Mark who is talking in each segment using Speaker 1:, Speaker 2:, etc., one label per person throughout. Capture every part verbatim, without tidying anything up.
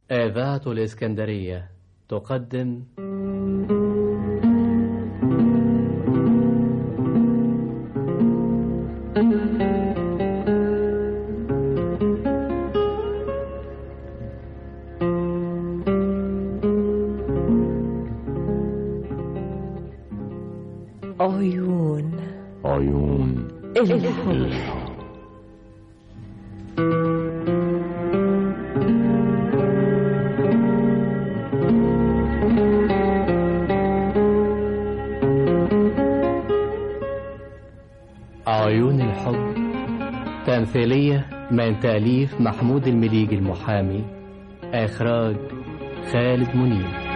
Speaker 1: إذاعة الإسكندرية تقدم
Speaker 2: عيون
Speaker 3: عيون
Speaker 2: الحب.
Speaker 1: عيون الحب تمثيلية من تأليف محمود المليجي المحامي، إخراج خالد منير.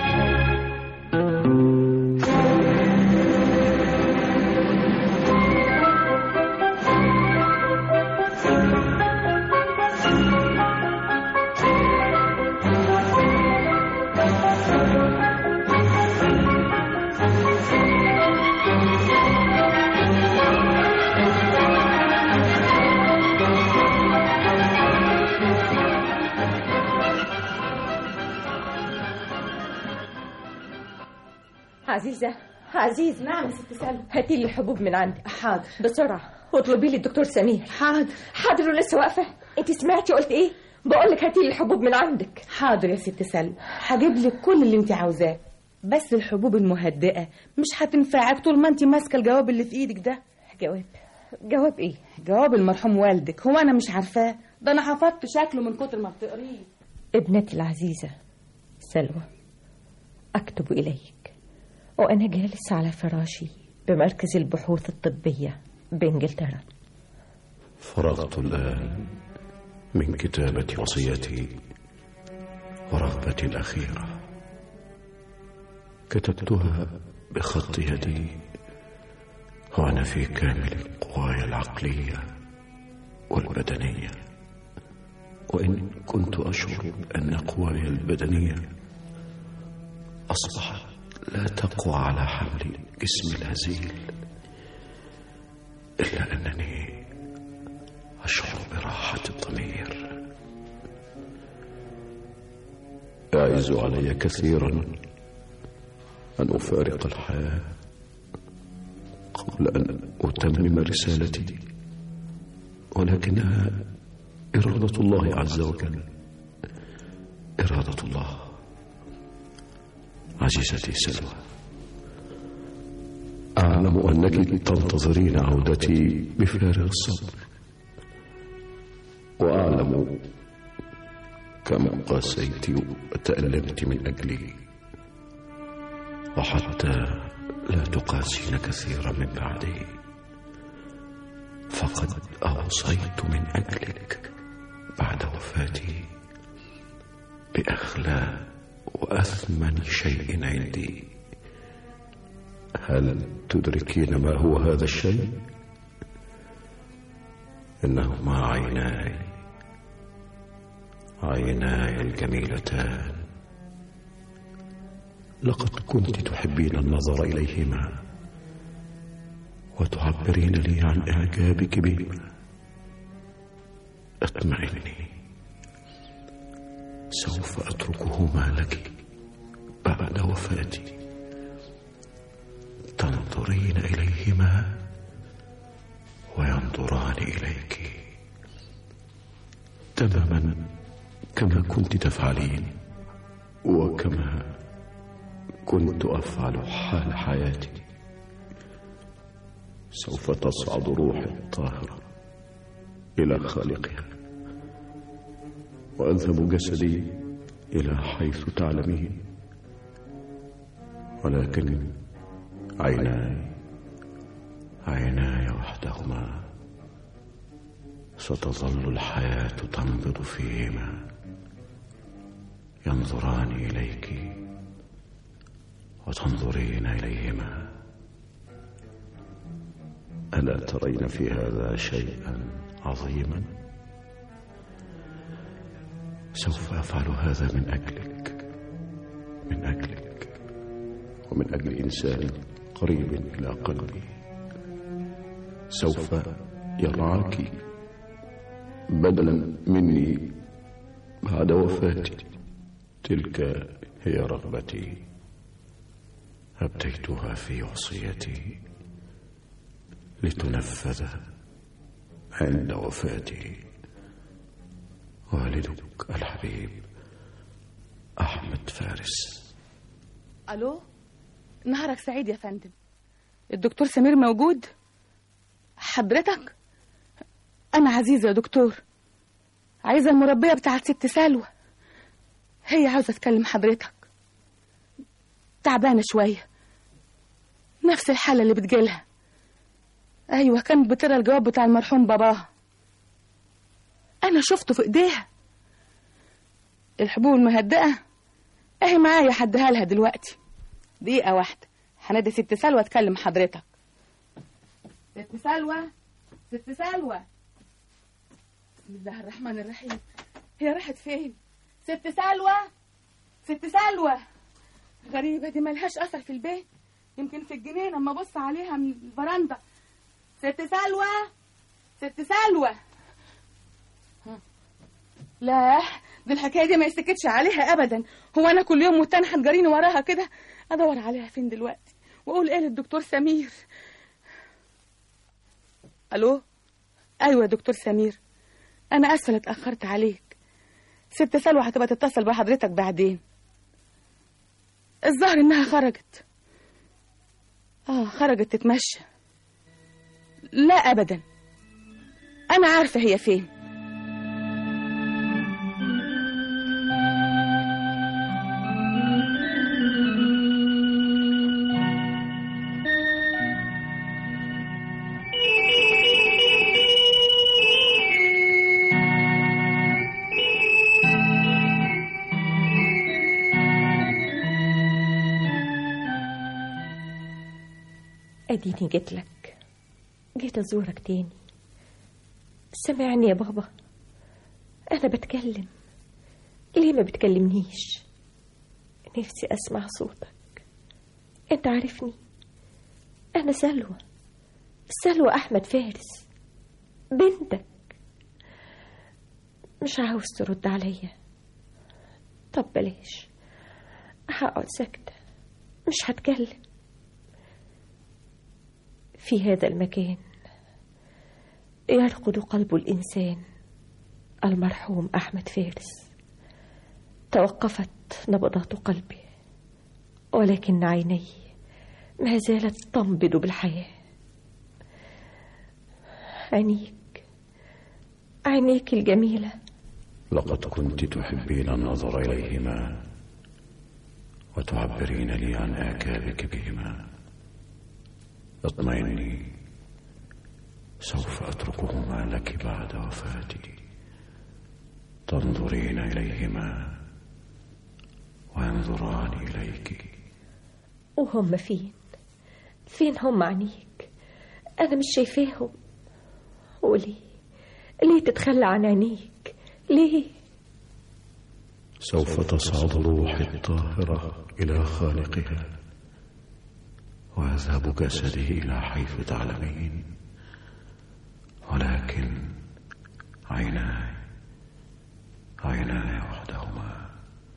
Speaker 2: عزيزة عزيز.
Speaker 4: نعم يا ست سلمى.
Speaker 2: هاتي لي الحبوب من عندك
Speaker 4: حاضر
Speaker 2: بسرعة، واطلبي لي الدكتور سمير.
Speaker 4: حاضر
Speaker 2: حاضر ولسه واقفة؟ انت سمعتي قلت ايه؟ بقول لك هاتي لي الحبوب من عندك.
Speaker 4: حاضر يا ست سلمى، هجيب لك كل اللي انت عاوزاه، بس الحبوب المهدئة مش هتنفعك طول ما انت ماسكة الجواب اللي في ايدك ده.
Speaker 2: جواب؟ جواب ايه؟
Speaker 4: جواب المرحوم والدك. هو انا مش عارفاه؟ ده انا حفظت شكله من كتر ما بتقريه.
Speaker 2: ابنتي العزيزة سلوى، اكتب اليك وأنا جالس على فراشي بمركز البحوث الطبية بإنجلترا.
Speaker 3: فرغت الآن من كتابة وصيتي ورغبتي الأخيرة، كتبتها بخط يدي وأنا في كامل قواي العقلية والبدنية، وإن كنت أشعر أن قواي البدنية أصبحت لا تقوى على حمل جسم الهزيل، إلا أنني أشعر براحة الضمير. يعز علي كثيرا أن أفارق الحياة قبل أن أتمم رسالتي، ولكنها إرادة الله عز وجل، إرادة الله. عزيزتي سلوى، أعلم أنك تنتظرين عودتي بفارغ الصبر، وأعلم كم قاسيت وتألمت من أجلي، وحتى لا تقاسين كثيرا من بعدي، فقد أوصيت من أجلك بعد وفاتي بأغلى وأثمن شيء عندي. هل تدركين ما هو هذا الشيء؟ إنهما عيناي، عيناي الجميلتان. لقد كنت تحبين النظر إليهما وتعبرين لي عن إعجابك بهما. اطمئني، سوف أتركهما لك بعد وفاتي، تنظرين إليهما وينظران إليك تماما كما كنت تفعلين وكما كنت أفعل حال حياتي. سوف تصعد روحي الطاهرة إلى خالقها، وأذهب جسدي إلى حيث تعلمين، ولكن عيناي عيناي وحدهما ستظل الحياة تنبض فيهما، ينظران إليك وتنظرين إليهما. ألا ترين في هذا شيئا عظيما؟ سوف أفعل هذا من أجلك، من أجلك ومن أجل إنسان قريب إلى قلبي، سوف يرعاك بدلا مني بعد وفاتي، تلك هي رغبتي أبديتها في وصيتي لتنفذ عند وفاتي. والدك الحبيب أحمد فارس.
Speaker 4: ألو، نهارك سعيد يا فندم. الدكتور سمير موجود؟ حضرتك؟ أنا عزيزة يا دكتور، عايزة المربية بتاعت ست سلوى، هي عاوزة تكلم حضرتك. تعبانة شوية، نفس الحالة اللي بتجيلها. أيوة، كانت بترى الجواب بتاع المرحوم باباها، أنا شفته في إيديها. الحبوب المهدئة أهي معايا، حدها لها دلوقتي. دقيقة واحدة، هنادي ست سلوى تكلم حضرتك. ست سلوى، ست سلوى، بسم الله الرحمن الرحيم. هي راحت فين؟ ست سلوى، ست سلوى. غريبة دي، ملهاش أثر في البيت، يمكن في الجنينة اما ابص عليها من البرندة. ست سلوى، ست سلوى. لا، دي الحكاية دي ما يسكتش عليها أبدا. هو أنا كل يوم والتاني هتجريني وراها كده؟ أدور عليها فين دلوقتي وأقول إيه للدكتور سمير؟ ألو، أيوة يا دكتور سمير، أنا أسفة اتأخرت عليك. ست سلوى هتبقى تتصل بحضرتك بعدين. الظاهر إنها خرجت. آه، خرجت تتمشى. لا أبدا، أنا عارفة هي فين.
Speaker 2: أديني جيت لك، جيت أزورك تاني. سمعني يا بابا، أنا بتكلم، ليه ما بتكلمنيش؟ نفسي أسمع صوتك. أنت عارفني، أنا سلوى، سلوى أحمد فارس، بنتك. مش عاوز ترد عليا؟ طب بلاش، هقعد ساكتة، مش هتكلم. في هذا المكان يرقد قلب الإنسان المرحوم أحمد فارس. توقفت نبضات قلبي، ولكن عيني ما زالت تنبض بالحياة. عينيك، عينيك الجميلة.
Speaker 3: لقد كنت تحبين النظر إليهما وتعبرين لي عن آكابك بهما. اطمئني، سوف أتركهما لك بعد وفاتي، تنظرين إليهما وينظران إليك.
Speaker 2: وهم فين؟ فين هم عينيك؟ أنا مش شايفاهم. وليه؟ ليه تتخلى عن عينيك؟ ليه؟
Speaker 3: سوف تصعد روحي الطاهرة إلى خالقها، ويذهب جسدي إلى حيث تعلمين، ولكن عيناي عيناي وحدهما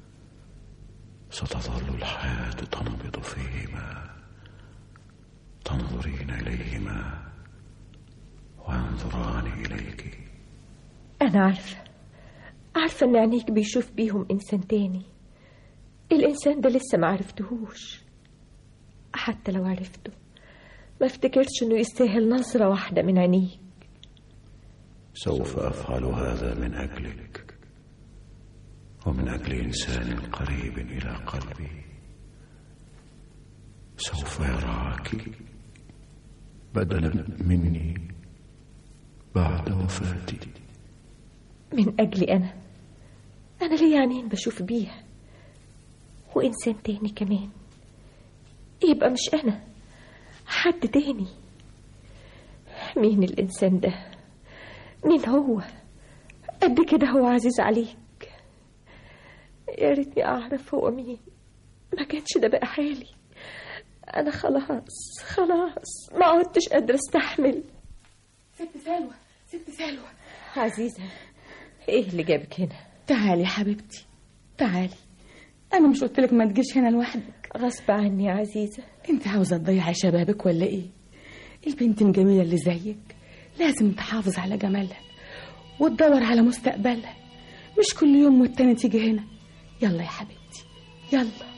Speaker 3: ستظل الحياة تنبض فيهما، تنظرين إليهما وينظران إليك.
Speaker 2: أنا عارفة، عارفة إن عينيك بيشوف بيهم إنسان تاني. الإنسان ده لسه ما عرفتهوش، حتى لو عرفته ما افتكرش إنه يستاهل نظرة واحدة من عينيك.
Speaker 3: سوف أفعل هذا من أجلك ومن أجل إنسان قريب إلى قلبي. سوف يراك بدلا مني بعد وفاتي.
Speaker 2: من أجلي أنا؟ أنا لي عينين بشوف بيها، وإنسان تاني كمان. يبقى مش أنا، حد تاني. مين الإنسان ده؟ مين هو؟ قد كده هو عزيز عليك؟ يا ريتني أعرف هو مين، ما كانش ده بقى حالي. أنا خلاص خلاص ما عدتش قادرة استحمل.
Speaker 4: ست سلوى، ست سلوى.
Speaker 2: عزيزة، إيه اللي جابك هنا؟
Speaker 4: تعالي حبيبتي، تعالي. انا مش قلت لك ما تجيش هنا لوحدك؟
Speaker 2: غصب عني يا عزيزة.
Speaker 4: انت عاوزة تضيعي شبابك ولا ايه؟ البنت الجميلة اللي زيك لازم تحافظ على جمالها وتدور على مستقبلها، مش كل يوم والتاني تيجي هنا. يلا يا حبيبتي يلا.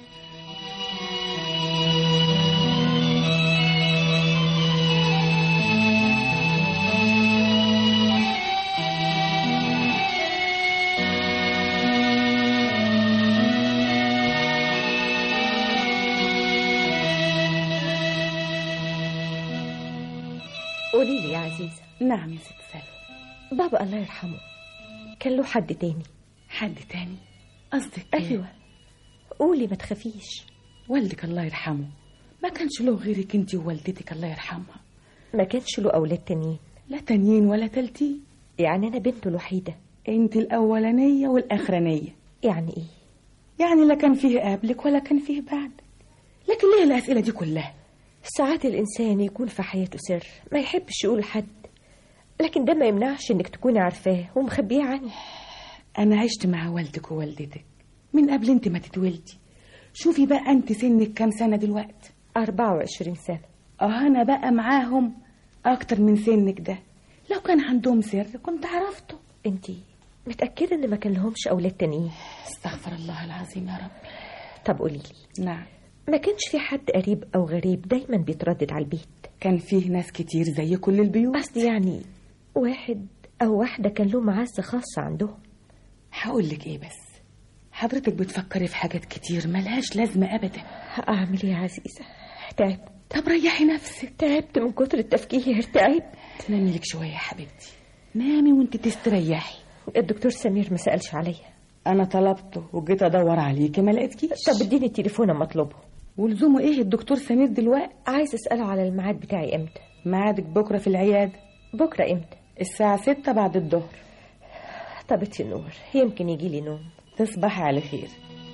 Speaker 2: قولي لي يا عزيزة.
Speaker 4: نعم يا ست سلوى.
Speaker 2: بابا الله يرحمه كان له حد تاني؟
Speaker 4: حد تاني قصدك؟
Speaker 2: ايوه قولي ما تخافيش.
Speaker 4: والدك الله يرحمه ما كانش له غيرك انت ووالدتك الله يرحمها.
Speaker 2: ما كانش له اولاد تانيين؟
Speaker 4: لا تانيين ولا تالتين.
Speaker 2: يعني انا بنته الوحيدة؟
Speaker 4: انت الاولانية والاخرانية.
Speaker 2: يعني ايه؟
Speaker 4: يعني لا كان فيه قبلك ولا كان فيه بعدك. لكن ليه الاسئلة دي كلها؟
Speaker 2: ساعات الإنسان يكون في حياته سر ما يحبش يقول لحد، لكن ده ما يمنعش إنك تكوني عارفاه ومخبيه عني.
Speaker 4: أنا عشت مع والدك ووالدتك من قبل أنت ما تتولدي. شوفي بقى أنت سنك كام سنة دلوقتي؟
Speaker 2: أربعة وعشرين سنة.
Speaker 4: أه أنا بقى معاهم أكتر من سنك ده. لو كان عندهم سر كنت عرفته.
Speaker 2: أنت متأكدة إن ما كان لهمش أولاد تانيين؟
Speaker 4: استغفر الله العظيم يا ربي.
Speaker 2: طب قوليلي.
Speaker 4: نعم.
Speaker 2: ما كانش في حد قريب أو غريب دايما بيتردد على البيت؟
Speaker 4: كان فيه ناس كتير زي كل البيوت.
Speaker 2: قصدي يعني واحد أو واحدة كان له معزة خاصة عندهم.
Speaker 4: هقولك إيه بس، حضرتك بتفكري في حاجات كتير ملهاش لازمة أبدا.
Speaker 2: أعمل إيه يا عزيزة؟ تعبت.
Speaker 4: طب ريحي نفسك.
Speaker 2: تعبت من كتر التفكير. تعبت.
Speaker 4: نامي لك شوية يا حبيبتي، نامي وانت تستريحي.
Speaker 2: الدكتور سمير ما سألش عليا.
Speaker 4: أنا طلبته وجيت أدور عليكي ما لقيتكيش.
Speaker 2: طب اديني التليفون أما أطلبه.
Speaker 4: ولزومه إيه الدكتور سمير دلوقتي؟
Speaker 2: عايز أسأله على الميعاد بتاعي إمتى.
Speaker 4: ميعادك بكرة في العيادة.
Speaker 2: بكرة إمتى؟
Speaker 4: الساعة ستة بعد الظهر.
Speaker 2: طبت النور يمكن يجي لي نوم.
Speaker 4: تصبحي على خير.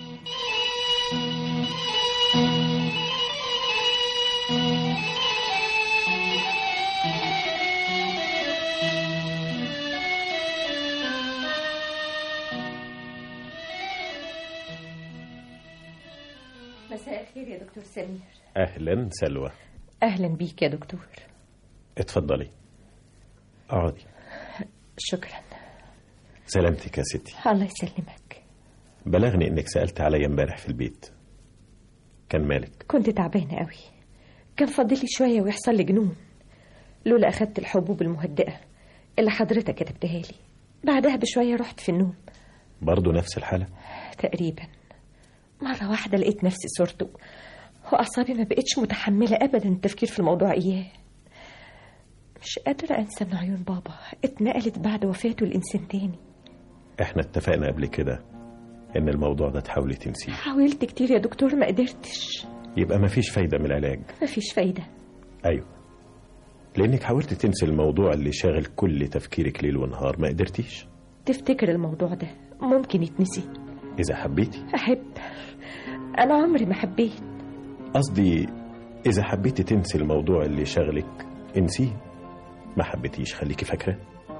Speaker 2: مساء الخير يا دكتور سمير.
Speaker 3: أهلا سلوى.
Speaker 2: أهلا بيك يا دكتور.
Speaker 3: اتفضلي اقعدي.
Speaker 2: شكرا.
Speaker 3: سلامتك يا ستي.
Speaker 2: الله يسلمك.
Speaker 3: بلغني انك سألت عليا امبارح في البيت، كان مالك؟
Speaker 2: كنت تعبانة قوي، كان فاضلي شوية ويحصل لي جنون، لولا أخدت الحبوب المهدئة اللي حضرتك كتبتها لي. بعدها بشوية رحت في النوم.
Speaker 3: برضو نفس الحالة؟
Speaker 2: تقريبا. مرة واحدة لقيت نفسي صورته وأعصابي ما بقتش متحملة أبدا التفكير في الموضوع إياه. مش قادرة أنسى إن عيون بابا اتنقلت بعد وفاته لإنسان تاني.
Speaker 3: احنا اتفقنا قبل كده ان الموضوع ده تحاولي تنسيه.
Speaker 2: حاولت كتير يا دكتور ما قدرتش.
Speaker 3: يبقى مفيش فايدة من العلاج.
Speaker 2: مفيش فايدة؟
Speaker 3: ايوه، لانك حاولت تنسي الموضوع اللي شاغل كل تفكيرك ليل ونهار ما قدرتيش.
Speaker 2: تفتكر الموضوع ده ممكن يتنسي؟
Speaker 3: اذا حبيتي.
Speaker 2: احب؟ انا عمري ما حبيت.
Speaker 3: قصدي اذا حبيتي تنسي الموضوع اللي شاغلك انسيه، ما حبيتيش خليكي فاكرة،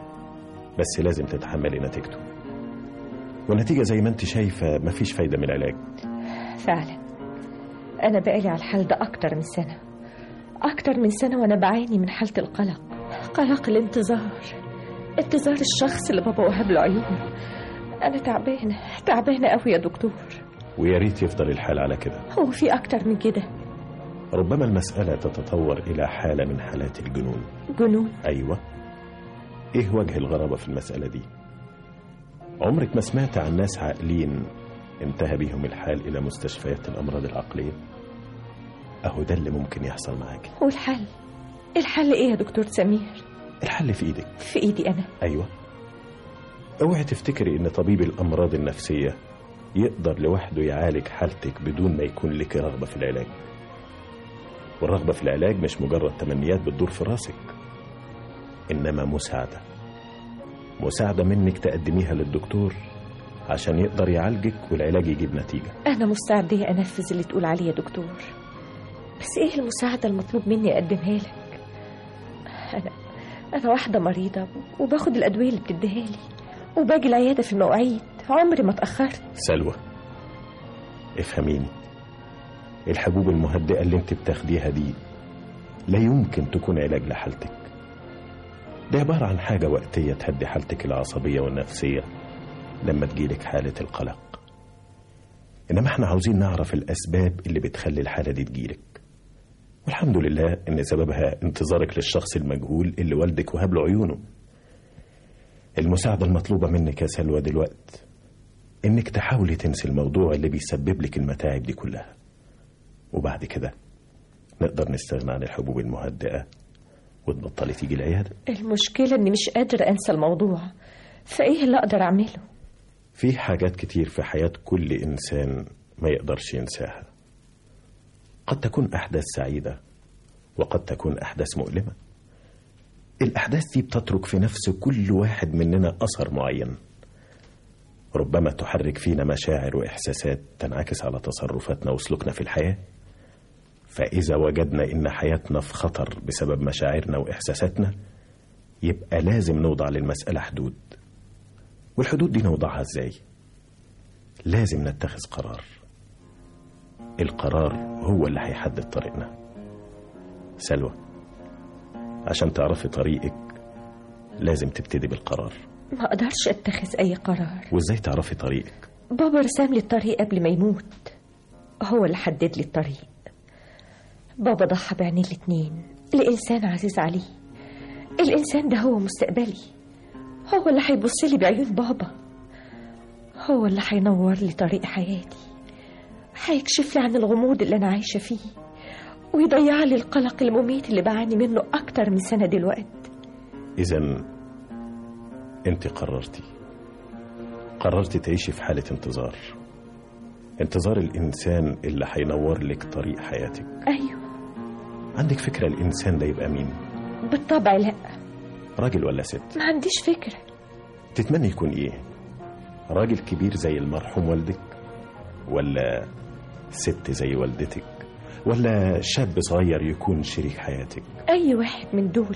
Speaker 3: بس لازم تتحملي نتيجته، والنتيجة زي ما انت شايفة مفيش فايدة من العلاج.
Speaker 2: فعلا أنا بقالي على الحال ده أكتر من سنة، أكتر من سنة وأنا بعاني من حالة القلق، قلق الانتظار، انتظار الشخص اللي بابا وهب له عيونه. أنا تعبانة تعبانة قوي يا دكتور.
Speaker 3: ويا ريت يفضل الحال على كده.
Speaker 2: هو في أكتر من كده؟
Speaker 3: ربما المسألة تتطور إلى حالة من حالات الجنون.
Speaker 2: جنون؟
Speaker 3: أيوة. إيه وجه الغرابة في المسألة دي؟ عمرك ما سمعت عن ناس عاقلين انتهى بيهم الحال إلى مستشفيات الأمراض العقلية؟ أهو ده اللي ممكن يحصل معاك.
Speaker 2: والحل؟ الحل إيه يا دكتور سمير؟
Speaker 3: الحل في إيدك.
Speaker 2: في إيدي أنا؟
Speaker 3: أيوة. اوعي تفتكري إن طبيب الأمراض النفسية يقدر لوحده يعالج حالتك بدون ما يكون لك رغبة في العلاج. والرغبة في العلاج مش مجرد تمنيات بتدور في راسك، إنما مساعدة مساعدة منك تقدميها للدكتور عشان يقدر يعالجك والعلاج يجيب نتيجة.
Speaker 2: أنا مستعدة أنفذ اللي تقول عليه يا دكتور، بس إيه المساعدة المطلوب مني أقدمها لك؟ أنا أنا واحدة مريضة وباخد الأدوية اللي بتديها لي وباجي العيادة في المواعيد، عمري ما اتأخرت.
Speaker 3: سلوى، افهميني، الحبوب المهدئة اللي انت بتاخديها دي لا يمكن تكون علاج لحالتك. ده عبارة عن حاجة وقتية تهدي حالتك العصبية والنفسية لما تجيلك حالة القلق. إنما احنا عاوزين نعرف الأسباب اللي بتخلي الحالة دي تجيلك، والحمد لله إن سببها انتظارك للشخص المجهول اللي والدك وهب له عيونه. المساعدة المطلوبة منك يا سلوى دلوقت إنك تحاولي تنسي الموضوع اللي بيسبب لك المتاعب دي كلها، وبعد كده نقدر نستغنى عن الحبوب المهدئة وتبطلي تيجي العيادة.
Speaker 2: المشكلة إني مش قادرة أنسى الموضوع، فإيه اللي أقدر أعمله؟
Speaker 3: في حاجات كتير في حياة كل إنسان ما يقدرش ينساها. قد تكون أحداث سعيدة وقد تكون أحداث مؤلمة. الأحداث دي بتترك في نفس كل واحد مننا أثر معين، ربما تحرك فينا مشاعر وإحساسات تنعكس على تصرفاتنا وسلوكنا في الحياة. فإذا وجدنا إن حياتنا في خطر بسبب مشاعرنا وإحساساتنا، يبقى لازم نوضع للمسألة حدود. والحدود دي نوضعها إزاي؟ لازم نتخذ قرار. القرار هو اللي هيحدد طريقنا. سلوى، عشان تعرفي طريقك لازم تبتدي بالقرار.
Speaker 2: ما أقدرش أتخذ أي قرار.
Speaker 3: وإزاي تعرفي طريقك؟
Speaker 2: بابا رسم لي الطريق قبل ما يموت، هو اللي حدد لي الطريق. بابا ضحى بعينيه الاتنين لإنسان عزيز عليه. الإنسان ده هو مستقبلي، هو اللي هيبص لي بعيون بابا، هو اللي هينور لي طريق حياتي، هيكشف لي عن الغموض اللي أنا عايشة فيه، ويضيع لي القلق المميت اللي بعاني منه أكتر من سنة دلوقتي.
Speaker 3: إذن أنت قررتي قررتي تعيشي في حالة انتظار، انتظار الإنسان اللي هينور لك طريق حياتك.
Speaker 2: أيوة.
Speaker 3: عندك فكرة الإنسان ده يبقى مين؟
Speaker 2: بالطبع لا.
Speaker 3: راجل ولا ست؟
Speaker 2: ما عنديش فكرة.
Speaker 3: تتمنى يكون إيه؟ راجل كبير زي المرحوم والدك، ولا ست زي والدتك، ولا شاب صغير يكون شريك حياتك؟
Speaker 2: أي واحد من دول.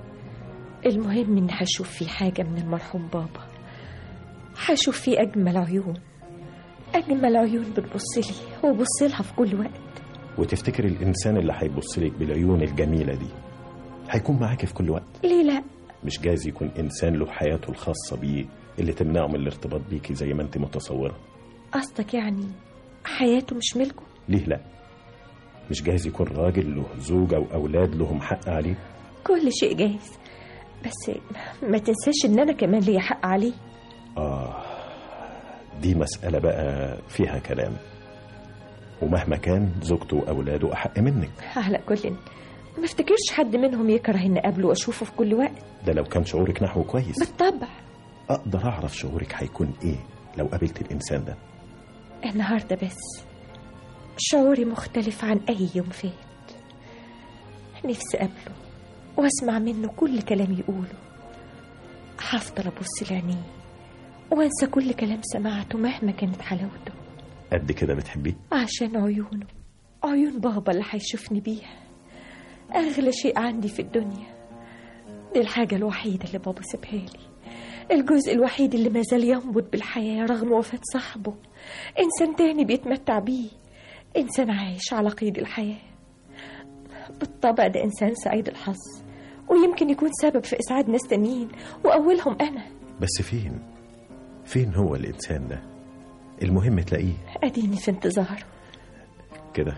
Speaker 2: المهم إني هشوف فيه حاجة من المرحوم بابا، هشوف فيه أجمل عيون، أجمل عيون بتبص لي وبص لها في كل وقت.
Speaker 3: وتفتكر الإنسان اللي هيبص لك بالعيون الجميلة دي هيكون معاك في كل وقت؟
Speaker 2: ليه لا؟
Speaker 3: مش جايز يكون إنسان له حياته الخاصة بيه اللي تمنعه من الارتباط بيكي زي ما أنت متصورة؟
Speaker 2: قصدك يعني حياته مش ملكه؟
Speaker 3: ليه لا؟ مش جايز يكون راجل له زوجة وأولاد لهم حق عليه؟
Speaker 2: كل شيء جايز، بس ما تنساش إن أنا كمان ليا حق عليه.
Speaker 3: آه، دي مسألة بقى فيها كلام، ومهما كان زوجته وأولاده أحق منك.
Speaker 2: على كل ما افتكرش حد منهم يكره إن أقابله وأشوفه في كل وقت.
Speaker 3: ده لو كان شعورك نحوه كويس.
Speaker 2: بالطبع.
Speaker 3: أقدر أعرف شعورك هيكون إيه لو قابلت الإنسان ده؟
Speaker 2: النهاردة بس شعوري مختلف عن أي يوم فات. نفسي أقابله وأسمع منه كل كلام يقوله، هفضل أبص لعينيه وأنسى كل كلام سمعته مهما كانت حلاوته.
Speaker 3: قد كده بتحبيه؟
Speaker 2: عشان عيونه، عيون بابا اللي هيشوفني بيها أغلى شيء عندي في الدنيا. دي الحاجة الوحيدة اللي بابا سابها لي، الجزء الوحيد اللي ما زال ينبض بالحياة رغم وفاة صاحبه. إنسان تاني بيتمتع بيه، إنسان عايش على قيد الحياة. بالطبع ده إنسان سعيد الحظ، ويمكن يكون سبب في إسعاد ناس تانيين وأولهم أنا.
Speaker 3: بس فين فين هو الإنسان ده؟ المهم تلاقيه.
Speaker 2: أديني في انتظاره
Speaker 3: كده.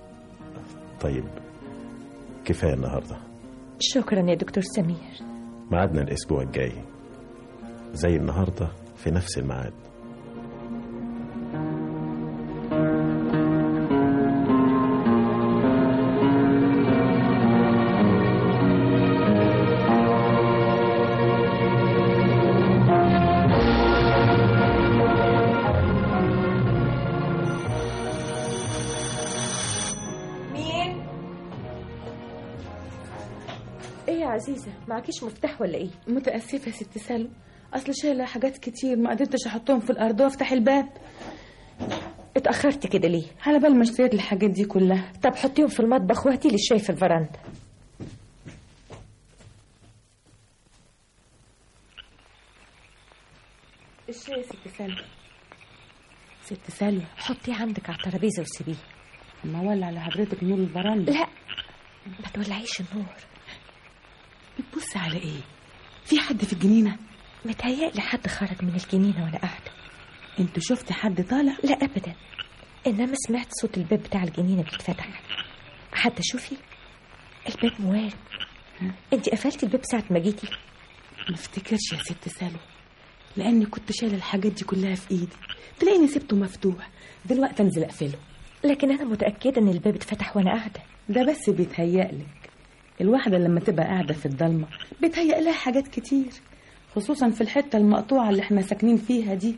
Speaker 3: طيب كفاية النهاردة.
Speaker 2: شكرا يا دكتور سمير.
Speaker 3: ميعادنا الأسبوع الجاي زي النهاردة في نفس الميعاد.
Speaker 2: عزيزة، معكيش مفتاح ولا ايه؟
Speaker 4: متأسفة يا ست سلمى، اصل شايله حاجات كتير ما قدرتش احطهم في الارض وافتح الباب.
Speaker 2: اتأخرت كده ليه؟
Speaker 4: على بال ما اشتريت الحاجات دي كلها.
Speaker 2: طب حطيهم في المطبخ وهاتي لي الشاي في الفرندا.
Speaker 4: الشاي يا ست سلمى. ست سلوى؟
Speaker 2: حطيه عندك على الترابيزه وسيبيه.
Speaker 4: اما ولع لحضرتك نور الفرندا.
Speaker 2: لا ما تولعيش النور.
Speaker 4: بتبص على ايه؟ في حد في الجنينه؟
Speaker 2: متهيألي حد خرج من الجنينه وانا قاعده.
Speaker 4: انت شفت حد طالع؟
Speaker 2: لا ابدا، انما سمعت صوت الباب بتاع الجنينه بيتفتح. حتى شوفي الباب موارب. انت قفلتي الباب ساعه ما جيتي؟
Speaker 4: ما افتكرش يا ست سلوى، لاني كنت شايله الحاجات دي كلها في ايدي، تلاقيني سبته مفتوح. دلوقتي انزل اقفله.
Speaker 2: لكن انا متاكده ان الباب اتفتح وانا قاعده.
Speaker 4: ده بس بيتهيألك. الواحده لما تبقى قاعده في الضلمه بيتهيأ لها حاجات كتير، خصوصا في الحته المقطوعه اللي احنا ساكنين فيها دي.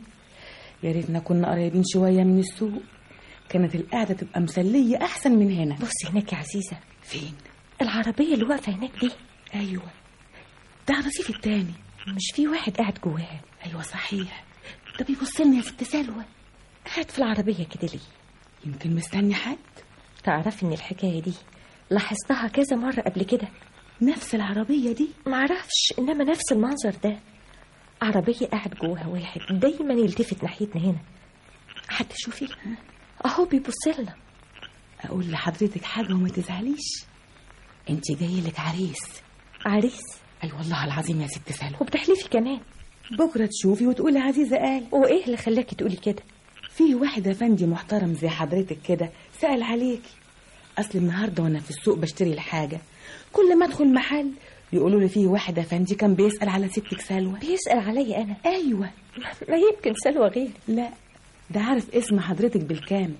Speaker 4: يا ريتنا كنا قريبين شويه من السوق، كانت القعده تبقى مسليه احسن من هنا.
Speaker 2: بصي هناك يا عزيزه.
Speaker 4: فين؟
Speaker 2: العربيه اللي واقفه هناك دي.
Speaker 4: ايوه، ده الرصيف التاني.
Speaker 2: مش في واحد قاعد جواها؟
Speaker 4: ايوه صحيح، ده بيبص لنا يا ست سلوى.
Speaker 2: قاعد في العربيه كده ليه؟
Speaker 4: يمكن مستني حد.
Speaker 2: تعرفي ان الحكايه دي لاحظتها كذا مره قبل كده.
Speaker 4: نفس العربيه دي؟
Speaker 2: معرفش، انما نفس المنظر ده. عربيه قاعد جواها واحد دايما يلتفت ناحيتنا هنا. حتى شوفي اهو بيبص لنا.
Speaker 4: اقول لحضرتك حاجه وما تزعليش، انت جاي لك عريس.
Speaker 2: عريس؟
Speaker 4: اي أيوة والله العظيم يا ست سلوى.
Speaker 2: وبتحلفي كمان؟
Speaker 4: بكره تشوفي وتقولي عزيزه قال.
Speaker 2: وايه اللي خلاكي تقولي كده؟
Speaker 4: في واحد افندي محترم زي حضرتك كده سأل عليكي. اصل النهارده وانا في السوق بشتري الحاجه، كل ما ادخل محل يقولوا لي فيه واحد افندي كان بيسأل على ستك سلوى.
Speaker 2: بيسأل عليا انا؟
Speaker 4: ايوه.
Speaker 2: ما يمكن سلوى غيري.
Speaker 4: لا، ده عارف اسم حضرتك بالكامل.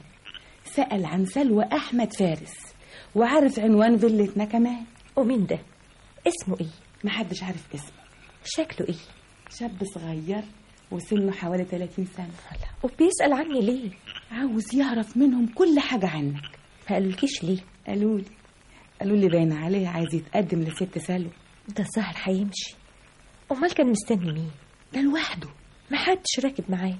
Speaker 4: سأل عن سلوى احمد فارس، وعارف عنوان فيلتنا كمان.
Speaker 2: ومين ده؟ اسمه ايه؟
Speaker 4: محدش عارف اسمه.
Speaker 2: شكله ايه؟
Speaker 4: شاب صغير وسنه حوالي ثلاثين سنة.
Speaker 2: وبيسأل عني ليه؟
Speaker 4: عاوز يعرف منهم كل حاجة عنك.
Speaker 2: ما قالولكيش ليه؟
Speaker 4: قالوا لي قالوا لي باين عليه عايز يتقدم لست سلوى.
Speaker 2: ده الظاهر هيمشي. امال كان مستني مين؟
Speaker 4: ده لوحده،
Speaker 2: ما حدش راكب معاه.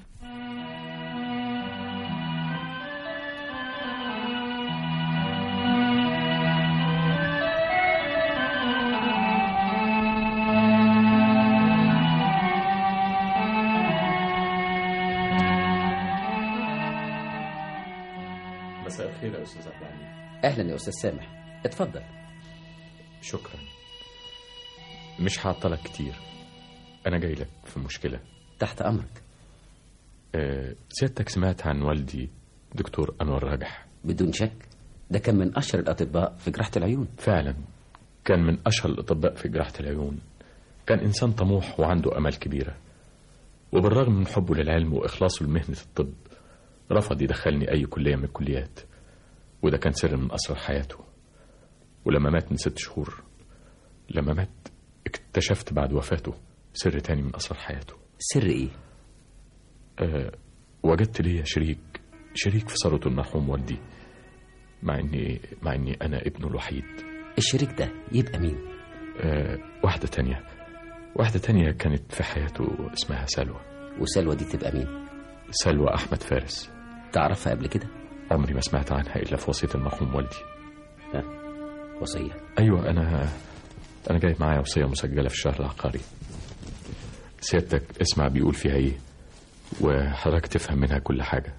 Speaker 3: مساء الخير يا أستاذ عبد العليم.
Speaker 5: أهلا يا أستاذ سامح، اتفضل.
Speaker 3: شكرا، مش هعطلك كتير. أنا جاي لك في مشكلة.
Speaker 5: تحت أمرك.
Speaker 3: أه سيادتك سمعت عن والدي دكتور أنور راجح؟
Speaker 5: بدون شك، ده كان من أشهر الأطباء في جراحة العيون.
Speaker 3: فعلا كان من أشهر الأطباء في جراحة العيون. كان إنسان طموح وعنده أمل كبيرة، وبالرغم من حبه للعلم وإخلاصه لمهنة الطب رفض يدخلني أي كلية من الكليات، وده كان سر من أسرار حياته. ولما مات من ست شهور لما مات اكتشفت بعد وفاته سر تاني من أسرار حياته.
Speaker 5: سر إيه؟
Speaker 3: أه وجدت لي شريك شريك في ثروة المرحوم والدي، مع إني مع إني أنا ابنه الوحيد.
Speaker 5: الشريك ده يبقى مين؟
Speaker 3: أه واحدة تانية واحدة تانية كانت في حياته اسمها سلوى.
Speaker 5: وسلوى دي تبقى مين؟
Speaker 3: سلوى أحمد فارس.
Speaker 5: تعرفها قبل كده؟
Speaker 3: عمري ما سمعت عنها إلا في وصية المرحوم والدي.
Speaker 5: ها، وصية؟
Speaker 3: أيوة، أنا أنا جاي معايا وصية مسجلة في الشهر العقاري. سيادتك اسمع بيقول فيها إيه وحضرتك تفهم منها كل حاجة.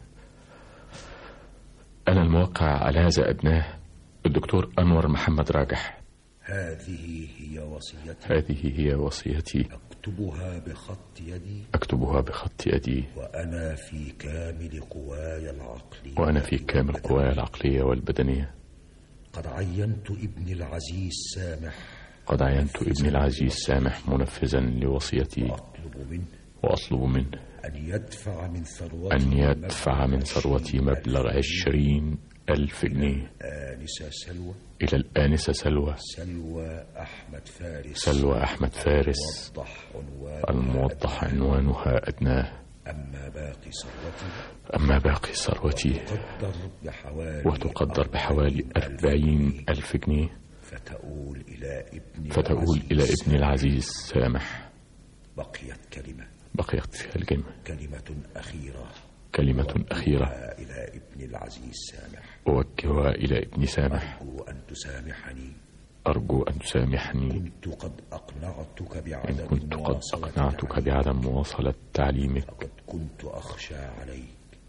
Speaker 3: أنا الموقع على هذا أبناه الدكتور أنور محمد راجح.
Speaker 6: هذه هي وصيتي
Speaker 3: هذه هي وصيتي
Speaker 6: أكتبها بخط يدي
Speaker 3: أكتبها بخط يدي
Speaker 6: وأنا في كامل قواي العقلية
Speaker 3: وأنا في كامل قواي العقلية والبدنية.
Speaker 6: قد عينت ابني العزيز سامح
Speaker 3: قد عينت ابني العزيز سامح منفذا لوصيتي،
Speaker 6: وأطلب منه
Speaker 3: وأطلب منه
Speaker 6: أن يدفع من ثروتي
Speaker 3: أن يدفع من ثروتي مبلغ عشرين ألف جنيه
Speaker 6: آنسة سلوى
Speaker 3: إلى الآنسة سلوى
Speaker 6: سلوى أحمد فارس
Speaker 3: سلوى أحمد فارس الموضح عنوانها أدناه.
Speaker 6: أما باقي ثروتي
Speaker 3: أما باقي ثروتي
Speaker 6: وتقدر بحوالي
Speaker 3: وتقدر بحوالي أربعين ألف جنيه
Speaker 6: فتؤول إلى ابني
Speaker 3: فتؤول إلى ابني العزيز سامح.
Speaker 6: بقيت كلمة
Speaker 3: بقيت الكلمة
Speaker 6: كلمة أخيرة
Speaker 3: كلمة أخيرة
Speaker 6: إلى ابن العزيز سامح
Speaker 3: أوجهها إلى ابن سامح.
Speaker 6: أرجو أن تسامحني
Speaker 3: أرجو أن تسامحني
Speaker 6: كنت قد أقنعتك
Speaker 3: إن
Speaker 6: بعدم
Speaker 3: كنت قد أقنعتك بعدم مواصلة تعليمك.
Speaker 6: لقد كنت أخشى عليك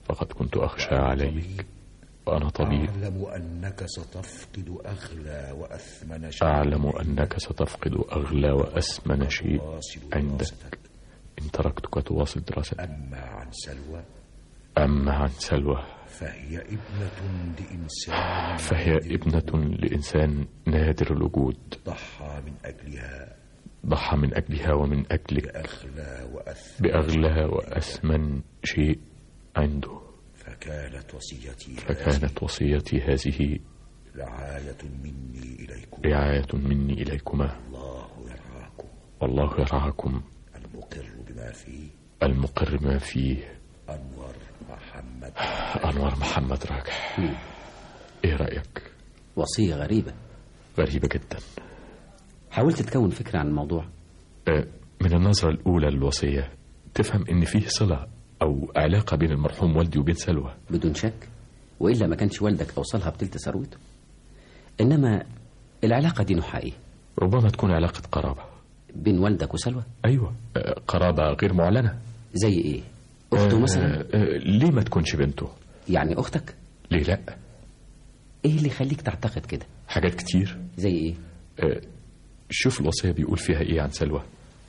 Speaker 3: فقد كنت أخشى عليك وأنا طبيب.
Speaker 6: أعلم أنك ستفقد أغلى وأثمن شيء
Speaker 3: أعلم أنك ستفقد أغلى وأثمن شيء عندك إن تركتك تواصل دراستك.
Speaker 6: أما عن سلوى
Speaker 3: أما عن سلوى
Speaker 6: فهي ابنة لإنسان
Speaker 3: فهي ابنة لإنسان نادر الوجود،
Speaker 6: ضحى من أجلها
Speaker 3: ضحى من أجلها ومن أجلك
Speaker 6: بأغلى وأثمن,
Speaker 3: بأغلى وأثمن شيء عنده.
Speaker 6: فكانت وصيتي
Speaker 3: فكانت وصيتي هذه
Speaker 6: رعاية مني إليكم
Speaker 3: رعاية مني إليكما.
Speaker 6: الله يرعاكم
Speaker 3: والله يرعاكم.
Speaker 6: المقر بما فيه
Speaker 3: المقر بما فيه
Speaker 6: أنور محمد
Speaker 3: أنور محمد راجح. إيه رأيك؟
Speaker 5: وصية غريبة.
Speaker 3: غريبة جدا.
Speaker 5: حاولت تكون فكرة عن الموضوع؟
Speaker 3: أه من النظرة الأولى للوصية تفهم إن فيه صلة أو علاقة بين المرحوم والدي وبين سلوى
Speaker 5: بدون شك، وإلا ما كانش والدك أوصلها بتلت ثروته. إنما العلاقة دي نوعها إيه؟
Speaker 3: ربما تكون علاقة قرابة
Speaker 5: بين والدك وسلوى.
Speaker 3: أيوة، أه قرابة غير معلنة.
Speaker 5: زي إيه؟ أخته
Speaker 3: أه
Speaker 5: مثلا؟
Speaker 3: أه ليه ما تكونش بنته؟
Speaker 5: يعني أختك؟
Speaker 3: ليه لا؟
Speaker 5: إيه اللي يخليك تعتقد كده؟
Speaker 3: حاجات كتير.
Speaker 5: زي إيه؟
Speaker 3: أه شوف الوصية بيقول فيها إيه عن سلوى.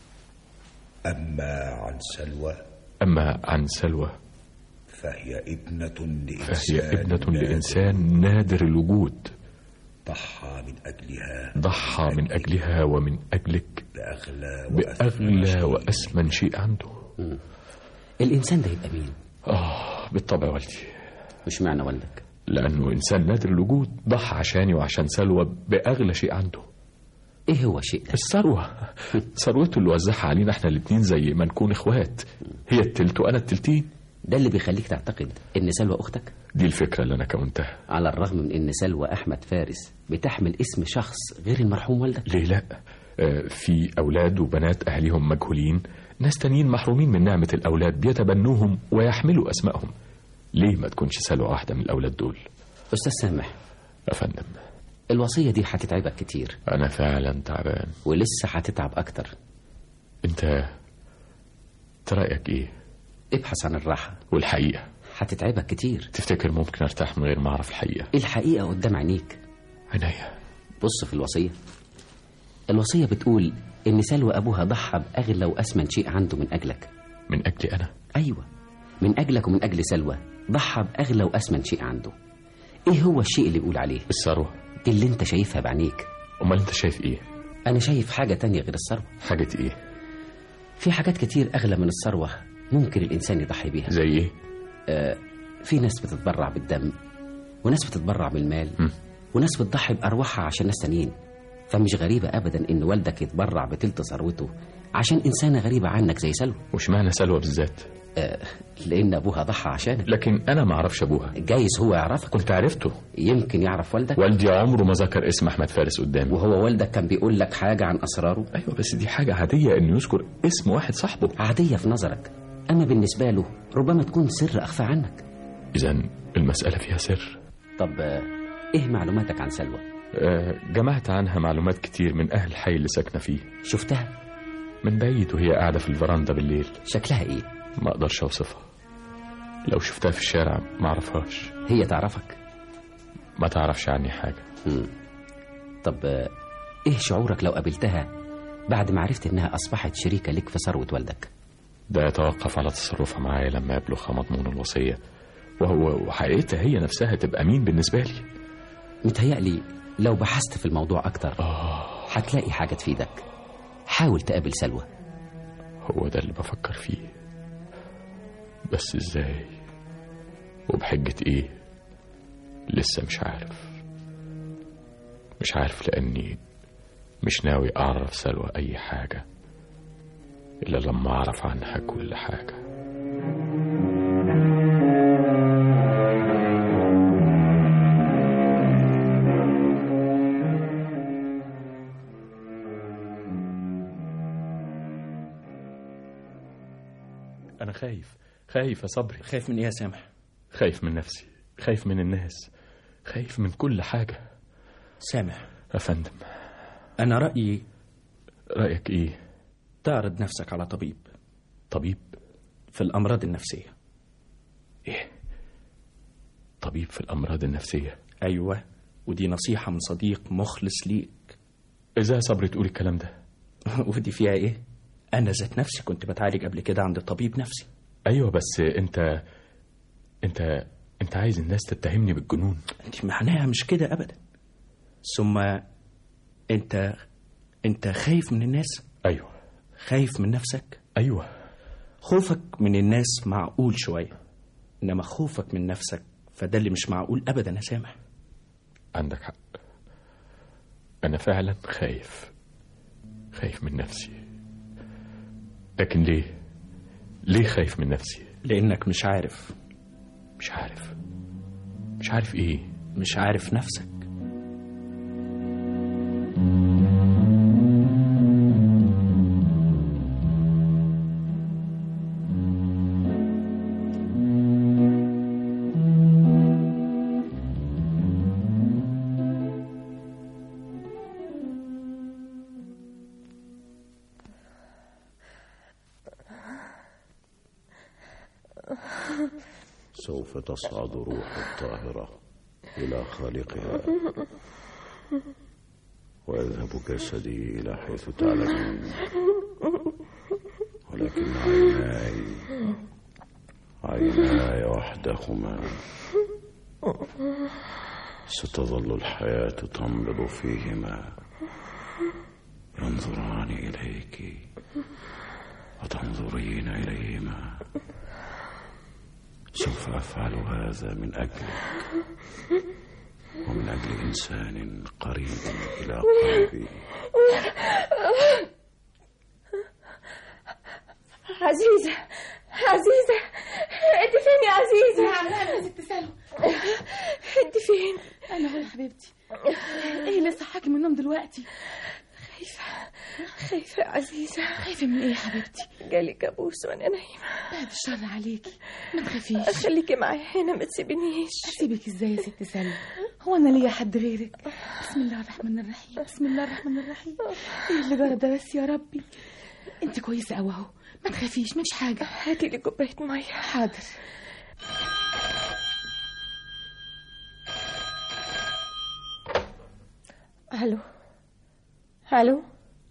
Speaker 6: أما عن سلوى
Speaker 3: أما عن سلوى
Speaker 6: فهي ابنة لإنسان
Speaker 3: فهي ابنة لإنسان نادر الوجود،
Speaker 6: ضحى من أجلها
Speaker 3: ضحى من أجلها ومن أجلك
Speaker 6: بأغلى
Speaker 3: بأغلى وأثمن شيء عنده.
Speaker 5: مم. الإنسان ده يبقى مين؟
Speaker 3: آه بالطبع والدي.
Speaker 5: مش معنى والدك؟
Speaker 3: لأنه إنسان نادر الوجود، ضحى عشاني وعشان سلوى بأغلى شيء عنده.
Speaker 5: إيه هو الشيء ده؟
Speaker 3: الثروة. ثروته اللي وزعها علينا إحنا الاتنين زي ما نكون إخوات، هي التلت وأنا التلتين.
Speaker 5: ده اللي بيخليك تعتقد إن سلوى أختك؟
Speaker 3: دي الفكرة اللي أنا كونتها.
Speaker 5: على الرغم من إن سلوى أحمد فارس بتحمل اسم شخص غير المرحوم والدك.
Speaker 3: ليه لا؟ آه في أولاد وبنات أهليهم مجهولين، ناس تانيين محرومين من نعمة الأولاد بيتبنوهم ويحملوا أسمائهم. ليه ما تكونش سلوى واحدة من الأولاد دول؟
Speaker 5: أستاذ سامح.
Speaker 3: أفندم.
Speaker 5: الوصية دي هتتعبك كتير.
Speaker 3: أنا فعلا تعبان.
Speaker 5: ولسه هتتعب أكتر.
Speaker 3: أنت رأيك إيه؟
Speaker 5: ابحث عن الراحة.
Speaker 3: والحقيقة
Speaker 5: هتتعبك كتير.
Speaker 3: تفتكر ممكن أرتاح من غير ما أعرف الحقيقة؟
Speaker 5: الحقيقة قدام عينيك.
Speaker 3: عينيا.
Speaker 5: بص في الوصية. الوصية بتقول إن سلوى أبوها ضحى بأغلى وأثمن شيء عنده من أجلك.
Speaker 3: من أجلي أنا؟
Speaker 5: أيوة، من أجلك ومن أجل سلوى ضحى بأغلى وأثمن شيء عنده. إيه هو الشيء اللي بيقول عليه؟
Speaker 3: الثروة.
Speaker 5: اللي أنت شايفها بعينيك.
Speaker 3: أمال أنت شايف إيه؟
Speaker 5: أنا شايف حاجة تانية غير الثروة.
Speaker 3: حاجة إيه؟
Speaker 5: في حاجات كتير أغلى من الثروة ممكن الإنسان يضحي بيها.
Speaker 3: زي إيه؟
Speaker 5: آه في ناس بتتبرع بالدم، وناس بتتبرع بالمال،
Speaker 3: م.
Speaker 5: وناس بتضحي بأرواحها عشان ناس تانيين. فمش غريبة أبدا إن والدك يتبرع بتلت ثروته عشان إنسانة غريبة عنك زي سلوى.
Speaker 3: وش معنى سلوى بالذات؟
Speaker 5: آه لأن أبوها ضحى عشانك.
Speaker 3: لكن أنا ما أعرفش أبوها.
Speaker 5: جايز هو يعرفك.
Speaker 3: كنت عرفته.
Speaker 5: يمكن يعرف والدك.
Speaker 3: والدي عمره ما ذكر اسم أحمد فارس قدامي.
Speaker 5: وهو والدك كان بيقول لك حاجة عن أسراره؟
Speaker 3: أيوة، بس دي حاجة عادية إنه يذكر اسم واحد صاحبه.
Speaker 5: عادية في نظرك، أما بالنسبة له ربما تكون سر أخفى عنك.
Speaker 3: إذن المسألة فيها سر.
Speaker 5: طب إيه معلوماتك عن سلوى؟
Speaker 3: أه جمعت عنها معلومات كتير من أهل الحي اللي ساكنة فيه.
Speaker 5: شفتها؟
Speaker 3: من بعيد وهي قاعدة في الفرندا بالليل.
Speaker 5: شكلها إيه؟
Speaker 3: ما أقدرش أوصفها. لو شفتها في الشارع ما أعرفهاش.
Speaker 5: هي تعرفك؟
Speaker 3: ما تعرفش عني حاجة.
Speaker 5: مم. طب إيه شعورك لو قابلتها بعد ما عرفت إنها أصبحت شريكة لك في ثروة والدك؟
Speaker 3: ده يتوقف على تصرفها معايا لما يبلغ مضمون الوصية، وهو وحقيقتها هي نفسها تبقى مين بالنسبة لي.
Speaker 5: متهيألي لو بحثت في الموضوع أكتر
Speaker 3: آه.
Speaker 5: هتلاقي حاجة تفيدك. حاول تقابل سلوى.
Speaker 3: هو ده اللي بفكر فيه، بس إزاي وبحجة إيه لسه مش عارف. مش عارف لأني مش ناوي أعرف سلوى أي حاجة إلا لما أعرف عنها كل حاجة. أنا خايف خايف يا صبري.
Speaker 7: خايف من إيه يا سامح؟
Speaker 3: خايف من نفسي، خايف من الناس، خايف من كل حاجة.
Speaker 7: سامح
Speaker 3: أفندم.
Speaker 7: أنا رأيي.
Speaker 3: رأيك إيه؟
Speaker 7: تعرض نفسك على طبيب.
Speaker 3: طبيب؟
Speaker 7: في الأمراض النفسية.
Speaker 3: إيه؟ طبيب في الأمراض النفسية؟
Speaker 7: أيوة، ودي نصيحة من صديق مخلص ليك.
Speaker 3: إزاي صبري تقول الكلام ده؟
Speaker 7: ودي فيها إيه؟ أنا ذات نفسي كنت بتعالج قبل كده عند طبيب نفسي.
Speaker 3: أيوة، بس أنت أنت أنت عايز الناس تتهمني بالجنون.
Speaker 7: أنت معناها مش كده أبدا. ثم أنت أنت خايف من الناس؟
Speaker 3: أيوة.
Speaker 7: خايف من نفسك؟
Speaker 3: أيوة.
Speaker 7: خوفك من الناس معقول شوية، إنما خوفك من نفسك فده اللي مش معقول أبدا يا سامح.
Speaker 3: عندك حق، أنا فعلا خايف خايف من نفسي. لكن ليه ليه خايف من نفسي؟
Speaker 7: لأنك مش عارف.
Speaker 3: مش عارف مش عارف إيه؟
Speaker 7: مش عارف نفسك.
Speaker 6: سوف تصعد روح الطاهرة إلى خالقها، ويذهب جسدي إلى حيث تعلمون، ولكن عيناي عيناي وحدهما ستظل الحياة تنبض فيهما، ينظران إليك وتنظرين إليهما. سوف أفعل هذا من أجلك ومن أجل إنسان قريب إلى قلبي.
Speaker 2: عزيزة عزيزة، انت فين يا عزيزة؟
Speaker 4: نعم نعم يا ست سلوى.
Speaker 2: انت فين؟
Speaker 4: انا هو يا حبيبتي. ايه اللي صحاكي من النوم دلوقتي؟
Speaker 2: خايفة خايفة يا عزيزة.
Speaker 4: خايفة من ايه يا حبيبتي؟
Speaker 2: جالي كابوس وانا نايمة.
Speaker 4: بعد الشر عليكي، ما تخافيش.
Speaker 2: خليكي معايا هنا، ما تسيبنيش.
Speaker 4: اسيبك ازاي يا ست سلوى؟ هو انا ليا حد غيرك؟ بسم الله الرحمن الرحيم، بسم الله الرحمن الرحيم. ايه اللي جرى ده بس يا ربي؟ انت كويسة قوي اهو، ما تخافيش، مش حاجة.
Speaker 2: هاتي لي كوباية مية.
Speaker 4: حاضر.
Speaker 2: الو الو،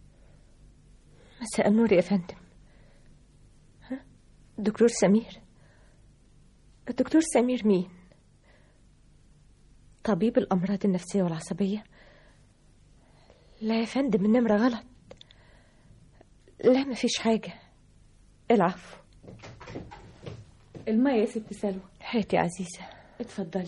Speaker 2: مساء النور يا فندم. ها؟ دكتور سمير؟ الدكتور سمير مين؟ طبيب الأمراض النفسية والعصبية؟ لا يا فندم، النمرة غلط. لا، مفيش حاجة، العفو.
Speaker 4: المية يا ست سلوى.
Speaker 2: هاتي يا عزيزة.
Speaker 4: اتفضلي.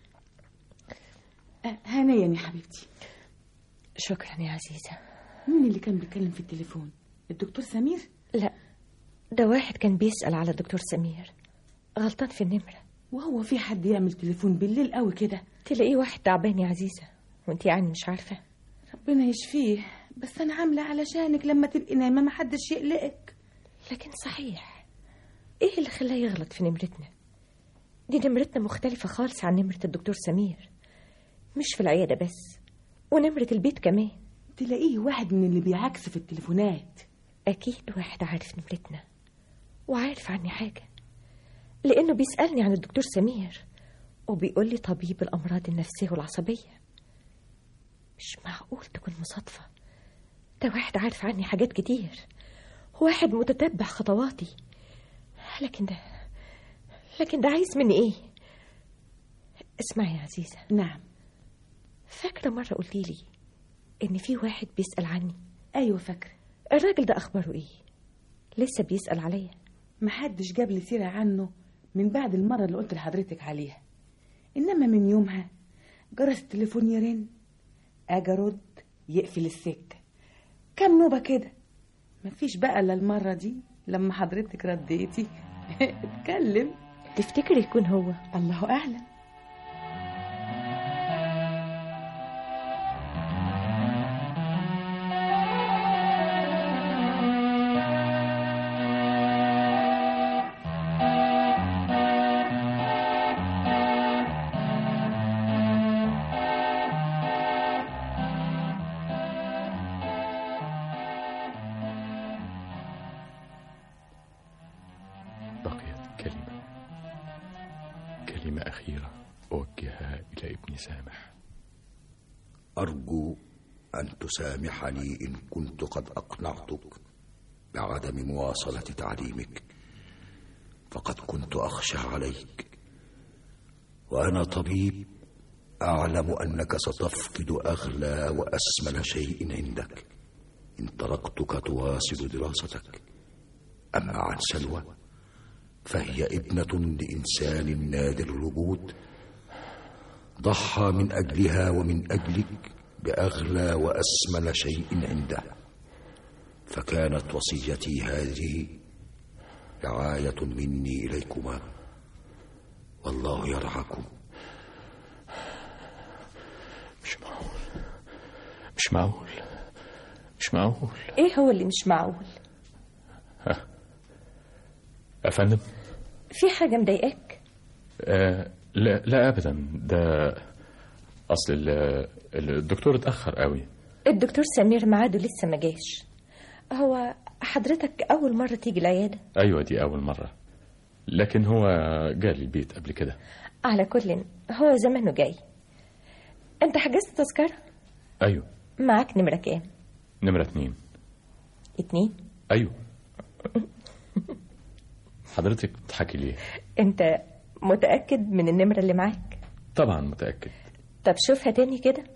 Speaker 4: أه هانيا يا حبيبتي.
Speaker 2: شكرا يا عزيزة.
Speaker 4: مين اللي كان بيتكلم في التليفون؟ الدكتور سمير؟
Speaker 2: لا، ده واحد كان بيسأل على الدكتور سمير، غلطان في النمرة.
Speaker 4: وهو في حد يعمل تليفون بالليل قوي كده؟
Speaker 2: تلاقيه واحد تعبان يا عزيزة، وانت يعني مش عارفة.
Speaker 4: ربنا يشفيه، بس أنا عاملة علشانك لما تبقي نايمة ما حدش يقلقك.
Speaker 2: لكن صحيح، ايه اللي خلاه يغلط في نمرتنا؟ دي نمرتنا مختلفة خالص عن نمرة الدكتور سمير، مش في العيادة بس، ونمرة البيت كمان.
Speaker 4: تلاقيه واحد من اللي بيعكس في التليفونات.
Speaker 2: أكيد واحد عارف نمرتنا وعارف عني حاجة، لأنه بيسألني عن الدكتور سمير وبيقول لي طبيب الأمراض النفسية والعصبية. مش معقول تكون مصادفة، ده واحد عارف عني حاجات كتير، واحد متتبع خطواتي. لكن ده لكن ده عايز مني ايه؟ اسمعي يا عزيزة.
Speaker 4: نعم.
Speaker 2: فاكرة مرة قلتي لي ان في واحد بيسأل عني؟
Speaker 4: ايوه فاكرة.
Speaker 2: الراجل ده اخباره ايه؟ لسه بيسأل عليا؟
Speaker 4: محدش جاب لي سيرة عنه من بعد المرة اللي قلت لحضرتك عليها، انما من يومها جرس التليفون يرن، اجي ارد يقفل السكة، كام نوبة كده. مفيش بقى الا المرة دي لما حضرتك رديتي اتكلم.
Speaker 2: تفتكر يكون هو؟
Speaker 4: الله اعلم.
Speaker 6: أوجهها إلى ابن سامح.
Speaker 8: أرجو أن تسامحني إن كنت قد أقنعتك بعدم مواصلة تعليمك، فقد كنت أخشى عليك، وأنا طبيب أعلم أنك ستفقد أغلى وأسمل شيء عندك إن تركتك تواصل دراستك. أما عن سلوى فهي ابنة لإنسان نادر الوجود، ضحى من أجلها ومن أجلك بأغلى وأسمل شيء عنده، فكانت وصيتي هذه رعاية مني إليكما، والله يرعاكم.
Speaker 6: مش معقول مش معقول مش معقول.
Speaker 2: ايه هو اللي مش معقول؟
Speaker 6: ها يا فندم،
Speaker 2: في حاجة مضايقاك؟
Speaker 6: آه لا لا أبدا، ده أصل ال- الدكتور اتأخر قوي.
Speaker 2: الدكتور سمير ميعاده لسه ما جاش. هو حضرتك أول مرة تيجي العيادة؟
Speaker 6: أيوة دي أول مرة، لكن هو جالي البيت قبل كده.
Speaker 2: على كل هو زمانه جاي. انت حجزت تذكرة؟
Speaker 6: أيوة.
Speaker 2: معاك نمرة كام؟
Speaker 6: نمرة اتنين.
Speaker 2: اتنين؟
Speaker 6: أيوة. حضرتك بتضحكي ليه؟
Speaker 2: انت متأكد من النمرة اللي معاك؟
Speaker 6: طبعا متأكد.
Speaker 2: طب شوفها تاني كده.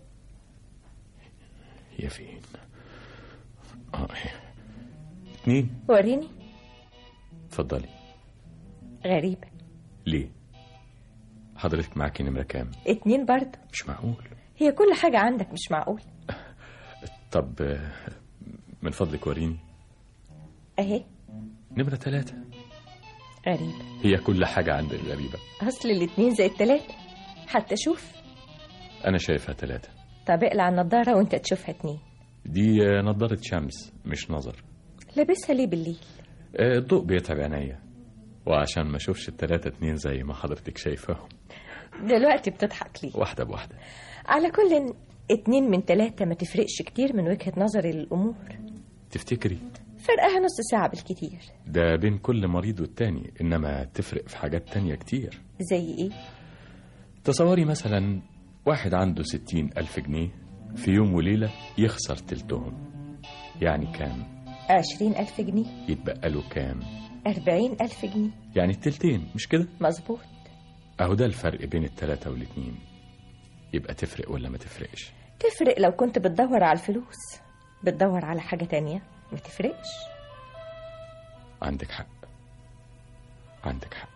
Speaker 6: هي فين؟ اه هي اتنين.
Speaker 2: وريني.
Speaker 6: اتفضلي.
Speaker 2: غريبة.
Speaker 6: ليه؟ حضرتك معاكي نمرة كام؟
Speaker 2: اتنين برضه.
Speaker 6: مش معقول.
Speaker 2: هي كل حاجة عندك مش معقول.
Speaker 6: طب آه، من فضلك وريني.
Speaker 2: اهي
Speaker 6: نمرة ثلاثة.
Speaker 2: غريبة.
Speaker 6: هي كل حاجة عندك غريبة.
Speaker 2: أصل الاتنين زي التلاتة. حتى شوف.
Speaker 6: أنا شايفها ثلاثة.
Speaker 2: طب اقلع النضارة وانت تشوفها اتنين.
Speaker 6: دي آه، نضارة شمس مش نظر.
Speaker 2: لابسها ليه بالليل؟
Speaker 6: آه، الضوء بيتعب عينيا، وعشان ما اشوفش الثلاثة اتنين زي ما حضرتك شايفاهم.
Speaker 2: دلوقتي بتضحك ليه؟
Speaker 6: واحدة بواحدة.
Speaker 2: على كل اتنين من تلاتة ما تفرقش كتير من وجهة نظري للأمور.
Speaker 6: تفتكري؟
Speaker 2: فرقها نص ساعة بالكتير.
Speaker 6: ده بين كل مريض والتاني، إنما تفرق في حاجات تانية كتير.
Speaker 2: زي ايه؟
Speaker 6: تصوري مثلا واحد عنده ستين ألف جنيه، في يوم وليلة يخسر تلتهم، يعني كام؟
Speaker 2: عشرين ألف جنيه.
Speaker 6: يتبقى له كام؟
Speaker 2: أربعين ألف جنيه.
Speaker 6: يعني التلتين، مش كده؟
Speaker 2: مظبوط.
Speaker 6: أهو ده الفرق بين التلاتة والاتنين. يبقى تفرق ولا ما تفرقش؟
Speaker 2: تفرق لو كنت بتدور على الفلوس. بتدور على حاجة تانية ما تفرقش.
Speaker 6: عندك حق عندك حق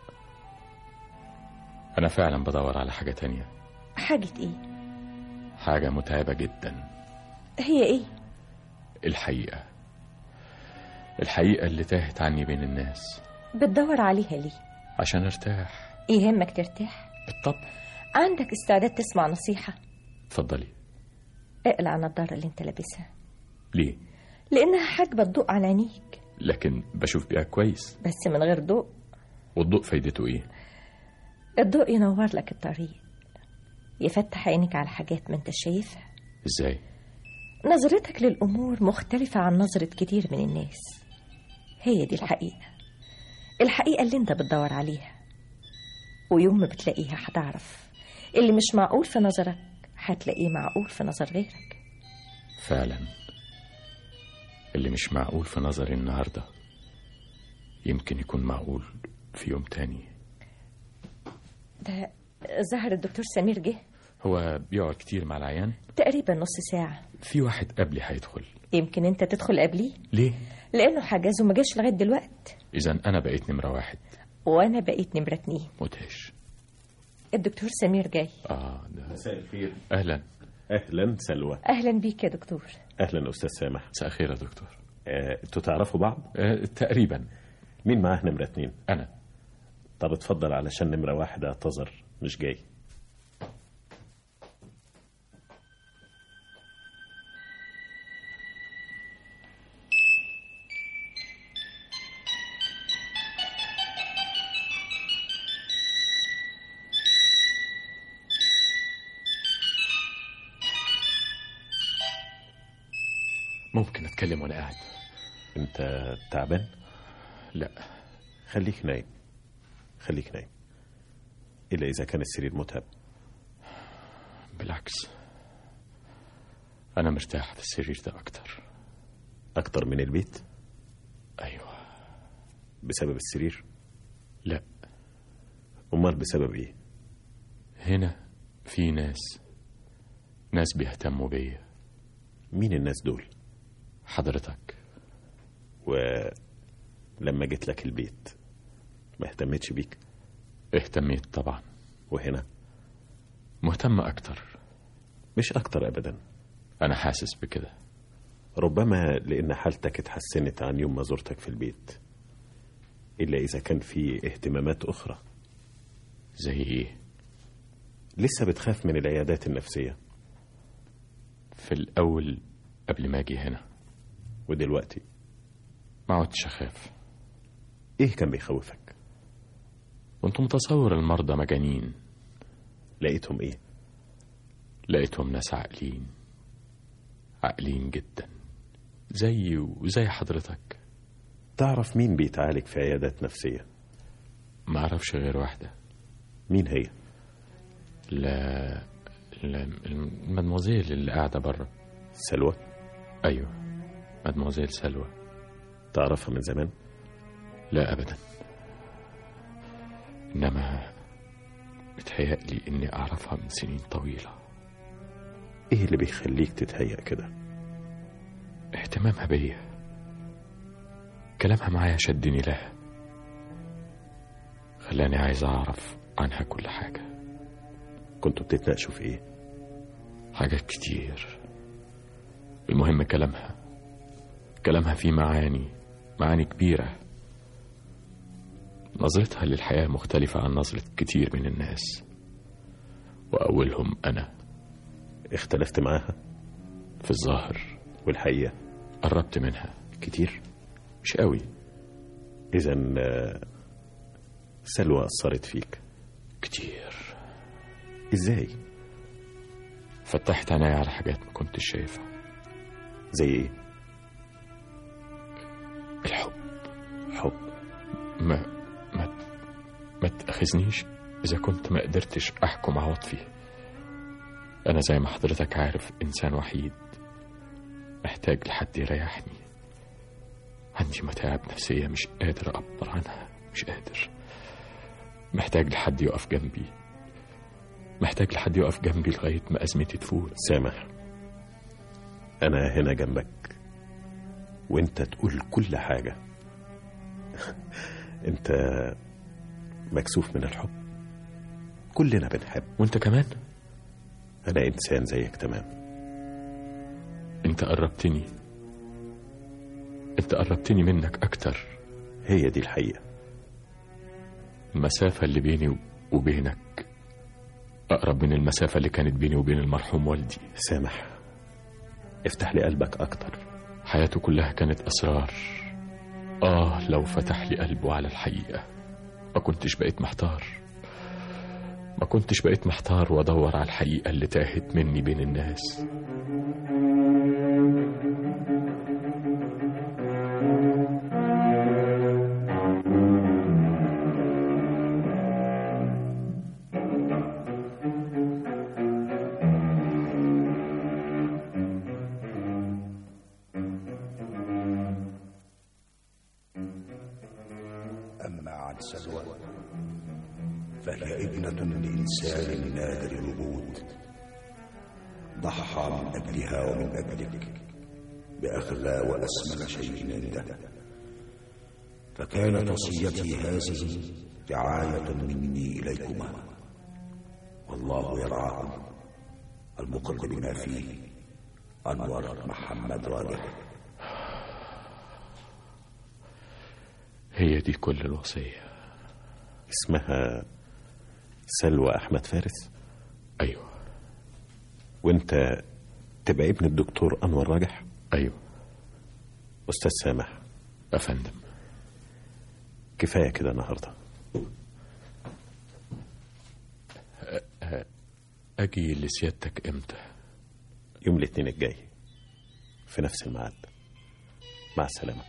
Speaker 6: أنا فعلا بدور على حاجة تانية.
Speaker 2: حاجة ايه؟
Speaker 6: حاجة متعبة جدا.
Speaker 2: هي ايه؟
Speaker 6: الحقيقة الحقيقة اللي تاهت عني بين الناس.
Speaker 2: بتدور عليها ليه؟
Speaker 6: عشان ارتاح.
Speaker 2: يهمك ترتاح؟
Speaker 6: بالطبع.
Speaker 2: عندك استعداد تسمع نصيحة؟
Speaker 6: اتفضلي.
Speaker 2: اقلع النضارة اللي انت لابسها.
Speaker 6: ليه؟
Speaker 2: لانها حاجبة الضوء على عينيك.
Speaker 6: لكن بشوف بيها كويس.
Speaker 2: بس من غير ضوء.
Speaker 6: والضوء فايدته ايه؟
Speaker 2: الضوء ينور لك الطريق، يفتح عينك على حاجات ما انت شايفها.
Speaker 6: ازاي؟
Speaker 2: نظرتك للأمور مختلفة عن نظرة كتير من الناس. هي دي الحقيقة، الحقيقة اللي انت بتدور عليها. ويوم ما بتلاقيها هتعرف اللي مش معقول في نظرك هتلاقيه معقول في نظر غيرك.
Speaker 6: فعلا اللي مش معقول في نظري النهاردة يمكن يكون معقول في يوم تاني.
Speaker 2: ده ظهر الدكتور سمير جه.
Speaker 6: هو بيقعد كتير مع العيان؟
Speaker 2: تقريبا نص ساعة.
Speaker 6: في واحد قبلي هيدخل.
Speaker 2: يمكن انت تدخل قبليه.
Speaker 6: ليه؟
Speaker 2: لانه حجز وما جاش لغاية دلوقت.
Speaker 6: اذا انا بقيت نمرة واحد
Speaker 2: وانا بقيت نمرة اتنين.
Speaker 6: مدهش.
Speaker 2: الدكتور سمير جاي.
Speaker 6: اه ده
Speaker 3: مساء الخير.
Speaker 6: اهلا.
Speaker 3: اهلا سلوى.
Speaker 2: اهلا بيك يا دكتور.
Speaker 3: اهلا استاذ سامح.
Speaker 6: مساء الخير يا دكتور.
Speaker 3: آه، انتوا تعرفوا بعض؟
Speaker 6: آه، تقريبا.
Speaker 3: مين معاه نمرة اتنين؟
Speaker 6: انا.
Speaker 3: طب اتفضل علشان نمرة واحد اعتذر مش جاي.
Speaker 6: ممكن اتكلم وانا قاعد؟
Speaker 3: انت تعبان؟
Speaker 6: لا.
Speaker 3: خليك نايم خليك نايم الا اذا كان السرير متعب.
Speaker 6: بالعكس، أنا مرتاح في السرير ده أكتر.
Speaker 3: أكتر من البيت؟
Speaker 6: أيوة.
Speaker 3: بسبب السرير؟
Speaker 6: لا.
Speaker 3: أمال بسبب إيه؟
Speaker 6: هنا في ناس ناس بيهتموا بيا.
Speaker 3: مين الناس دول؟
Speaker 6: حضرتك.
Speaker 3: ولما جيت لك البيت ما اهتمتش بيك؟
Speaker 6: اهتميت طبعا.
Speaker 3: وهنا؟
Speaker 6: مهتم أكتر.
Speaker 3: مش أكتر أبدا.
Speaker 6: أنا حاسس بكده.
Speaker 3: ربما لأن حالتك اتحسنت عن يوم ما زرتك في البيت، إلا إذا كان في اهتمامات أخرى.
Speaker 6: زي إيه؟
Speaker 3: لسه بتخاف من العيادات النفسية؟
Speaker 6: في الأول قبل ما أجي هنا.
Speaker 3: ودلوقتي؟
Speaker 6: ما عدتش أخاف.
Speaker 3: إيه كان بيخوفك؟
Speaker 6: كنت متصور المرضى مجانين.
Speaker 3: لقيتهم إيه؟
Speaker 6: لقيتهم ناس عاقلين، عاقلين جدا، زي وزي حضرتك.
Speaker 3: تعرف مين بيتعالج في عيادات نفسية؟
Speaker 6: ما أعرفش غير واحدة.
Speaker 3: مين هي؟
Speaker 6: لا, لا المدموزيل اللي قاعدة برا.
Speaker 3: سلوى؟
Speaker 6: أيوة، مدموزيل سلوى.
Speaker 3: تعرفها من زمان؟
Speaker 6: لا أبدا، إنما بتهيألي إني أعرفها من سنين طويلة.
Speaker 3: إيه اللي بيخليك تتهيأ كده؟
Speaker 6: اهتمامها بيا، كلامها معايا شدني لها، خلاني عايز أعرف عنها كل حاجة.
Speaker 3: كنتوا بتتناقشوا في إيه؟
Speaker 6: حاجات كتير. المهم كلامها كلامها فيه معاني معاني كبيرة. نظرتها للحياة مختلفة عن نظرة كتير من الناس، وأولهم أنا.
Speaker 3: اختلفت معاها؟
Speaker 6: في الظاهر.
Speaker 3: والحقيقة؟
Speaker 6: قربت منها
Speaker 3: كتير؟
Speaker 6: مش قوي.
Speaker 3: إذن سلوى أثرت فيك؟
Speaker 6: كتير.
Speaker 3: إزاي؟
Speaker 6: فتحت عيني على حاجات ما كنتش شايفها.
Speaker 3: زي إيه؟
Speaker 6: الحب.
Speaker 3: حب؟
Speaker 6: ما ما ما تأخذنيش إذا كنت ما قدرتش أحكم عواطفي. أنا زي ما حضرتك عارف إنسان وحيد، محتاج لحد يريحني. عندي متاعب نفسية مش قادر أعبر عنها، مش قادر. محتاج لحد يقف جنبي، محتاج لحد يقف جنبي لغاية ما أزمتي تفوت.
Speaker 3: سامح، أنا هنا جنبك وإنت تقول كل حاجة. أنت مكسوف من الحب، كلنا بنحب.
Speaker 6: وأنت كمان؟
Speaker 3: أنا إنسان زيك تمام.
Speaker 6: أنت قربتني أنت قربتني منك أكتر.
Speaker 3: هي دي الحقيقة.
Speaker 6: المسافة اللي بيني وبينك أقرب من المسافة اللي كانت بيني وبين المرحوم والدي.
Speaker 3: سامح، افتح لي قلبك أكتر.
Speaker 6: حياته كلها كانت أسرار. آه لو فتح لي قلبه على الحقيقة ما كنتش بقيت محتار ما كنتش بقيت محتار وأدور على الحقيقة اللي تاهت مني بين الناس.
Speaker 8: سلوى فهي ابنة لإنسان نادر الوجود، ضحى من أجلها ومن أجلك بأغلى وأثمن شيء عنده. فكانت وصيتي هذه رعاية مني إليكما، والله يرعاكم. المقر بما فيه أنور محمد راجح.
Speaker 6: هي دي كل الوصية.
Speaker 3: اسمها سلوى أحمد فارس؟
Speaker 6: أيوة.
Speaker 3: وانت تبقى ابن الدكتور أنور راجح؟
Speaker 6: أيوة.
Speaker 3: أستاذ سامح.
Speaker 6: أفندم.
Speaker 3: كفاية كده النهاردة.
Speaker 6: أجي لسيادتك إمتى؟
Speaker 3: يوم الاثنين الجاي في نفس الميعاد. مع السلامة.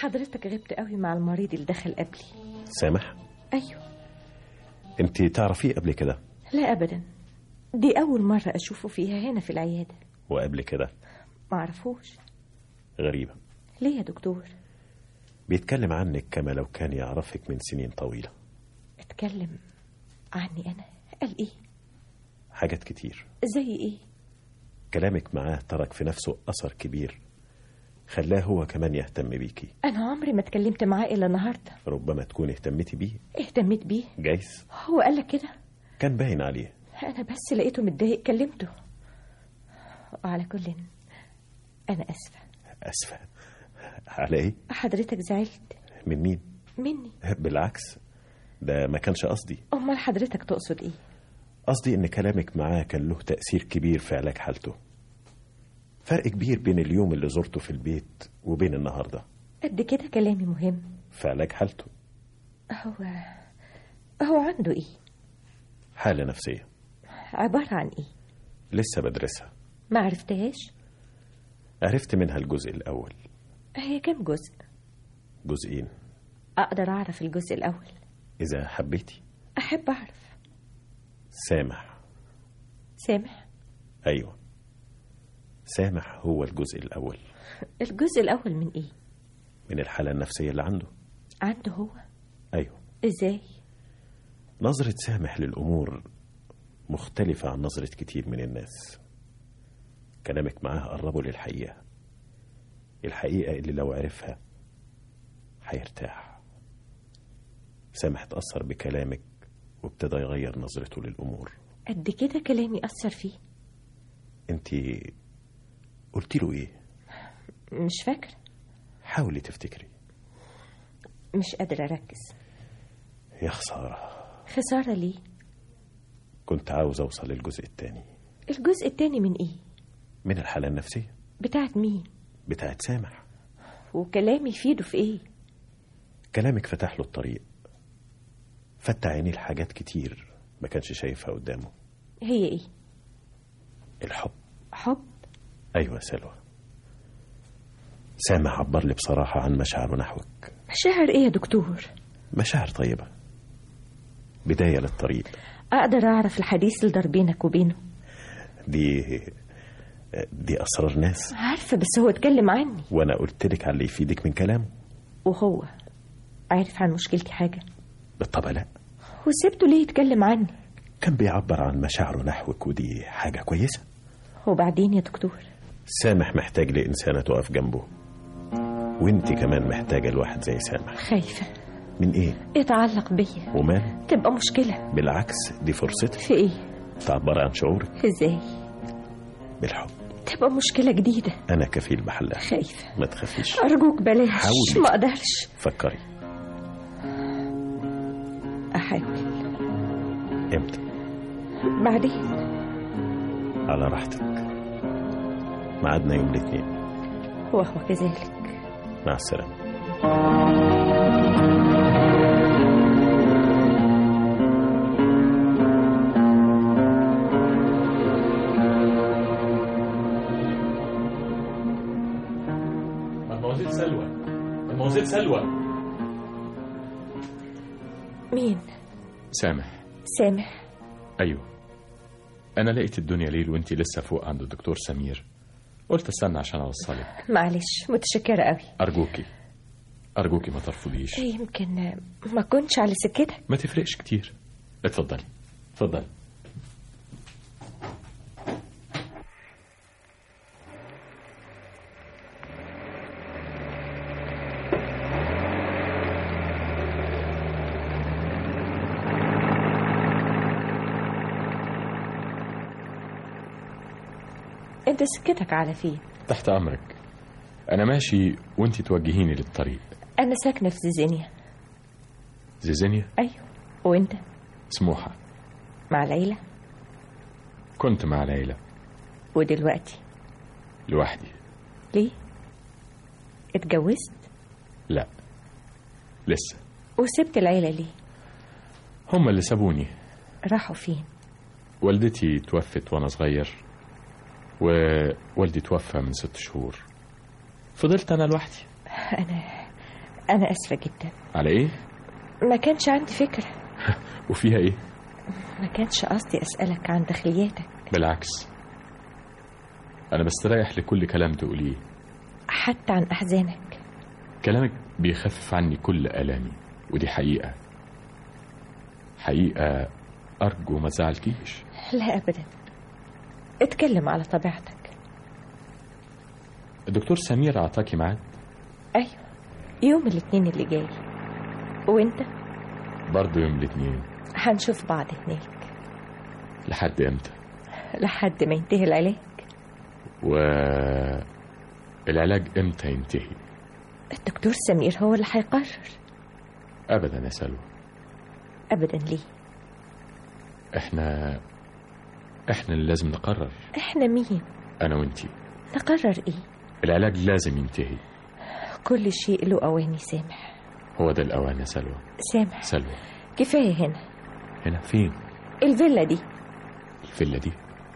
Speaker 2: حضرتك غبت قوي مع المريض اللي دخل قبلي.
Speaker 3: سامح؟
Speaker 2: أيوه.
Speaker 3: انت تعرفيه قبل كده؟
Speaker 2: لا أبدا، دي أول مرة أشوفه فيها هنا في العيادة.
Speaker 3: وقبل كده؟
Speaker 2: ما أعرفوش.
Speaker 3: غريبة.
Speaker 2: ليه يا دكتور؟
Speaker 3: بيتكلم عنك كما لو كان يعرفك من سنين طويلة.
Speaker 2: اتكلم عني أنا؟ قال إيه؟
Speaker 3: حاجات كتير.
Speaker 2: زي إيه؟
Speaker 3: كلامك معاه ترك في نفسه أثر كبير، خلاه هو كمان يهتم بيكي.
Speaker 2: أنا عمري ما اتكلمت معاه إلا النهاردة.
Speaker 3: ربما تكون اهتمتي بيه.
Speaker 2: اهتميت بيه؟
Speaker 3: جايز.
Speaker 2: هو قال لك كده؟
Speaker 3: كان باين عليه.
Speaker 2: أنا بس لقيته متضايق كلمته. وعلى كل أنا أسفة.
Speaker 3: أسفة؟ على إيه؟
Speaker 2: حضرتك زعلت؟
Speaker 3: من مين؟
Speaker 2: مني.
Speaker 3: بالعكس، ده ما كانش قصدي.
Speaker 2: أمال حضرتك تقصد إيه؟
Speaker 3: قصدي إن كلامك معاه كان له تأثير كبير في علاج حالته. فرق كبير بين اليوم اللي زرته في البيت وبين النهاردة.
Speaker 2: قد كده كلامي مهم
Speaker 3: في علاج حالته.
Speaker 2: هو هو عنده إيه؟
Speaker 3: حالة نفسية.
Speaker 2: عبارة عن إيه؟
Speaker 3: لسه بدرسها.
Speaker 2: ما عرفتهاش؟
Speaker 3: عرفت منها الجزء الأول.
Speaker 2: هي كم جزء؟
Speaker 3: جزئين.
Speaker 2: أقدر أعرف الجزء الأول؟
Speaker 3: إذا حبيتي.
Speaker 2: أحب أعرف.
Speaker 3: سامح.
Speaker 2: سامح؟
Speaker 3: أيوة، سامح هو الجزء الأول.
Speaker 2: الجزء الأول من إيه؟
Speaker 3: من الحالة النفسية اللي عنده.
Speaker 2: عنده هو؟
Speaker 3: أيوة.
Speaker 2: إزاي؟
Speaker 3: نظرة سامح للأمور مختلفة عن نظرة كتير من الناس. كلامك معاه قربه للحقيقة، الحقيقة اللي لو عرفها هيرتاح. سامح تأثر بكلامك وابتدى يغير نظرته للأمور.
Speaker 2: قد كده كلامي أثر فيه؟
Speaker 3: انتي قلت له ايه؟
Speaker 2: مش فاكرة.
Speaker 3: حاولي تفتكري.
Speaker 2: مش قادرة أركز.
Speaker 3: يا خسارة.
Speaker 2: خسارة ليه؟
Speaker 3: كنت عاوز أوصل للجزء التاني.
Speaker 2: الجزء التاني من إيه؟
Speaker 3: من الحالة النفسية.
Speaker 2: بتاعت مين؟
Speaker 3: بتاعت سامح.
Speaker 2: وكلامي يفيده في إيه؟
Speaker 3: كلامك فتح له الطريق، فتح عينيه لحاجات كتير ما كانش شايفها قدامه.
Speaker 2: هي إيه؟
Speaker 3: الحب.
Speaker 2: حب؟
Speaker 3: أيوة سلوى، سامح عبر لي بصراحة عن مشاعره نحوك.
Speaker 2: مشاعر إيه يا دكتور؟
Speaker 3: مشاعر طيبة، بداية للطريق.
Speaker 2: أقدر أعرف الحديث اللي دار بينك وبينه؟
Speaker 3: دي دي أسرار ناس.
Speaker 2: عارفة، بس هو اتكلم عني
Speaker 3: وأنا قلت لك على اللي يفيدك من كلامه.
Speaker 2: وهو عارف عن مشكلتي حاجة؟
Speaker 3: بالطبع لا.
Speaker 2: وسبته ليه يتكلم عني؟
Speaker 3: كان بيعبر عن مشاعره نحوك، ودي حاجة كويسة.
Speaker 2: وبعدين يا دكتور؟
Speaker 3: سامح محتاج لإنسانة تقف جنبه، وانت كمان محتاجة لواحد زي سامح.
Speaker 2: خايفة.
Speaker 3: من ايه؟
Speaker 2: يتعلق بيا.
Speaker 3: ومال؟
Speaker 2: تبقى مشكلة.
Speaker 3: بالعكس، دي فرصتك.
Speaker 2: في ايه؟
Speaker 3: تعبر عن شعورك.
Speaker 2: ازاي؟
Speaker 3: بالحب.
Speaker 2: تبقى مشكلة جديدة.
Speaker 3: انا كفيل بحلها.
Speaker 2: خايفة.
Speaker 3: ما تخافيش.
Speaker 2: ارجوك بلاش.
Speaker 3: حاولي.
Speaker 2: ما اقدرش.
Speaker 3: فكري.
Speaker 2: احاول.
Speaker 3: امتى؟
Speaker 2: بعدين.
Speaker 3: على راحتك. ميعادنا يوم الاثنين.
Speaker 2: وهو كذلك.
Speaker 3: مع السلامة.
Speaker 6: مدموزيل سلوى، مدموزيل سلوى.
Speaker 2: مين؟
Speaker 6: سامح.
Speaker 2: سامح؟
Speaker 6: أيوه، أنا لقيت الدنيا ليل وانتي لسه فوق عند الدكتور سمير، قلت استنى عشان أوصلك.
Speaker 2: معلش، متشكرة قوي.
Speaker 6: أرجوكي أرجوكي ما ترفضيش.
Speaker 2: يمكن ما كنتش على سكتك.
Speaker 6: ما تفرقش كتير. اتفضلي اتفضلي.
Speaker 2: انت سكتك على فين؟
Speaker 6: تحت أمرك، أنا ماشي وانتي توجهيني للطريق.
Speaker 2: أنا ساكنة في زيزينيا.
Speaker 6: زيزينيا؟
Speaker 2: أيوه. وانت؟
Speaker 6: سموحة.
Speaker 2: مع العيلة؟
Speaker 6: كنت مع العيلة.
Speaker 2: ودلوقتي؟
Speaker 6: لوحدي.
Speaker 2: ليه؟ اتجوزت؟
Speaker 6: لا لسه.
Speaker 2: وسبت العيلة ليه؟
Speaker 6: هم اللي سابوني.
Speaker 2: راحوا فين؟
Speaker 6: والدتي توفت وانا صغير، ووالدي توفى من ست شهور، فضلت انا لوحدي.
Speaker 2: انا أنا أسفة جدا.
Speaker 6: على إيه؟
Speaker 2: ما كانش عندي فكرة.
Speaker 6: وفيها إيه؟
Speaker 2: ما كانش قصدي أسألك عن داخلياتك.
Speaker 6: بالعكس، أنا بستريح لكل كلام تقوليه،
Speaker 2: حتى عن أحزانك.
Speaker 6: كلامك بيخفف عني كل آلامي، ودي حقيقة حقيقة أرجو ما تزعلكيش.
Speaker 2: لا أبدا، اتكلم على طبيعتك.
Speaker 6: الدكتور سمير أعطاكي ميعاد؟
Speaker 2: أيوة، يوم الاثنين اللي جاي. وانت؟
Speaker 6: برضه يوم الاثنين.
Speaker 2: هنشوف بعض هناك.
Speaker 6: لحد امتى؟
Speaker 2: لحد ما ينتهي العلاج.
Speaker 6: والعلاج امتى ينتهي؟
Speaker 2: الدكتور سمير هو اللي هيقرر.
Speaker 6: ابدا يا سلوى.
Speaker 2: ابدا ليه؟
Speaker 6: احنا احنا اللي لازم نقرر.
Speaker 2: احنا مين؟
Speaker 6: انا وانتي.
Speaker 2: نقرر ايه؟
Speaker 6: العلاج لازم ينتهي.
Speaker 2: كل شيء له اوان سامح.
Speaker 6: هو ده الاوان يا سلوى.
Speaker 2: سامح.
Speaker 6: سلوى،
Speaker 2: كفايه هنا.
Speaker 6: هنا فين؟
Speaker 2: الفيلا دي.
Speaker 6: الفيلا دي؟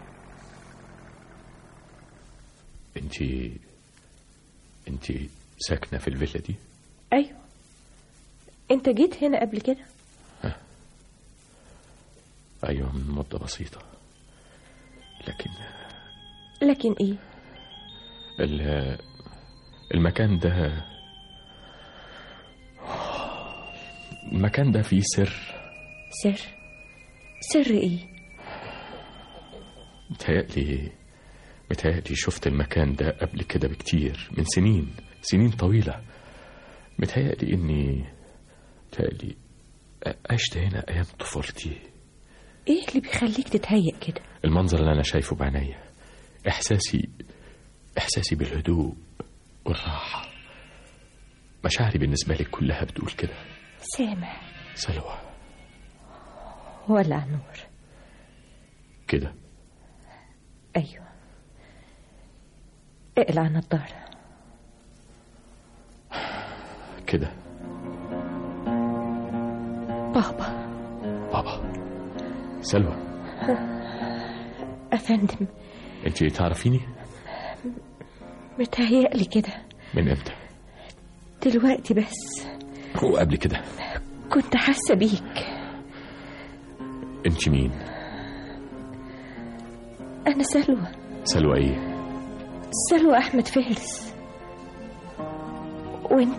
Speaker 6: انتي انتي ساكنة في الفيلا دي؟
Speaker 2: ايوه. انت جيت هنا قبل كده؟
Speaker 6: ها. ايوه، من مدة بسيطة. لكن
Speaker 2: لكن ايه؟
Speaker 6: المكان ده المكان ده فيه سر.
Speaker 2: سر؟ سر ايه؟
Speaker 6: متهيألي متهيألي شفت المكان ده قبل كده بكتير، من سنين سنين طويلة. متهيألي إني متهيألي عشت هنا أيام طفولتي.
Speaker 2: إيه اللي بيخليك تتهيأ كده؟
Speaker 6: المنظر اللي أنا شايفه بعينيا، إحساسي إحساسي بالهدوء والراحة. مشاعري بالنسبة لك كلها بتقول كده.
Speaker 2: سامح.
Speaker 6: سلوى.
Speaker 2: ولع نور.
Speaker 6: كده؟
Speaker 2: أيوة. اقلع النضارة.
Speaker 6: كده؟
Speaker 2: بابا.
Speaker 6: بابا. سلوى.
Speaker 2: أفندم.
Speaker 6: أنت تعرفيني؟
Speaker 2: متهيألي كده.
Speaker 6: من امتى؟
Speaker 2: دلوقتي بس.
Speaker 6: وقبل كده؟
Speaker 2: كنت حاسة بيك.
Speaker 6: أنت مين؟
Speaker 2: أنا سلوى.
Speaker 6: سلوى إيه؟
Speaker 2: سلوى أحمد فارس. وأنت؟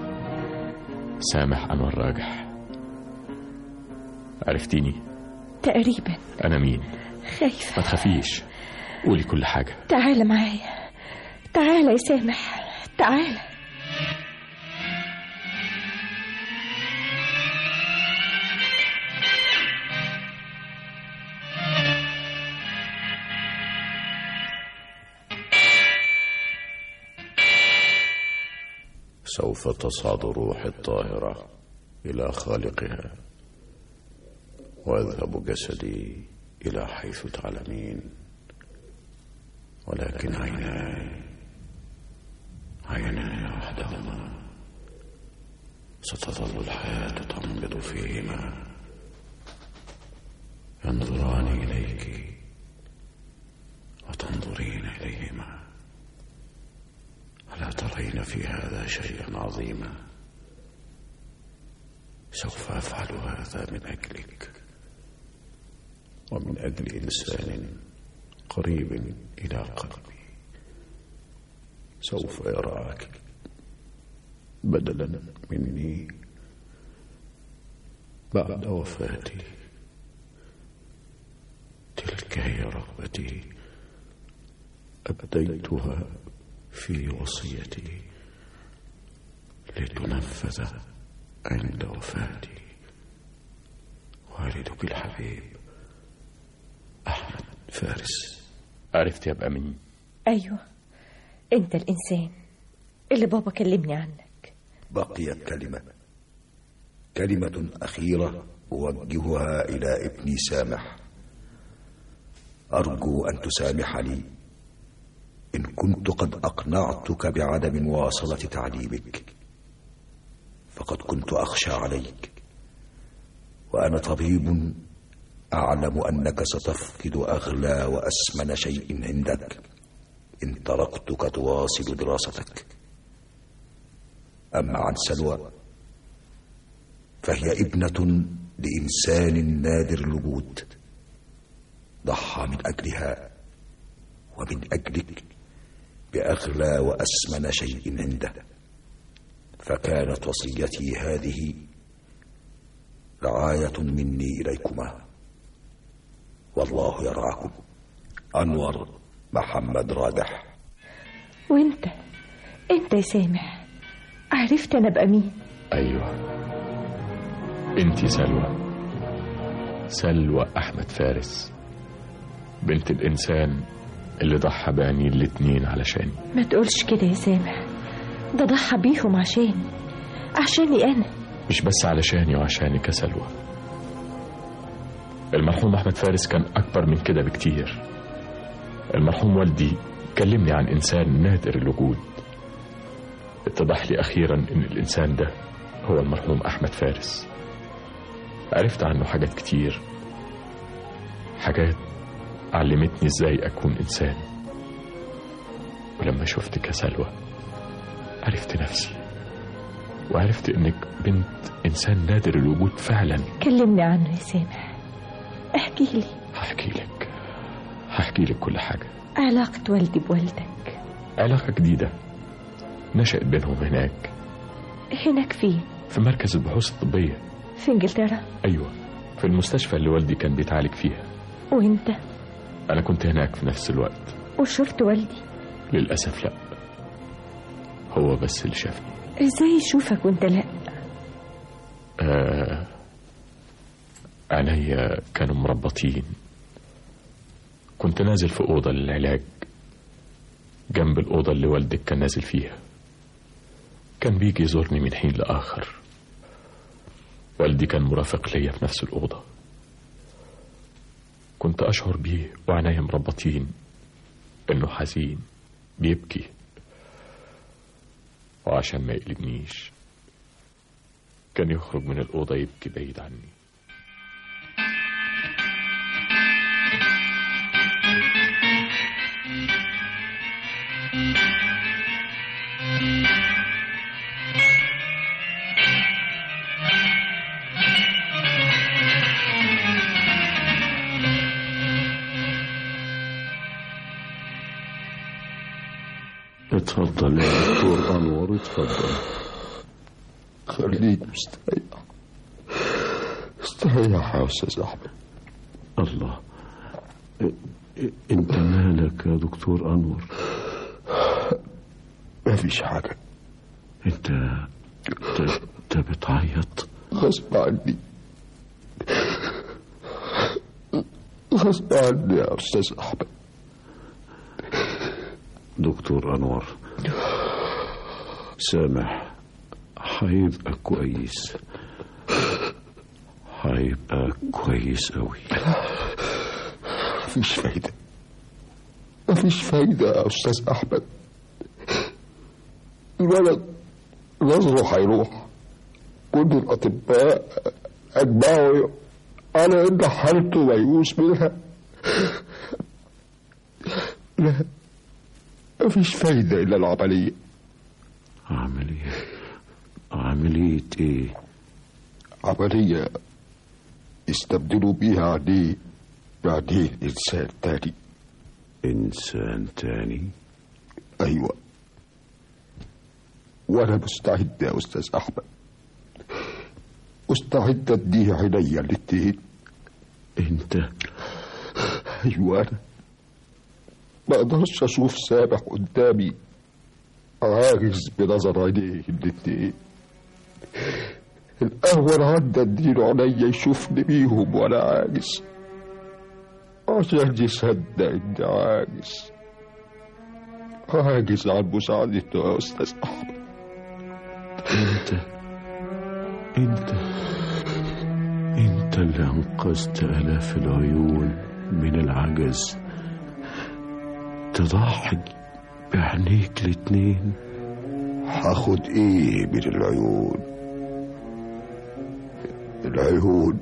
Speaker 6: سامح أنور راجح. عرفتيني؟
Speaker 2: تقريبا.
Speaker 6: أنا مين؟
Speaker 2: خايفة.
Speaker 6: ما تخافيش، قولي كل حاجة.
Speaker 2: تعال معايا، تعال يا سامح، تعال.
Speaker 8: سوف تصعد روحي الطاهرة إلى خالقها، ويذهب جسدي إلى حيث تعلمين، ولكن عيناي عيناي وحدهما ستظل الحياة تنبض فيهما، ينظران إليك وتنظرين إليهما. ألا ترين في هذا شيئا عظيما؟ سوف أفعل هذا من أجلك ومن أجل إنسان قريب إلى قلبي سوف يراك بدلا مني بعد وفاتي. تلك هي رغبتي أبديتها في وصيتي لتنفذ عند وفاتي. والدك الحبيب أحمد فارس.
Speaker 6: عرفت يبقى مين؟
Speaker 2: أيوة، أنت الإنسان اللي بابا كلمني عنك.
Speaker 8: بقيت كلمة كلمة أخيرة أوجهها إلى ابني سامح. أرجو أن تسامحني إن كنت قد أقنعتك بعدم مواصلة تعليمك، فقد كنت أخشى عليك، وأنا طبيب أعلم أنك ستفقد أغلى وأثمن شيء عندك إن تركتك تواصل دراستك. أما عن سلوى فهي ابنة لإنسان نادر الوجود، ضحى من أجلها ومن أجلك بأغلى وأثمن شيء عنده، فكانت وصيتي هذه رعاية مني إليكما، والله يرعاكم. أنور محمد رادح.
Speaker 2: وانت انت يا سامح، عرفت انا بقى مين؟
Speaker 6: ايوه، انتي سلوى، سلوى احمد فارس، بنت الانسان اللي ضحى بعينيه الاتنين علشاني.
Speaker 2: ما تقولش كده يا سامح، ده ضحى بيهم عشاني، عشاني انا.
Speaker 6: مش بس علشاني وعشانك يا سلوى، المرحوم احمد فارس كان اكبر من كده بكتير. المرحوم والدي كلمني عن انسان نادر الوجود، اتضح لي اخيرا ان الانسان ده هو المرحوم احمد فارس. عرفت عنه حاجات كتير، حاجات علمتني ازاي اكون انسان. ولما شفتك يا سلوى عرفت نفسي، وعرفت انك بنت انسان نادر الوجود فعلا.
Speaker 2: كلمني عنه يا سامح، احكي لي.
Speaker 6: هحكي لك هحكي لك كل حاجة.
Speaker 2: علاقة والدي بوالدك
Speaker 6: علاقة جديدة نشأت بينهم هناك.
Speaker 2: هناك فين؟
Speaker 6: في مركز البحوث الطبية
Speaker 2: في انجلترا؟
Speaker 6: ايوه، في المستشفى اللي والدي كان بيتعالج فيها.
Speaker 2: وانت؟
Speaker 6: انا كنت هناك في نفس الوقت.
Speaker 2: وشفت والدي؟
Speaker 6: للأسف لا، هو بس اللي شافني.
Speaker 2: ازاي يشوفك وانت لا؟
Speaker 6: آه عينيا كانوا مربطين. كنت نازل في أوضة للعلاج جنب الأوضة اللي والدك كان نازل فيها. كان بيجي يزورني من حين لآخر. والدي كان مرافق ليا في نفس الأوضة. كنت أشعر بيه وعينيا مربطين إنه حزين بيبكي، وعشان ما يقلبنيش كان يخرج من الأوضة يبكي بعيد عني.
Speaker 9: اتفضل يا دكتور أنور، اتفضل.
Speaker 10: خليك مستريح، استريح يا أستاذ أحمد.
Speaker 9: الله، انت مالك يا دكتور أنور؟
Speaker 10: ما فيش حاجة.
Speaker 9: انت انت بتعيط؟
Speaker 10: غصب عني، غصب عني يا أستاذ أحمد.
Speaker 9: دكتور أنور، سامح هيبقى كويس، هيبقى كويس أوي.
Speaker 10: مفيش فايدة، مفيش فايدة يا أستاذ أحمد. الولد نظره هيروح. كل الأطباء أجمعوا على إن حالته ميؤوس منها. لا، مفيش فايدة إلا العملية.
Speaker 9: عملية؟ عملية إيه؟
Speaker 10: عملية يستبدلوا بيها عينيه بعينيه إنسان تاني.
Speaker 9: إنسان تاني؟
Speaker 10: أيوة، وأنا مستعد يا أستاذ أحمد، مستعد أديه عينيا الاتنين.
Speaker 9: أنت؟
Speaker 10: أيوة، أنا ما أقدرش أشوف سامح قدامي عاجز بنظر عينيه الاتنين. الأول عدى اديله عينيا يشوفني بيهم وأنا عاجز، عشان يصدق إني عاجز، عاجز عن مساعدته يا أستاذ أحمد.
Speaker 9: أنت أنت أنت اللي أنقذت آلاف العيون من العجز، تضحي بعينيك الاتنين.
Speaker 10: هاخد ايه من العيون؟ العيون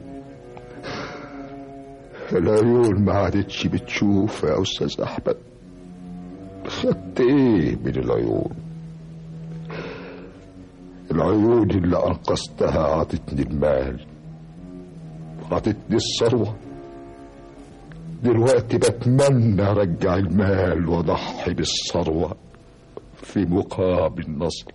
Speaker 10: العيون ما عادتش بتشوف يا أستاذ أحمد. خدت ايه من العيون؟ العيون اللي أنقذتها عطتني المال، عطتني الثروة. دلوقتي بتمنى أرجع المال وأضحي بالثروة في مقابل نظرة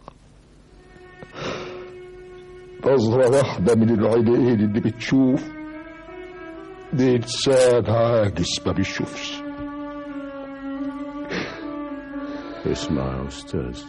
Speaker 10: نظرة واحدة من العينين اللي بتشوف. ده إنسان عاجز ما بيشوفش.
Speaker 9: اسمع يا أستاذ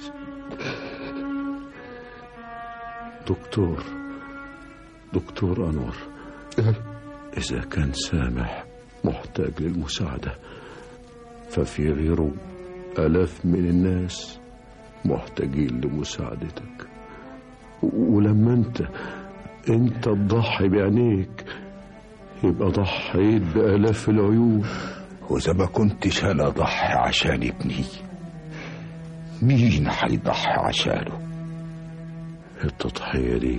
Speaker 9: دكتور دكتور أنور، إذا كان سامح محتاج للمساعدة ففي غيره آلاف من الناس محتاجين لمساعدتك. ولما انت انت تضحي بعينيك يبقى ضحيت بآلاف العيون.
Speaker 8: وإذا ما كنتش أنا أضحي عشان ابني، مين هيضحي عشانه؟
Speaker 9: التضحية دي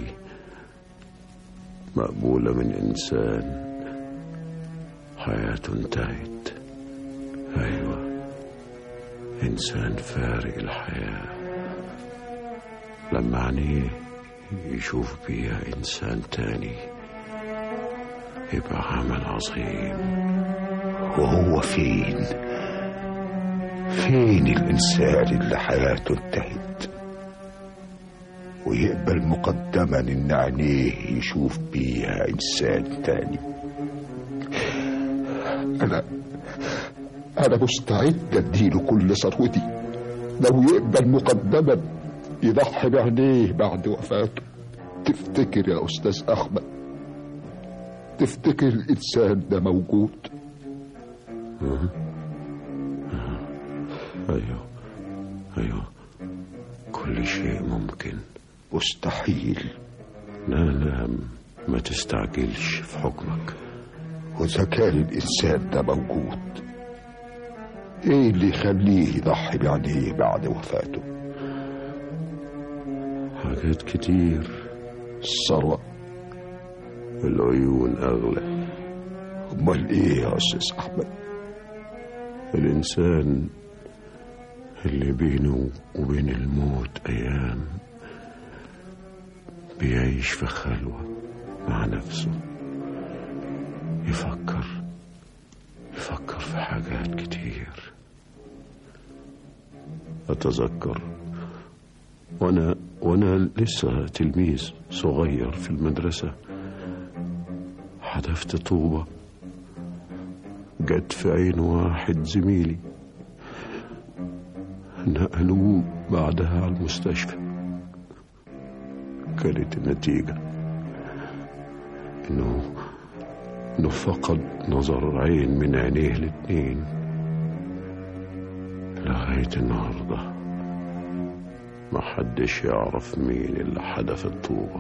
Speaker 9: مقبولة من إنسان حياته انتهت. أيوة، إنسان فارق الحياة لما عينيه يشوف بيها إنسان تاني يبقى عمل عظيم.
Speaker 8: وهو فين فين الإنسان اللي حياته انتهت ويقبل مقدما إن عينيه يشوف بيها إنسان تاني؟
Speaker 10: أنا أنا مستعد أديله كل ثروتي لو يقبل مقدما يضحي بعينيه بعد وفاته. تفتكر يا أستاذ أحمد، تفتكر الإنسان ده موجود؟
Speaker 9: أه. أه. أيوه أيوه، كل شيء ممكن.
Speaker 10: مستحيل.
Speaker 9: لا لا، ما تستعجلش في حكمك.
Speaker 10: وإذا كان الإنسان ده موجود، إيه اللي يخليه يضحي بعينيه بعد وفاته؟
Speaker 9: حاجات كتير.
Speaker 10: الثروة،
Speaker 9: العيون أغلى.
Speaker 10: أمال إيه يا أستاذ أحمد؟
Speaker 9: الإنسان اللي بينه وبين الموت أيام بيعيش في خلوة مع نفسه، يفكر يفكر في حاجات كتير. أتذكر وأنا وأنا لسه تلميذ صغير في المدرسة حدفت طوبة جت في عين واحد زميلي، نقلوه بعدها على المستشفى. كانت النتيجة إنه إنه فقد نظر عين من عينيه الاتنين. لغاية النهاردة ما حدش يعرف مين اللي حدف الطوبة.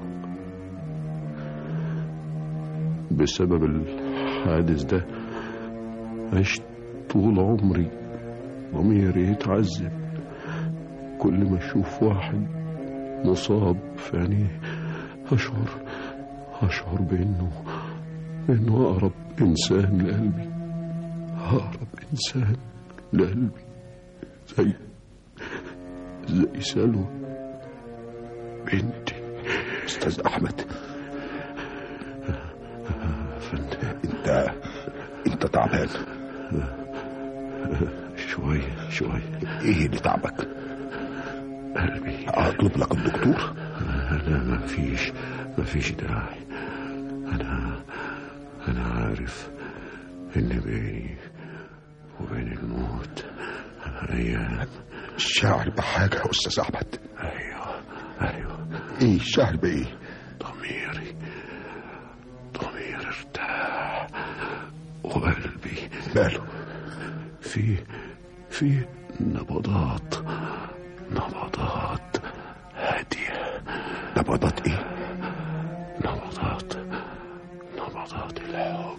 Speaker 9: بسبب الحادث ده عشت طول عمري ضميري يتعذب كل ما اشوف واحد مصاب في عينيه. اشعر اشعر بانه بانه اقرب انسان لقلبي، اقرب انسان لقلبي، زي زي سلوى بنتي.
Speaker 8: استاذ احمد، انت انت تعبان
Speaker 9: شوية شوية.
Speaker 8: ايه اللي تعبك؟
Speaker 9: قلبي.
Speaker 8: اطلب لك الدكتور؟
Speaker 9: لا، ما فيش ما فيش داعي. انا انا عارف ان بيني وبين الموت ايام.
Speaker 10: شاعر بحاجة يا استاذ احمد؟
Speaker 9: ايوه ايوه.
Speaker 10: ايه شاعر بايه؟
Speaker 9: ضميري ضميري ارتاح وقلبي
Speaker 10: ماله؟
Speaker 9: في في نبضات نبضات هادية.
Speaker 10: نبضات ايه؟
Speaker 9: نبضات نبضات الحب.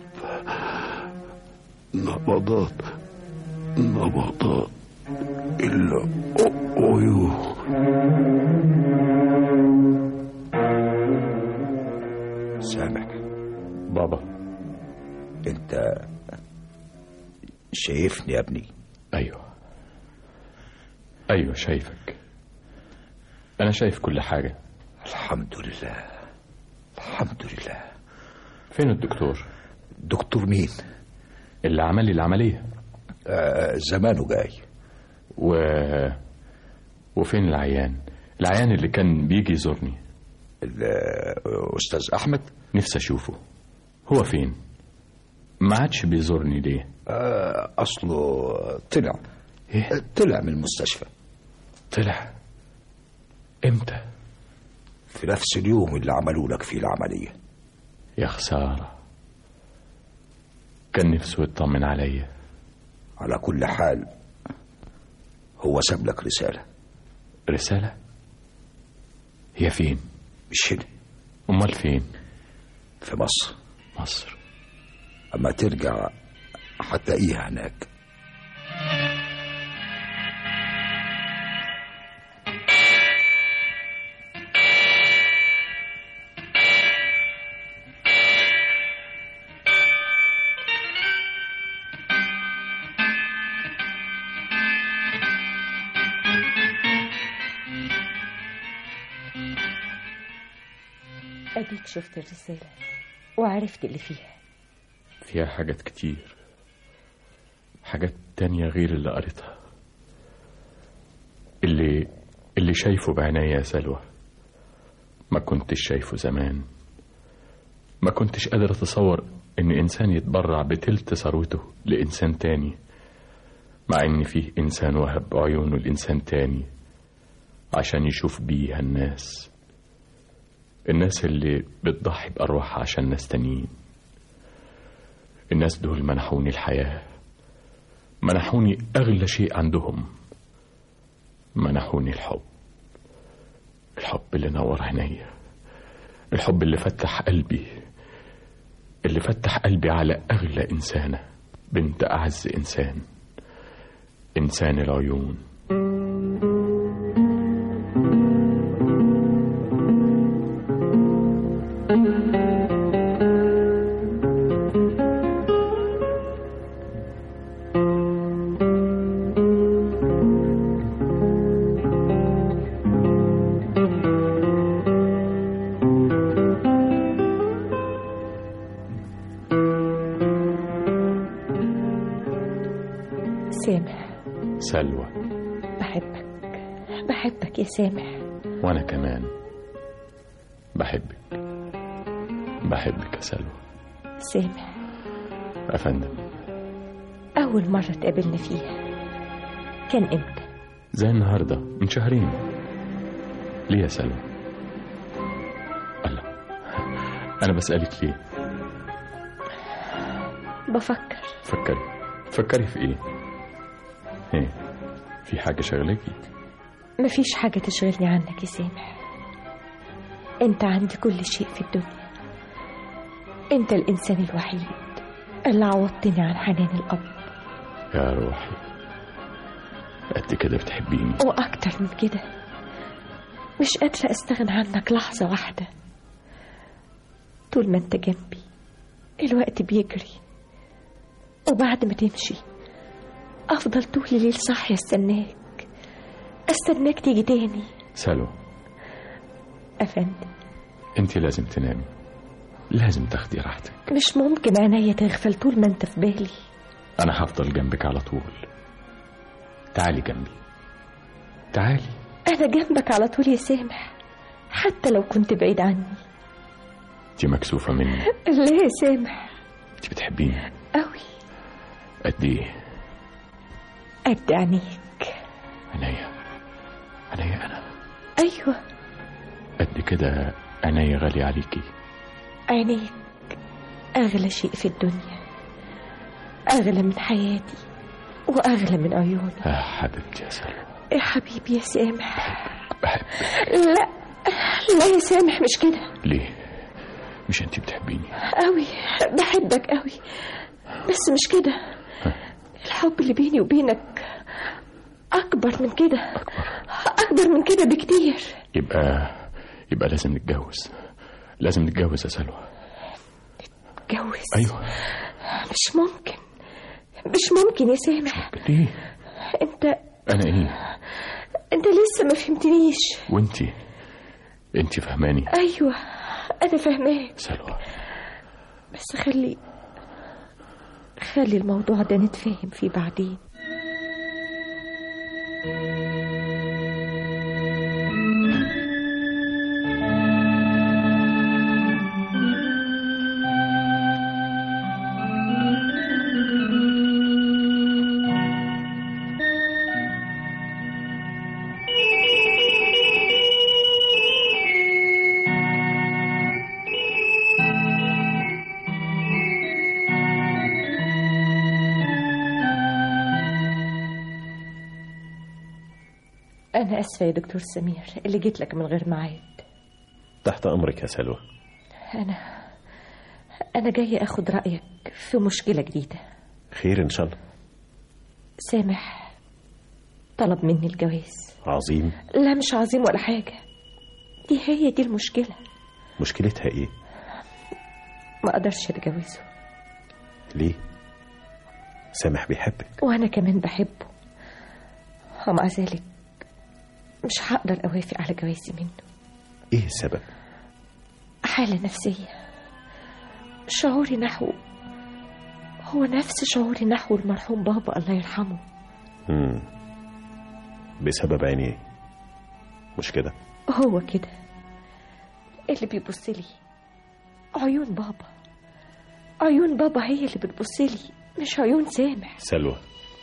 Speaker 9: نبضات نبضات العيون.
Speaker 8: سامح
Speaker 3: بابا،
Speaker 8: انت شايفني يا ابني؟
Speaker 6: ايوه ايوه شايفك. انا شايف كل حاجة
Speaker 8: الحمد لله الحمد لله.
Speaker 6: فين الدكتور؟
Speaker 8: دكتور مين؟
Speaker 6: اللي عمل لي العملية.
Speaker 8: آه زمانه جاي.
Speaker 6: و... وفين العيان؟ العيان اللي كان بيجي يزورني.
Speaker 8: الأستاذ أحمد؟
Speaker 6: نفسي أشوفه. هو فين؟ ما عادش بيزورني ليه؟
Speaker 8: آه أصله طلع.
Speaker 6: إيه؟
Speaker 8: طلع من المستشفى.
Speaker 6: طلع؟ إمتى؟
Speaker 8: في نفس اليوم اللي عملوا لك فيه العملية.
Speaker 6: يا خسارة، كان نفسه يطمن عليا.
Speaker 8: على كل حال هو ساب لك رسالة.
Speaker 6: رسالة؟ هي فين؟
Speaker 8: مش هنا.
Speaker 6: أمال فين؟
Speaker 8: في مصر.
Speaker 6: مصر؟
Speaker 8: أما ترجع هتلاقيها هناك.
Speaker 2: أديك شفت الرسالة وعرفت اللي فيها.
Speaker 6: فيها حاجات كتير، حاجات تانية غير اللي قريتها. اللي اللي شايفه بعناية يا سلوى ما كنتش شايفه زمان. ما كنتش قادر أتصور إن إنسان يتبرع بتلت ثروته لإنسان تاني، مع إن فيه إنسان وهب عيونه لإنسان تاني عشان يشوف بيها الناس الناس اللي بتضحي بأرواحها عشان ناس تانيين. الناس دول منحوني الحياة، منحوني أغلى شيء عندهم، منحوني الحب. الحب اللي نور عينيا، الحب اللي فتح قلبي، اللي فتح قلبي على أغلى إنسانة، بنت أعز إنسان، إنسان العيون.
Speaker 2: سامح.
Speaker 6: سلوى.
Speaker 2: بحبك بحبك يا سامح.
Speaker 6: وأنا كمان بحبك بحبك يا سلوى.
Speaker 2: سامح.
Speaker 6: أفندم.
Speaker 2: أول مرة تقابلنا فيها كان إمتى؟
Speaker 6: زي النهاردة من شهرين. ليه يا سلوى؟ الله، أنا بسألك ليه؟
Speaker 2: بفكر.
Speaker 6: فكري فكري في إيه؟ ايه، في حاجة شغلكي؟
Speaker 2: مفيش حاجة تشغلني عنك يا سامح. انت عندي كل شيء في الدنيا. انت الانسان الوحيد اللي عوضتني عن حنان الاب.
Speaker 6: يا روحي، قد كده بتحبيني؟
Speaker 2: واكتر من كده. مش قادرة استغنى عنك لحظة واحدة. طول ما انت جنبي الوقت بيجري، وبعد ما تمشي أفضل طول الليل صاحية استناك استناك تيجي تاني.
Speaker 6: سلوى.
Speaker 2: أفندم.
Speaker 6: انت لازم تنامي، لازم تاخدي راحتك.
Speaker 2: مش ممكن عينيا تغفل طول ما انت في بالي.
Speaker 6: أنا هفضل جنبك على طول. تعالي جنبي، تعالي.
Speaker 2: أنا جنبك على طول يا سامح، حتى لو كنت بعيد عني.
Speaker 6: انت مكسوفة مني.
Speaker 2: لا يا سامح.
Speaker 6: انت بتحبيني
Speaker 2: قوي.
Speaker 6: قد ايه؟
Speaker 2: قد عينيك.
Speaker 6: عينيا عينيا أنا؟
Speaker 2: أيوة.
Speaker 6: قد كده عينيا غالية عليكي.
Speaker 2: عينيك أغلى شيء في الدنيا، أغلى من حياتي وأغلى من عيوني.
Speaker 6: يا حبيبتي يا سلوى.
Speaker 2: يا حبيبي يا سامح.
Speaker 6: بحبك.
Speaker 2: لا لا يا سامح، مش كده.
Speaker 6: ليه؟ مش انتي بتحبيني؟
Speaker 2: قوي، بحبك قوي، بس مش كده. الحب اللي بيني وبينك أكبر من كده.
Speaker 6: أكبر
Speaker 2: أكبر من كده بكتير.
Speaker 6: يبقى يبقى لازم نتجوز، لازم نتجوز يا سلوى.
Speaker 2: نتجوز؟
Speaker 6: أيوة.
Speaker 2: مش ممكن، مش ممكن يا سامح.
Speaker 6: مش ممكن. ليه؟
Speaker 2: أنت
Speaker 6: أنا إيه؟
Speaker 2: أنت لسه ما فهمتنيش.
Speaker 6: وأنتي انت فهماني؟
Speaker 2: ايوه انا فاهماك
Speaker 6: سلوى،
Speaker 2: بس خلي خلي الموضوع ده نتفاهم فيه بعدين. أنا أسفة يا دكتور سمير اللي جيت لك من غير ميعاد.
Speaker 3: تحت أمرك يا سلوى.
Speaker 2: أنا أنا جاية أخد رأيك في مشكلة جديدة.
Speaker 3: خير إن شاء الله.
Speaker 2: سامح طلب مني الجواز.
Speaker 3: عظيم.
Speaker 2: لا مش عظيم ولا حاجة، دي هي دي المشكلة.
Speaker 3: مشكلتها إيه؟
Speaker 2: ما أقدرش أتجوزه.
Speaker 3: ليه؟ سامح بيحبك
Speaker 2: وأنا كمان بحبه، ومع ذلك مش هقدر أوافق على جوازي منه.
Speaker 3: إيه السبب؟
Speaker 2: حالة نفسية. شعوري نحوه هو نفس شعوري نحو المرحوم بابا الله يرحمه.
Speaker 3: امم بسبب عينيه مش كده؟
Speaker 2: هو كده اللي بيبص لي عيون بابا. عيون بابا هي اللي بتبص لي مش عيون سامح.
Speaker 3: سلوى،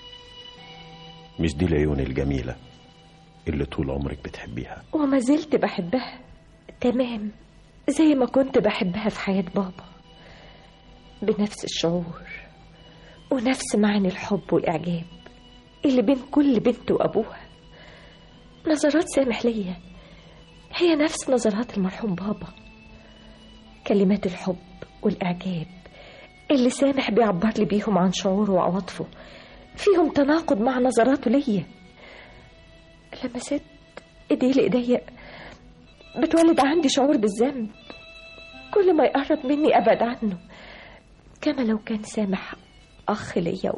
Speaker 3: مش دي العيون الجميلة اللي طول عمرك بتحبيها؟
Speaker 2: وما زلت بحبها تمام زي ما كنت بحبها في حياة بابا، بنفس الشعور ونفس معاني الحب والإعجاب اللي بين كل بنت وأبوها. نظرات سامح ليا هي نفس نظرات المرحوم بابا. كلمات الحب والإعجاب اللي سامح بيعبر لي بيهم عن شعوره وعواطفه فيهم تناقض مع نظراته ليا. لمسات ايديه لايديا بتولد عندي شعور بالذنب، كل ما يقرب مني ابعد عنه، كما لو كان سامح اخ ليا و...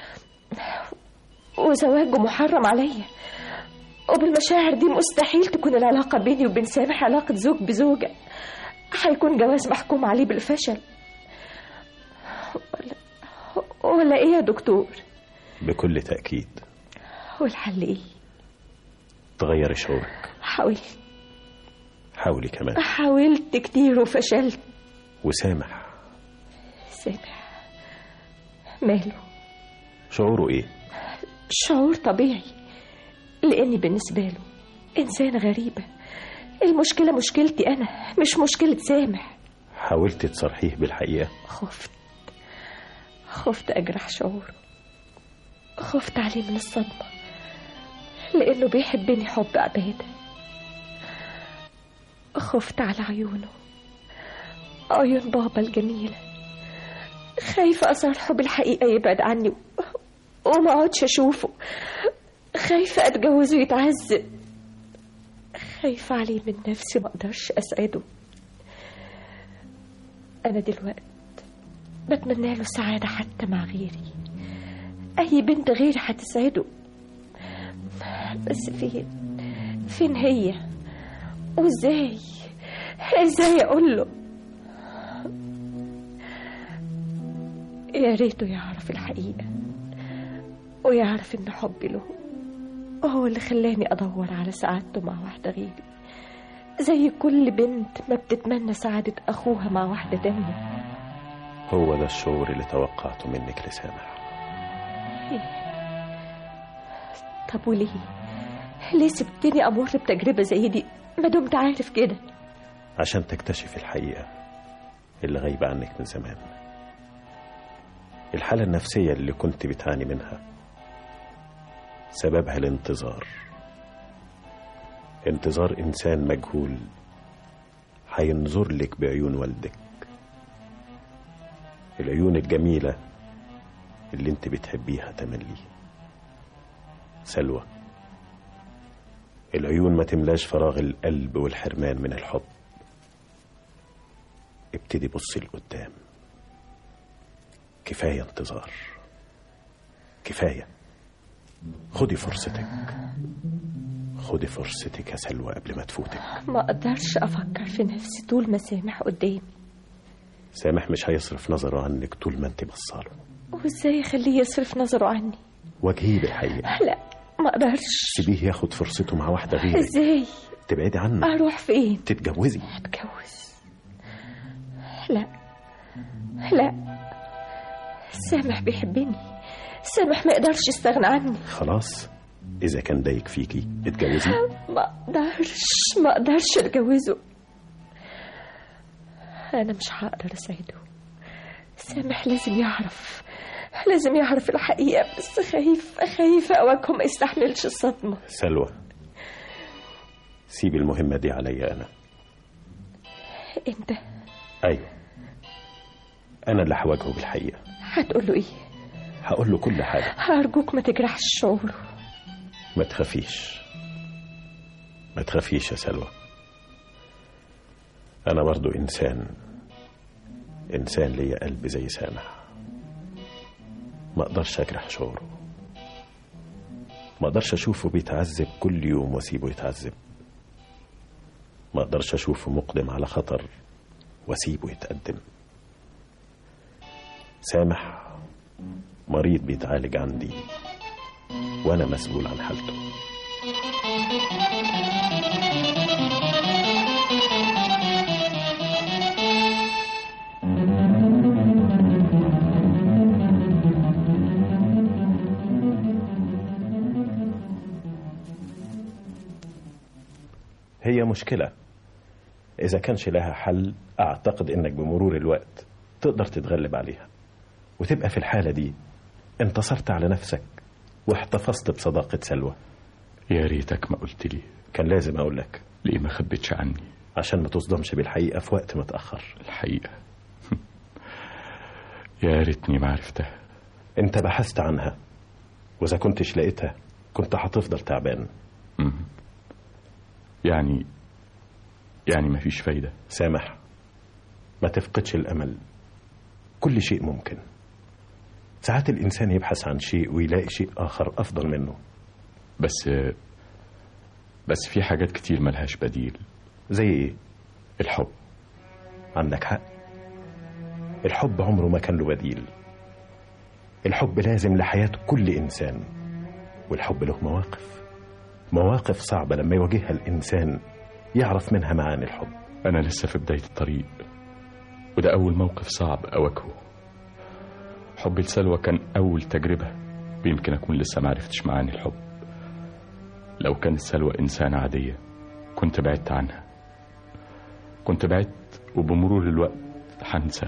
Speaker 2: وزواجه محرم عليا. وبالمشاعر دي مستحيل تكون العلاقة بيني وبين سامح علاقة زوج بزوجة، هيكون جواز محكوم عليه بالفشل. ولا, ولا ايه يا دكتور؟
Speaker 3: بكل تأكيد.
Speaker 2: والحل ايه؟
Speaker 3: تغيري شعورك.
Speaker 2: حاولت.
Speaker 3: حاولي كمان.
Speaker 2: حاولت كتير وفشلت.
Speaker 3: وسامح؟
Speaker 2: سامح ماله؟
Speaker 3: شعوره ايه؟
Speaker 2: شعور طبيعي، لاني بالنسبة له انسانة غريبة. المشكلة مشكلتي انا مش مشكلة سامح.
Speaker 3: حاولت تصرحيه بالحقيقة؟
Speaker 2: خفت خفت اجرح شعوره، خفت عليه من الصدمة لانه بيحبني حب عبادة. خفت على عيونه، عيون بابا الجميلة. خايفة أصارحه بالحقيقة يبعد عني وما اقعدش أشوفه. خايفة أتجوزه يتعذب. خايفة عليه من نفسي ما أقدرش أسعده. أنا دلوقتي بتمنى له السعادة حتى مع غيري. أي بنت غيري هتسعده، بس فين فين هي؟ وإزاي إزاي أقول له؟ يا ريته يعرف الحقيقة ويعرف إن حبي له هو اللي خلاني أدور على سعادته مع واحدة غيري، زي كل بنت ما بتتمنى سعادة أخوها مع واحدة تانية.
Speaker 3: هو ده الشعور اللي توقعته منك لسامح.
Speaker 2: طب وليه ليه سبتني أمر بتجربة زي دي ما دمت عارف كده؟
Speaker 3: عشان تكتشف الحقيقة اللي غايبة عنك من زمان. الحالة النفسية اللي كنت بتعاني منها سببها الانتظار. انتظار إنسان مجهول هينظر لك بعيون والدك، العيون الجميلة اللي انت بتحبيها تملي. سلوى، العيون ما تملاش فراغ القلب والحرمان من الحب. ابتدي بصي لقدام. كفاية انتظار، كفاية. خدي فرصتك، خدي فرصتك يا سلوى قبل ما تفوتك.
Speaker 2: ما أقدرش أفكر في نفسي طول ما سامح قدامي.
Speaker 3: سامح مش هيصرف نظره عنك طول ما انت بصاله.
Speaker 2: وإزاي أخليه يصرف نظره عني؟
Speaker 3: واجهيه بالحقيقة.
Speaker 2: لا ما أقدرش.
Speaker 3: سيبيه ياخد فرصته مع واحدة غيرك.
Speaker 2: إزاي؟
Speaker 3: تبعدي عنه.
Speaker 2: أروح فين؟
Speaker 3: تتجوزي.
Speaker 2: أتجوز؟ لا لا، سامح بيحبني، سامح ما يقدرش يستغنى عني.
Speaker 3: خلاص إذا كان ضايق فيكي اتجوزي.
Speaker 2: ما أقدرش ما أقدرش أتجوزه. أنا مش هقدر أساعده. سامح لازم يعرف، لازم يعرف الحقيقة، بس خايف خايفة أواجهه ما يستحملش الصدمة.
Speaker 3: سلوى سيبي المهمة دي عليا أنا.
Speaker 2: أنت؟
Speaker 3: أيوة أنا اللي هواجهه بالحقيقة.
Speaker 2: هتقول له إيه؟
Speaker 3: هقول له كل حاجة.
Speaker 2: أرجوك ما تجرحش شعوره.
Speaker 3: ما تخافيش ما تخافيش يا سلوى، أنا برضو إنسان إنسان ليا قلب زي سامح. ما أقدرش أجرح شعوره، ما أقدرش أشوفه بيتعذب كل يوم وأسيبه يتعذب، ما أقدرش أشوفه مقدم على خطر وأسيبه يتقدم. سامح مريض بيتعالج عندي وأنا مسؤول عن حالته. هي مشكلة إذا كانش لها حل أعتقد إنك بمرور الوقت تقدر تتغلب عليها، وتبقى في الحالة دي انتصرت على نفسك واحتفظت بصداقة سلوى.
Speaker 6: يا ريتك ما قلت لي.
Speaker 3: كان لازم أقول لك.
Speaker 6: ليه ما خبيتش عني؟
Speaker 3: عشان ما تصدمش بالحقيقة في وقت متأخر.
Speaker 6: الحقيقة يا ريتني ما عرفتها.
Speaker 3: انت بحثت عنها، وإذا كنتش لقيتها كنت هتفضل تعبان.
Speaker 6: م- يعني يعني ما فيش فايدة.
Speaker 3: سامح ما تفقدش الأمل، كل شيء ممكن. ساعات الإنسان يبحث عن شيء ويلاقي شيء آخر أفضل منه.
Speaker 6: بس بس في حاجات كتير ملهاش بديل.
Speaker 3: زي إيه؟
Speaker 6: الحب.
Speaker 3: عندك حق، الحب عمره ما كان له بديل. الحب لازم لحياة كل إنسان، والحب له مواقف مواقف صعبة لما يواجهها الإنسان يعرف منها معاني الحب.
Speaker 6: أنا لسه في بداية الطريق، وده أول موقف صعب أواجهه. حب لسلوى كان أول تجربة، ويمكن أكون لسه معرفتش معاني الحب. لو كانت سلوى إنسانة عادية كنت بعدت عنها، كنت بعدت وبمرور الوقت هنسى.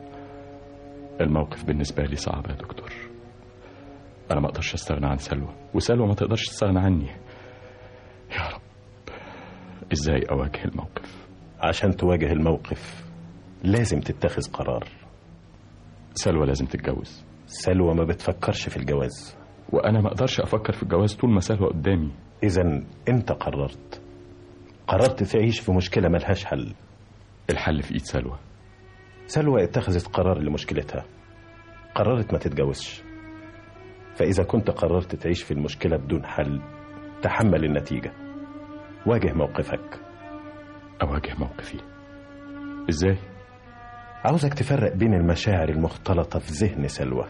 Speaker 6: الموقف بالنسبة لي صعب يا دكتور. أنا ما أقدرش أستغنى عن سلوى، وسلوى ما تقدرش تستغنى عني. يا رب إزاي أواجه الموقف؟
Speaker 3: عشان تواجه الموقف لازم تتخذ قرار.
Speaker 6: سلوى لازم تتجوز.
Speaker 3: سلوى ما بتفكرش في الجواز،
Speaker 6: وأنا ما أقدرش أفكر في الجواز طول ما سلوى قدامي.
Speaker 3: إذن أنت قررت قررت تعيش في مشكلة ملهاش حل.
Speaker 6: الحل في إيد سلوى.
Speaker 3: سلوى اتخذت قرار لمشكلتها، قررت ما تتجوزش. فإذا كنت قررت تعيش في المشكلة بدون حل تحمل النتيجة، واجه موقفك.
Speaker 6: أواجه موقفي إزاي؟
Speaker 3: عاوزك تفرق بين المشاعر المختلطة في ذهن سلوى.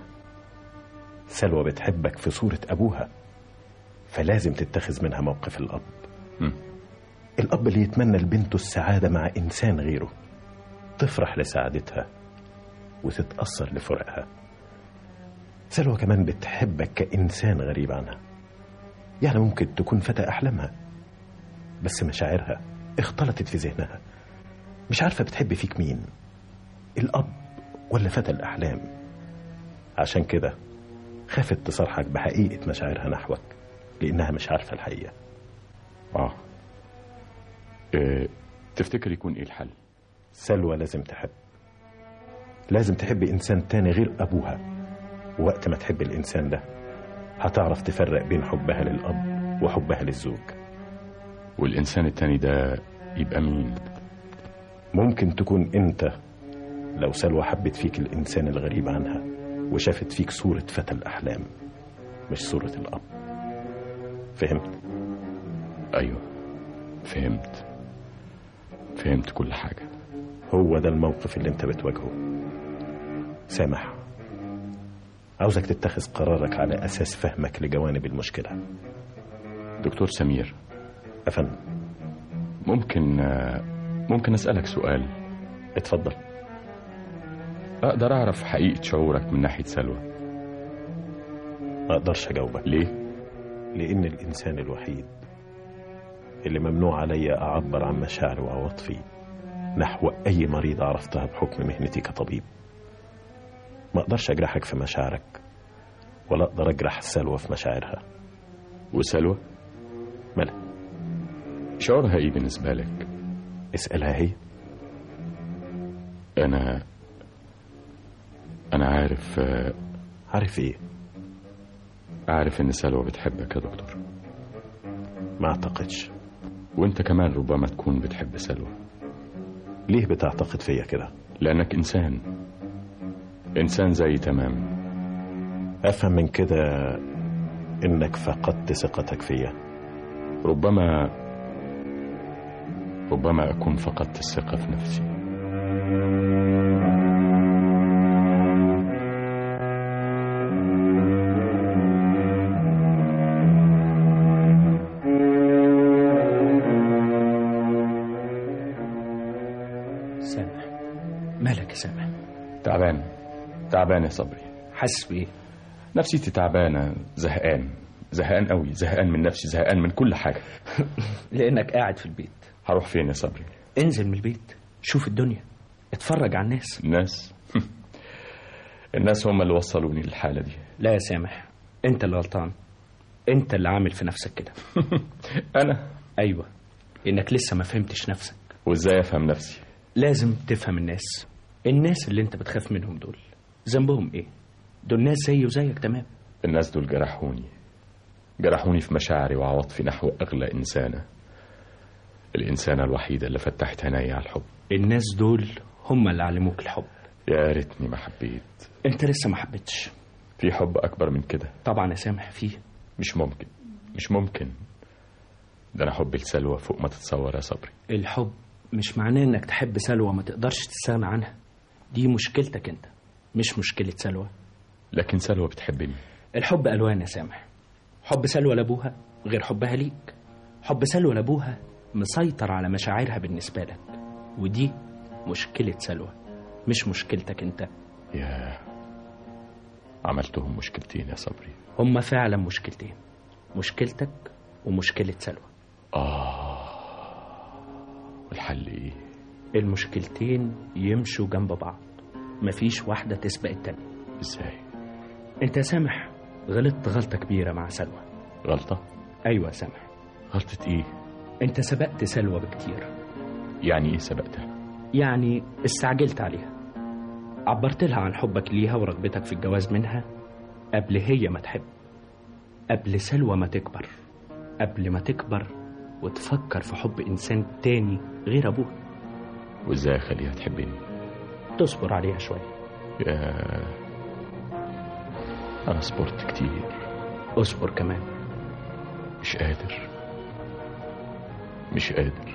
Speaker 3: سلوى بتحبك في صورة أبوها، فلازم تتخذ منها موقف الأب.
Speaker 6: م.
Speaker 3: الأب اللي يتمنى لبنته السعادة مع إنسان غيره، تفرح لسعادتها وتتأثر لفرقها. سلوى كمان بتحبك كإنسان غريب عنها، يعني ممكن تكون فتى أحلامها، بس مشاعرها اختلطت في ذهنها، مش عارفة بتحب فيك مين، الأب ولا فتى الأحلام. عشان كده خافت تصرحك بحقيقة مشاعرها نحوك، لأنها مش عارفة الحقيقة.
Speaker 6: آه إيه تفتكر يكون إيه الحل؟
Speaker 3: سلوى لازم تحب، لازم تحب إنسان تاني غير أبوها، ووقت ما تحب الإنسان ده هتعرف تفرق بين حبها للأب وحبها للزوج.
Speaker 6: والإنسان التاني ده يبقى مين؟
Speaker 3: ممكن تكون أنت، لو سلوى حبت فيك الإنسان الغريب عنها وشافت فيك صورة فتى الأحلام مش صورة الأب. فهمت؟
Speaker 6: أيوة، فهمت فهمت كل حاجة.
Speaker 3: هو ده الموقف اللي انت بتواجهه. سامح، عاوزك تتخذ قرارك على أساس فهمك لجوانب المشكلة.
Speaker 6: دكتور سمير.
Speaker 3: أفندم.
Speaker 6: ممكن ممكن أسألك سؤال؟
Speaker 3: اتفضل.
Speaker 6: أقدر أعرف حقيقة شعورك من ناحية سلوى؟
Speaker 3: ما أقدرش أجاوبك.
Speaker 6: ليه؟
Speaker 3: لأن الإنسان الوحيد اللي ممنوع علي أعبر عن مشاعري وعواطفي نحو أي مريض عرفتها بحكم مهنتي كطبيب. ما أقدرش أجرحك في مشاعرك، ولا أقدر أجرح سلوى في مشاعرها.
Speaker 6: وسلوى؟
Speaker 3: مالها؟
Speaker 6: شعورها إيه بالنسبة لك؟
Speaker 3: اسألها هي.
Speaker 6: أنا أنا عارف.
Speaker 3: عارف إيه؟
Speaker 6: عارف إن سلوى بتحبك يا دكتور.
Speaker 3: ما أعتقدش.
Speaker 6: وإنت كمان ربما تكون بتحب سلوى.
Speaker 3: ليه بتعتقد فيا كده؟
Speaker 6: لأنك إنسان إنسان زي تمام.
Speaker 3: أفهم من كده إنك فقدت ثقتك فيا.
Speaker 6: ربما ربما أكون فقدت الثقة في نفسي.
Speaker 7: سامح، مالك يا سامح؟
Speaker 6: تعبان تعبان يا صبري.
Speaker 7: حاسس بإيه؟
Speaker 6: نفسيتي تعبانة، زهقان زهقان قوي، زهقان من نفسي، زهقان من كل حاجة.
Speaker 7: لأنك قاعد في البيت.
Speaker 6: هروح فين يا صبري؟
Speaker 7: انزل من البيت، شوف الدنيا، اتفرج على الناس.
Speaker 6: الناس؟ الناس هم اللي وصلوني للحالة دي.
Speaker 7: لا يا سامح، انت اللي غلطان. انت اللي عامل في نفسك كده.
Speaker 6: أنا؟
Speaker 7: أيوة، إنك لسه ما فهمتش نفسك.
Speaker 6: وإزاي أفهم نفسي؟
Speaker 7: لازم تفهم الناس. الناس اللي انت بتخاف منهم دول ذنبهم ايه؟ دول ناس زي وزيك تمام.
Speaker 6: الناس دول جرحوني جرحوني في مشاعري وعواطفي نحو أغلى إنسانة، الإنسانة الوحيدة اللي فتحت عيني على الحب.
Speaker 7: الناس دول هم اللي علموك الحب.
Speaker 6: يا ريتني ما حبيت.
Speaker 7: انت لسه ما حبيتش.
Speaker 6: في حب أكبر من كده؟
Speaker 7: طبعا يا سامح فيه.
Speaker 6: مش ممكن مش ممكن ده أنا حبي لسلوى فوق ما تتصور يا صبري.
Speaker 7: الحب مش معناه انك تحب سلوى ما تقدرش تستغنى عنها. دي مشكلتك انت، مش مشكلة سلوى.
Speaker 6: لكن سلوى بتحبني.
Speaker 7: الحب ألوان يا سامح. حب سلوى لأبوها غير حبها ليك. حب سلوى لأبوها مسيطر على مشاعرها بالنسبة لك، ودي مشكلة سلوى مش مشكلتك انت.
Speaker 6: يا عملتهم مشكلتين يا صبري.
Speaker 7: هم فعلا مشكلتين، مشكلتك ومشكلة سلوى.
Speaker 6: آه والحل ايه؟
Speaker 7: المشكلتين يمشوا جنب بعض، مفيش واحدة تسبق التانية.
Speaker 6: ازاي؟
Speaker 7: انت يا سامح غلطت غلطة كبيرة مع سلوى.
Speaker 6: غلطة؟
Speaker 7: ايوه يا سامح.
Speaker 6: غلطة ايه؟
Speaker 7: انت سبقت سلوى بكتير.
Speaker 6: يعني ايه سبقتها؟
Speaker 7: يعني استعجلت عليها، عبرت لها عن حبك ليها ورغبتك في الجواز منها قبل هي ما تحب، قبل سلوى ما تكبر، قبل ما تكبر وتفكر في حب إنسان تاني غير أبوها.
Speaker 6: وإزاي أخليها تحبني؟
Speaker 7: تصبر عليها شوية.
Speaker 6: يا أنا صبرت كتير.
Speaker 7: أصبر كمان.
Speaker 6: مش قادر مش قادر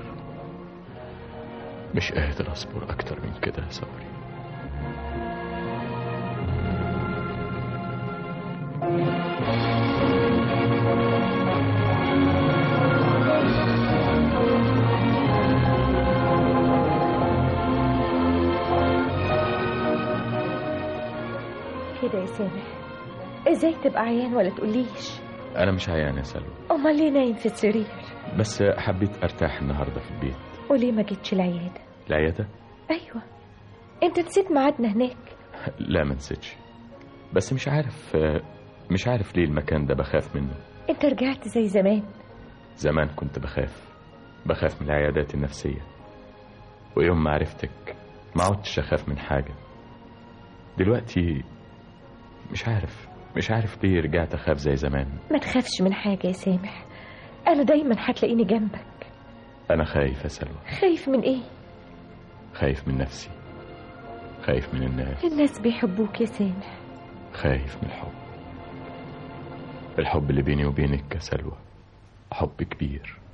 Speaker 6: مش قادر أصبر أكتر من كده يا صبري.
Speaker 2: كده يا سامح، ازاي تبقى عيان ولا تقوليش؟
Speaker 6: أنا مش عيان يا سلوى.
Speaker 2: امال ليه نايم في السرير؟
Speaker 6: بس حبيت أرتاح النهاردة في البيت.
Speaker 2: وليه ما جيتش العيادة؟
Speaker 6: العيادة؟
Speaker 2: ايوه، انت نسيت ميعادنا هناك.
Speaker 6: لا ما نسيتش، بس مش عارف مش عارف ليه المكان ده بخاف منه.
Speaker 2: انت رجعت زي زمان.
Speaker 6: زمان كنت بخاف بخاف من العيادات النفسية، ويوم ما عرفتك ما عدتش أخاف من حاجة. دلوقتي مش عارف مش عارف ليه رجعت أخاف زي زمان.
Speaker 2: ما تخافش من حاجة يا سامح، أنا دايما هتلاقيني جنبك.
Speaker 6: أنا خايف يا سلوى.
Speaker 2: خايف من إيه؟
Speaker 6: خايف من نفسي، خايف من الناس.
Speaker 2: الناس بيحبوك يا سامح.
Speaker 6: خايف من الحب، الحب اللي بيني وبينك يا سلوى حب كبير،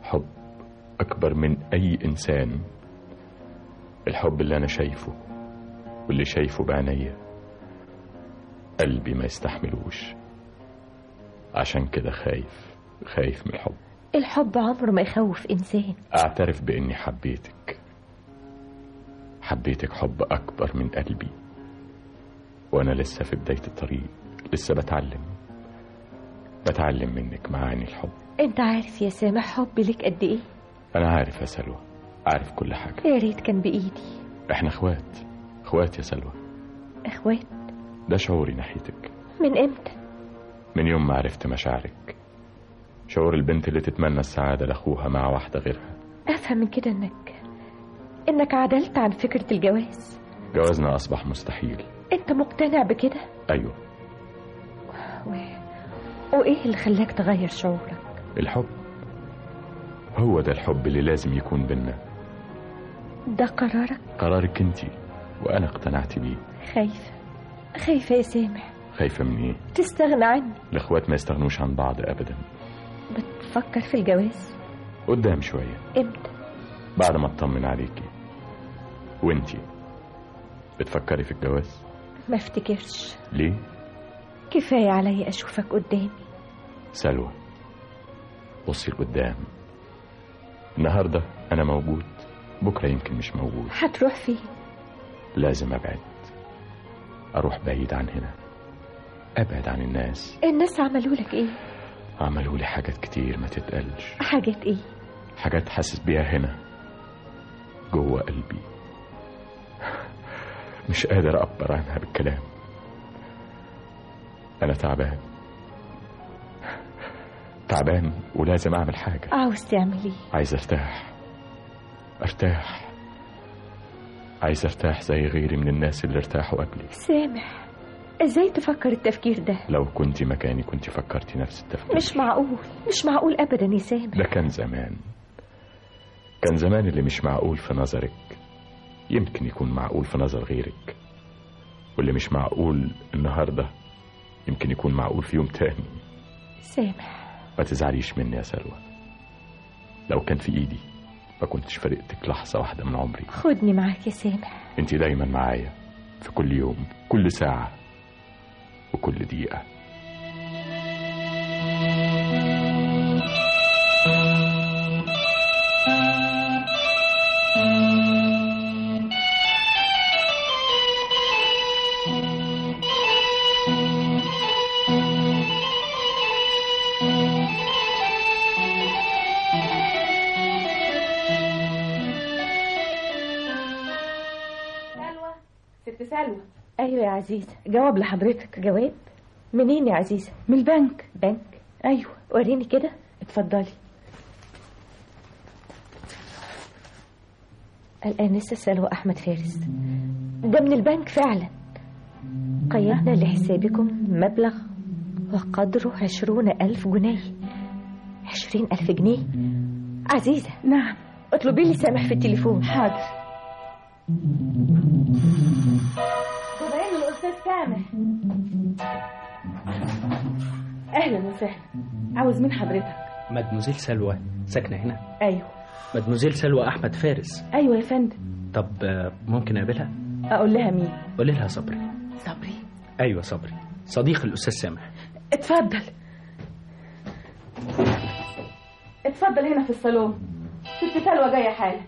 Speaker 6: حب أكبر من أي إنسان، الحب اللي أنا شايفه واللي شايفه بعينيا قلبي ما يستحملوش. عشان كده خايف خايف من الحب.
Speaker 2: الحب عمره ما يخوف إنسان.
Speaker 6: أعترف بإني حبيتك، حبيتك حب أكبر من قلبي، وأنا لسه في بداية الطريق، لسه بتعلم بتعلم منك معاني الحب.
Speaker 2: أنت عارف يا سامح حبي لك قد إيه؟
Speaker 6: أنا عارف يا سلوى، عارف كل حاجة.
Speaker 2: يا ريت كان بإيدي.
Speaker 6: إحنا إخوات إخوات يا سلوى.
Speaker 2: إخوات؟
Speaker 6: ده شعوري ناحيتك.
Speaker 2: من إمتى؟
Speaker 6: من يوم ما عرفت مشاعرك، شعور البنت اللي تتمنى السعادة لأخوها مع واحدة غيرها.
Speaker 2: أفهم من كده إنك إنك عدلت عن فكرة الجواز.
Speaker 6: جوازنا أصبح مستحيل.
Speaker 2: أنت مقتنع بكده؟
Speaker 6: أيوه.
Speaker 2: و... وإيه اللي خلاك تغير شعورك؟
Speaker 6: الحب، هو ده الحب اللي لازم يكون بينا.
Speaker 2: ده قرارك؟
Speaker 6: قرارك انتي، وأنا اقتنعت بيه.
Speaker 2: خايفة خايفة يا سامح.
Speaker 6: خايفة من إيه؟
Speaker 2: تستغنى عني.
Speaker 6: الإخوات ما يستغنوش عن بعض أبدا.
Speaker 2: بتفكر في الجواز؟
Speaker 6: قدام شوية.
Speaker 2: امتى؟
Speaker 6: بعد ما اطمن عليكي. وانتي بتفكري في الجواز؟
Speaker 2: ما افتكرش.
Speaker 6: ليه؟
Speaker 2: كفاية علي أشوفك قدامي.
Speaker 6: سلوى، بصي لقدام. النهاردة أنا موجود، بكرة يمكن مش موجود.
Speaker 2: هتروح فين؟
Speaker 6: لازم أبعد، أروح بعيد عن هنا، أبعد عن الناس.
Speaker 2: الناس عملوا لك إيه؟
Speaker 6: عملوا لي حاجات كتير ما تتقلش.
Speaker 2: حاجات إيه؟
Speaker 6: حاجات حاسس بيها هنا جوه قلبي، مش قادر أعبر عنها بالكلام. أنا تعبان تعبان ولازم أعمل حاجة.
Speaker 2: عاوز تعمل إيه؟
Speaker 6: عايز أرتاح أرتاح عايز أرتاح زي غيري من الناس اللي ارتاحوا قبلي.
Speaker 2: سامح، إزاي تفكر التفكير ده؟
Speaker 6: لو كنت مكاني كنت فكرتي نفس التفكير.
Speaker 2: مش معقول مش معقول أبدا يا سامح.
Speaker 6: ده كان زمان، كان زمان اللي مش معقول في نظرك يمكن يكون معقول في نظر غيرك، واللي مش معقول النهاردة يمكن يكون معقول في يوم تاني.
Speaker 2: سامح،
Speaker 6: ما تزعليش مني يا سلوى، لو كان في ايدي ما كنتش فرقتك لحظة واحدة من عمري.
Speaker 2: خدني معاك يا سامح.
Speaker 6: انت دايما معايا في كل يوم، كل ساعة وكل دقيقة.
Speaker 4: سلوى.
Speaker 2: ايوه يا عزيزة.
Speaker 4: جواب لحضرتك.
Speaker 2: جواب منين يا عزيزة؟
Speaker 4: من البنك.
Speaker 2: بنك؟
Speaker 4: ايوه.
Speaker 2: وريني كده.
Speaker 4: اتفضلي.
Speaker 2: الآنسة سلوى أحمد فارس. ده من البنك فعلا. قيدنا لحسابكم مبلغ وقدره عشرون ألف جنيه. عشرين ألف جنيه؟ عزيزة.
Speaker 4: نعم.
Speaker 2: اطلبي لي سامح في التليفون.
Speaker 4: حاضر. طبعين الأستاذ سامح. أهلا وسهلا. عاوز من حضرتك؟
Speaker 7: مدموزيل سلوى ساكنة هنا؟
Speaker 4: أيوه.
Speaker 7: مدموزيل سلوى أحمد فارس.
Speaker 4: أيوه يا فندم.
Speaker 7: طب ممكن أقابلها؟
Speaker 4: أقول لها مين؟
Speaker 7: قولي لها صبري.
Speaker 4: صبري؟
Speaker 7: أيوه صبري، صديق الأستاذ سامح.
Speaker 4: اتفضل اتفضل هنا في الصالون، ست سلوى جاية حالا.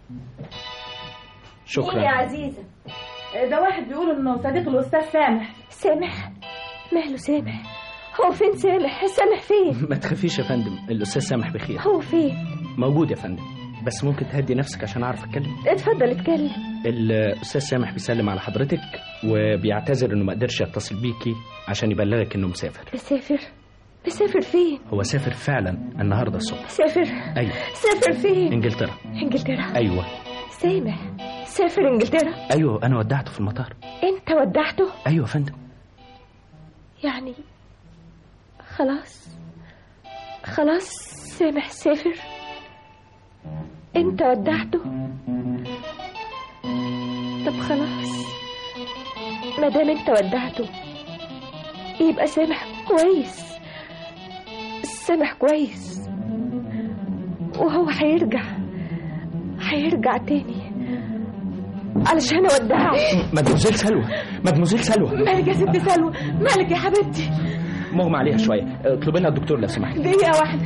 Speaker 7: شكرا.
Speaker 2: مين يا عزيزة؟
Speaker 4: ده واحد بيقول انه صديق الأستاذ سامح.
Speaker 2: سامح؟ ماله سامح؟ هو فين سامح؟ سامح فين؟
Speaker 7: ما تخافيش يا فندم، الأستاذ سامح بخير.
Speaker 2: هو فين؟
Speaker 7: موجود يا فندم، بس ممكن تهدي نفسك عشان أعرف أتكلم؟
Speaker 2: اتفضل اتكلم.
Speaker 7: الأستاذ سامح بيسلم على حضرتك وبيعتذر إنه ما قدرش يتصل بيكي عشان يبلغك إنه مسافر.
Speaker 2: مسافر؟ مسافر فين؟
Speaker 7: هو سافر فعلا النهارده الصبح.
Speaker 2: سافر؟
Speaker 7: أيوه.
Speaker 2: سافر فين؟
Speaker 7: إنجلترا.
Speaker 2: إنجلترا؟
Speaker 7: أيوه.
Speaker 2: سامح سافر إنجلترا؟
Speaker 7: أيوه، أنا ودعته في المطار.
Speaker 2: أنت ودعته؟
Speaker 7: أيوه يا فندم.
Speaker 2: يعني خلاص خلاص سامح سافر؟ أنت ودعته؟ طب خلاص، ما دام أنت ودعته يبقى سامح كويس. سامح كويس وهو هيرجع هيرجع تاني علشان اودعه.
Speaker 7: مدموزيل سلوى، مدموزيل سلوى.
Speaker 4: مالك يا ست سلوى؟ مالك يا حبيبتي؟
Speaker 7: مغمى عليها شويه، اطلبي لها الدكتور لو سمحت.
Speaker 4: دقيقه واحده.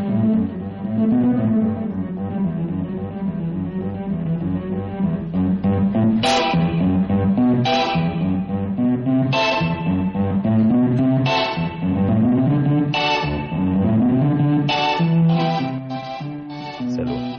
Speaker 3: سلوى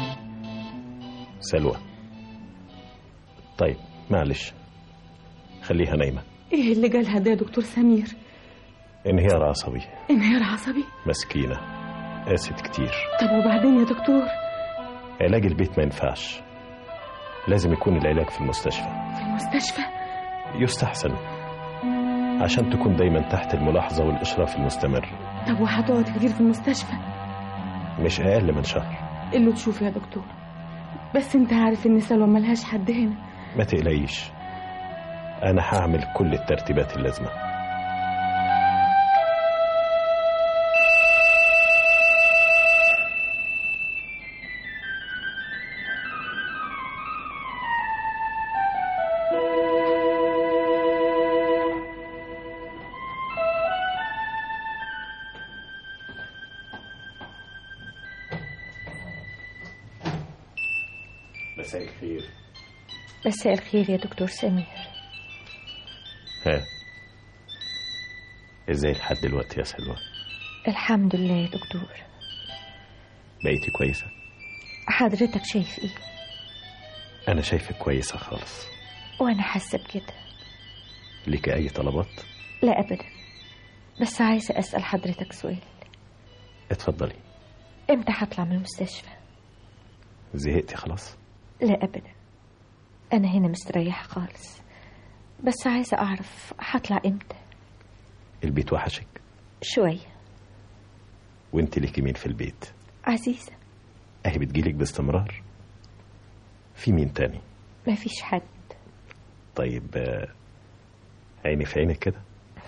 Speaker 3: سلوى طيب معلش، خليها نايمة.
Speaker 4: ايه اللي جالها ده يا دكتور سمير؟
Speaker 3: انهيار عصبي.
Speaker 4: انهيار عصبي؟
Speaker 3: مسكينة، قاست كتير.
Speaker 4: طب وبعدين يا دكتور؟
Speaker 3: علاج البيت ما ينفعش، لازم يكون العلاج في المستشفى.
Speaker 4: في المستشفى؟
Speaker 3: يستحسن، عشان تكون دايما تحت الملاحظة والإشراف المستمر.
Speaker 4: طب وهتقعد كتير في المستشفى؟
Speaker 3: مش أقل من شهر.
Speaker 4: اللي تشوف يا دكتور، بس انت عارف ان سلوى ملهاش حد هنا.
Speaker 3: ما تقلقيش، أنا هعمل كل الترتيبات اللازمة. مساء الخير.
Speaker 2: مساء الخير يا دكتور سمير.
Speaker 3: ها، ازاي لحد دلوقتي يا سلوى؟
Speaker 2: الحمد لله يا دكتور.
Speaker 3: بقيتي كويسة؟
Speaker 2: حضرتك شايف ايه؟
Speaker 3: أنا شايفك كويسة خالص.
Speaker 2: وانا حاسة بكده.
Speaker 3: ليك أي طلبات؟
Speaker 2: لا أبدا، بس عايزة أسأل حضرتك سؤال.
Speaker 3: اتفضلي.
Speaker 2: امتى هطلع من المستشفى؟
Speaker 3: زهقتي خلاص؟
Speaker 2: لا أبدا، أنا هنا مستريحة خالص، بس عايزة أعرف هطلع إمتى.
Speaker 3: البيت وحشك؟
Speaker 2: شوية.
Speaker 3: وانت ليكي مين في البيت؟
Speaker 2: عزيزة.
Speaker 3: اهي بتجيلك باستمرار؟ في مين تاني؟
Speaker 2: مفيش حد.
Speaker 3: طيب عيني في عينك كده.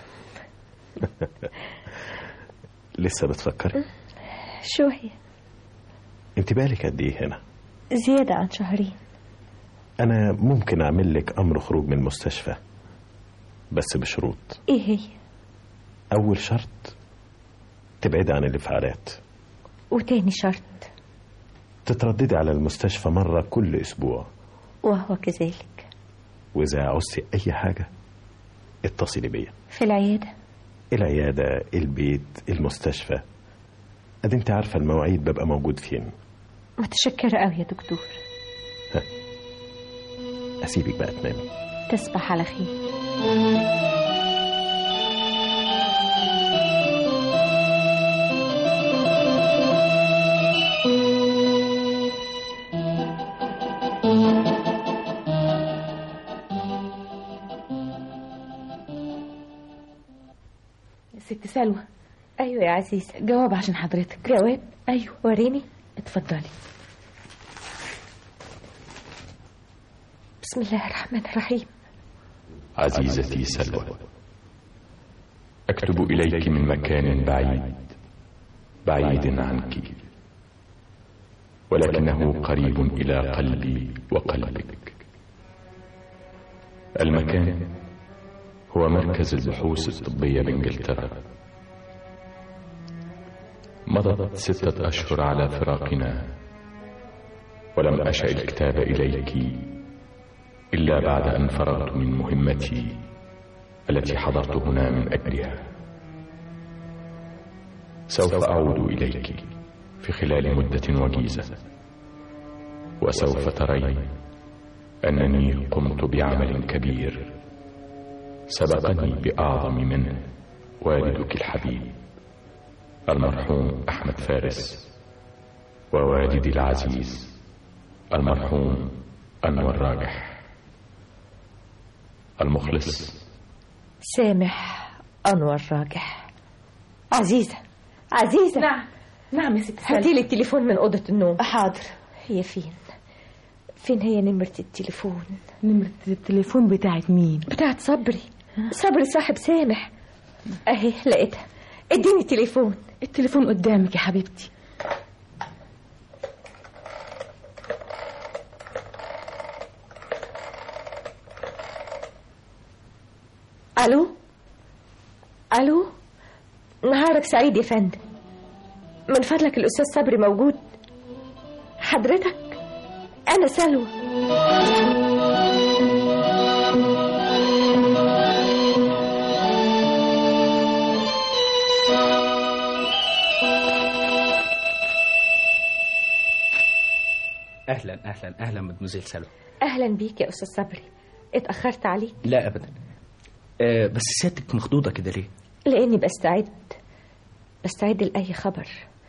Speaker 3: لسه بتفكري؟
Speaker 2: شوية.
Speaker 3: انت بالك قد ايه هنا؟
Speaker 2: زيادة عن شهرين.
Speaker 3: انا ممكن اعمل لك امر خروج من المستشفى، بس بشروط.
Speaker 2: ايه هي؟
Speaker 3: اول شرط تبعد عن الانفعالات،
Speaker 2: وتاني شرط
Speaker 3: تترددي على المستشفى مرة كل اسبوع،
Speaker 2: وهو كذلك.
Speaker 3: واذا عوزتي اي حاجة اتصلي بيا.
Speaker 2: في العيادة؟
Speaker 3: العيادة، البيت، المستشفى، ادي انت عارفة المواعيد ببقى موجود فين.
Speaker 2: متشكرة قوي يا دكتور.
Speaker 3: ها، اسيبك بقى تنامي.
Speaker 2: تصبح على خير.
Speaker 4: ست سلوى.
Speaker 2: ايوه يا عزيزة.
Speaker 4: جواب عشان حضرتك.
Speaker 2: جواب؟
Speaker 4: ايوه.
Speaker 2: وريني.
Speaker 4: اتفضلي.
Speaker 2: بسم الله الرحمن الرحيم.
Speaker 6: عزيزتي سلوى، أكتب إليك من مكان بعيد بعيد عنك، ولكنه قريب إلى قلبي وقلبك. المكان هو مركز البحوث الطبية بإنجلترا. مضت ستة أشهر على فراقنا، ولم أشأ الكتاب إليك إلا بعد أن فرغت من مهمتي التي حضرت هنا من أجلها. سوف أعود إليك في خلال مدة وجيزة، وسوف ترين أنني قمت بعمل كبير سبقني بأعظم منه والدك الحبيب المرحوم أحمد فارس، ووالدي العزيز المرحوم أنور راجح. المخلص
Speaker 2: سامح أنور راجح. عزيزة، عزيزة.
Speaker 4: نعم نعم يا ست سلوى.
Speaker 2: هاتي لي التليفون من أوضة النوم.
Speaker 4: حاضر.
Speaker 2: هي فين؟ فين هي نمرة التليفون؟
Speaker 4: نمرة التليفون بتاعت مين؟
Speaker 2: بتاعت صبري. صبري صاحب سامح. اهي لقيتها. اديني التليفون.
Speaker 4: التليفون قدامك يا حبيبتي.
Speaker 2: الو الو نهارك سعيد يا فندم. من فضلك الاستاذ صبري موجود؟ حضرتك انا سلوى.
Speaker 7: اهلا اهلا اهلا مدموزيل سلوى.
Speaker 2: اهلا بيك يا استاذ صبري. اتاخرت عليك؟
Speaker 7: لا ابدا. أه بس سيادتك مخضوضه كده ليه؟
Speaker 2: لاني بستعد بستعد لاي خبر،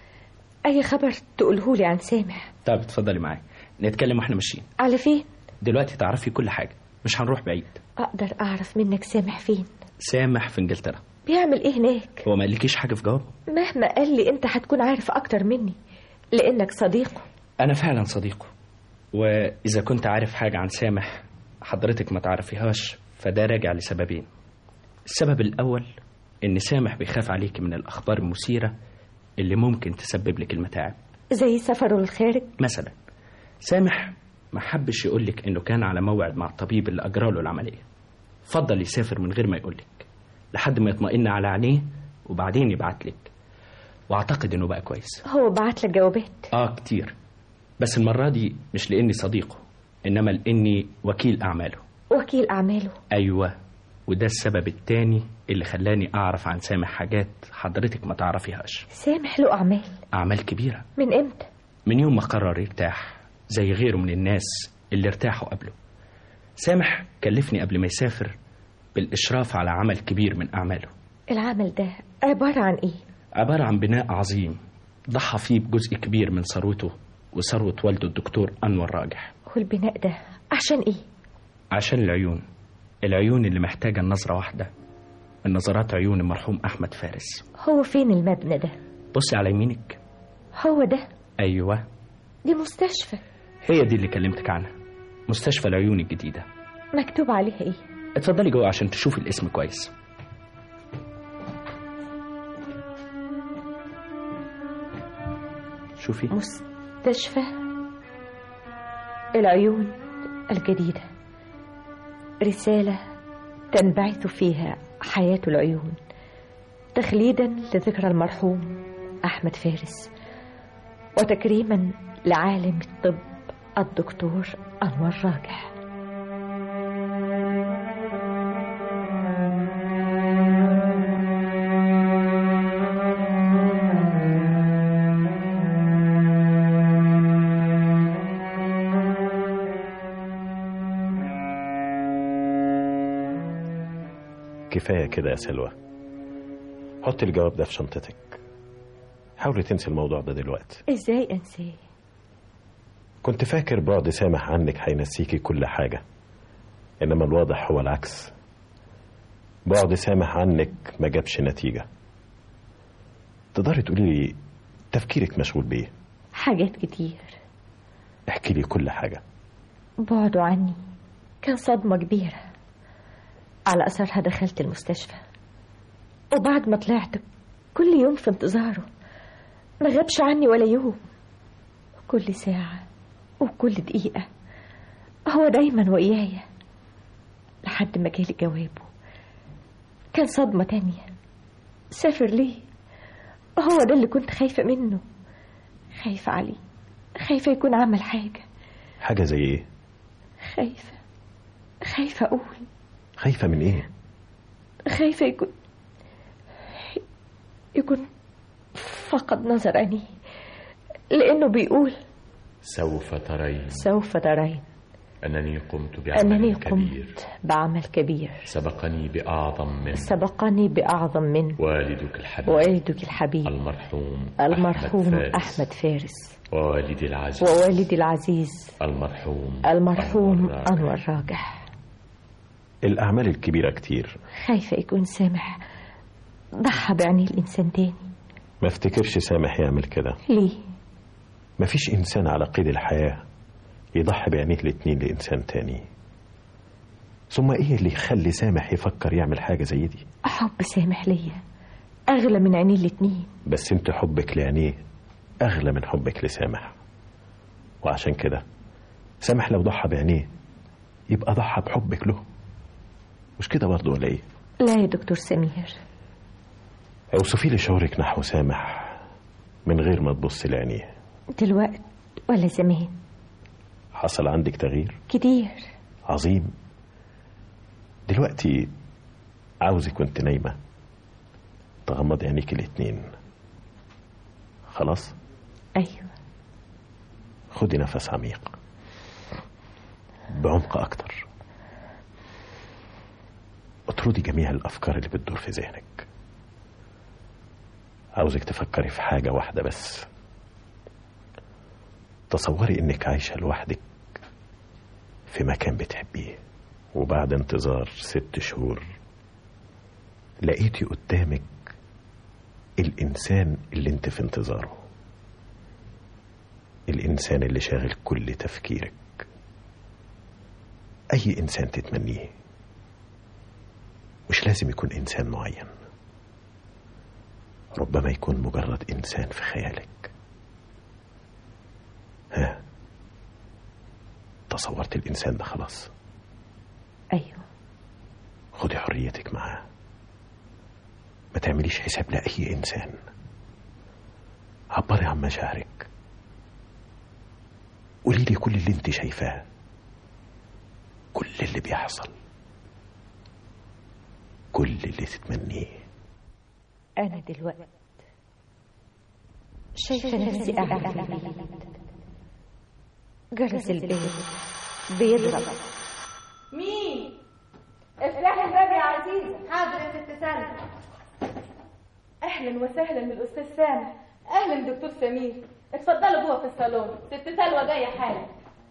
Speaker 2: اي خبر تقولهولي عن سامح.
Speaker 7: طب اتفضلي معايا نتكلم واحنا ماشيين.
Speaker 2: على فين؟
Speaker 7: دلوقتي تعرفي كل حاجه، مش هنروح بعيد.
Speaker 2: اقدر اعرف منك سامح فين؟
Speaker 7: سامح في انجلترا.
Speaker 2: بيعمل ايه هناك؟
Speaker 7: هو ما قالكيش حاجه في جوابه؟
Speaker 2: مهما قال لي انت هتكون عارف اكتر مني لانك صديقه.
Speaker 7: انا فعلا صديقه، واذا كنت عارف حاجه عن سامح حضرتك ما تعرفيهاش فده راجع لسببين. السبب الاول ان سامح بيخاف عليك من الاخبار المثيره اللي ممكن تسبب لك المتاعب،
Speaker 2: زي سفره للخارج
Speaker 7: مثلا. سامح ما حبش يقولك انه كان على موعد مع الطبيب اللي اجرى له العمليه، فضل يسافر من غير ما يقولك لحد ما يطمئن على عينيه وبعدين يبعت لك، واعتقد انه بقى كويس.
Speaker 2: هو بعت لك جوابات؟
Speaker 7: اه كتير، بس المره دي مش لاني صديقه انما لاني وكيل اعماله.
Speaker 2: وكيل اعماله؟
Speaker 7: ايوه، وده السبب التاني اللي خلاني اعرف عن سامح حاجات حضرتك ما تعرفيهاش.
Speaker 2: سامح له اعمال؟
Speaker 7: اعمال كبيره.
Speaker 2: من امتى؟
Speaker 7: من يوم ما قرر يرتاح زي غيره من الناس اللي ارتاحوا قبله. سامح كلفني قبل ما يسافر بالاشراف على عمل كبير من اعماله.
Speaker 2: العمل ده عباره عن ايه؟
Speaker 7: عباره عن بناء عظيم ضحى فيه بجزء كبير من ثروته وثروه والده الدكتور انور راجح.
Speaker 2: والبناء ده عشان ايه؟
Speaker 7: عشان العيون، العيون اللي محتاجه النظره واحده من نظرات عيون المرحوم احمد فارس.
Speaker 2: هو فين المبنى ده؟
Speaker 7: بصي على يمينك.
Speaker 2: هو ده؟
Speaker 7: ايوه،
Speaker 2: دي مستشفى.
Speaker 7: هي دي اللي كلمتك عنها، مستشفى العيون الجديده.
Speaker 2: مكتوب عليها ايه؟
Speaker 7: اتفضلي جوه عشان تشوفي الاسم كويس. شوفي.
Speaker 2: مستشفى العيون الجديدة، رسالة تنبعث فيها حياة العيون تخليدا لذكرى المرحوم أحمد فارس وتكريما لعالم الطب الدكتور أنور راجح.
Speaker 3: كفاية كده يا سلوى، حط الجواب ده في شنطتك. حاولي تنسي الموضوع ده دلوقتي.
Speaker 2: ازاي انساه؟
Speaker 3: كنت فاكر بعد سامح عنك هينسيكي كل حاجة، انما الواضح هو العكس. بعد سامح عنك ما جابش نتيجة. تقدري تقولي لي تفكيرك مشغول بيه؟
Speaker 2: حاجات كتير.
Speaker 3: احكي لي كل حاجة.
Speaker 2: بعده عني كان صدمة كبيرة، على أثرها دخلت المستشفى، وبعد ما طلعت كل يوم في انتظاره، ما غابش عني ولا يوم. كل ساعة وكل دقيقة هو دايما وإيايا لحد ما جالي جوابه. كان صدمة تانية. سافر ليه؟ هو ده اللي كنت خايفة منه، خايفة عليه، خايفة يكون عمل حاجة.
Speaker 3: حاجة زي ايه؟
Speaker 2: خايفة خايفة أقول.
Speaker 3: خايفة من ايه؟
Speaker 2: خايفة يكون يكون فقد نظر عينيه، لأنه بيقول
Speaker 6: سوف ترين
Speaker 2: سوف ترين
Speaker 6: أنني قمت بعمل
Speaker 2: أنني
Speaker 6: كبير
Speaker 2: قمت بعمل كبير
Speaker 6: سبقني بأعظم من
Speaker 2: سبقني بأعظم من
Speaker 6: والدك الحبيب
Speaker 2: والدك الحبيب
Speaker 6: المرحوم
Speaker 2: المرحوم
Speaker 6: أحمد فارس,
Speaker 2: أحمد فارس
Speaker 6: ووالدي العزيز
Speaker 2: ووالدي العزيز
Speaker 6: المرحوم
Speaker 2: المرحوم أنور راجح.
Speaker 3: الأعمال الكبيرة كتير.
Speaker 2: خايفة يكون سامح ضحى بعينيه الإنسان تاني.
Speaker 3: ما افتكرش سامح يعمل كده.
Speaker 2: ليه؟
Speaker 3: مفيش إنسان على قيد الحياة يضحي بعينيه الاتنين لإنسان تاني. ثم إيه اللي يخلي سامح يفكر يعمل حاجة زي دي؟
Speaker 2: حب سامح ليا أغلى من عينيه الاتنين.
Speaker 3: بس انت حبك لعينيه أغلى من حبك لسامح، وعشان كده سامح لو ضحى بعينيه يبقى ضحى بحبك له. مش كده برضه ولا إيه؟
Speaker 2: لا يا دكتور سمير.
Speaker 3: اوصفي لي شعورك نحو سامح من غير ما تبص لعينيه.
Speaker 2: دلوقتي ولا زمان؟
Speaker 3: حصل عندك تغيير
Speaker 2: كتير.
Speaker 3: عظيم. دلوقتي عاوزك وانت نايمة تغمضي عينيك الاتنين. خلاص؟
Speaker 2: ايوه.
Speaker 3: خدي نفس عميق بعمق اكتر. اطردي جميع الافكار اللي بتدور في ذهنك. عاوزك تفكري في حاجة واحدة بس. تصوري انك عايشة لوحدك في مكان بتحبيه، وبعد انتظار ست شهور لقيتي قدامك الإنسان اللي انت في انتظاره، الإنسان اللي شاغل كل تفكيرك، أي إنسان تتمنيه. مش لازم يكون إنسان معين، ربما يكون مجرد إنسان في خيالك. ها، تصورت الإنسان ده خلاص؟
Speaker 2: أيوه.
Speaker 3: خدي حريتك معاه، ما تعمليش حساب لأي إنسان. عبري عن مشاعرك، قولي لي كل اللي انت شايفاه، كل اللي بيحصل، كل اللي تتمنيه.
Speaker 2: أنا دلوقتي شايفة نفسي قاعدة في البيت، جرس البيت بيضرب.
Speaker 11: مين؟ افتحي الباب يا عزيزة. حاضر يا ست سامح. اهلا وسهلا بالاستاذ سامح. اهلا دكتور سمير. اتفضلوا جوه في الصالون، ست سلوى جايه حالا.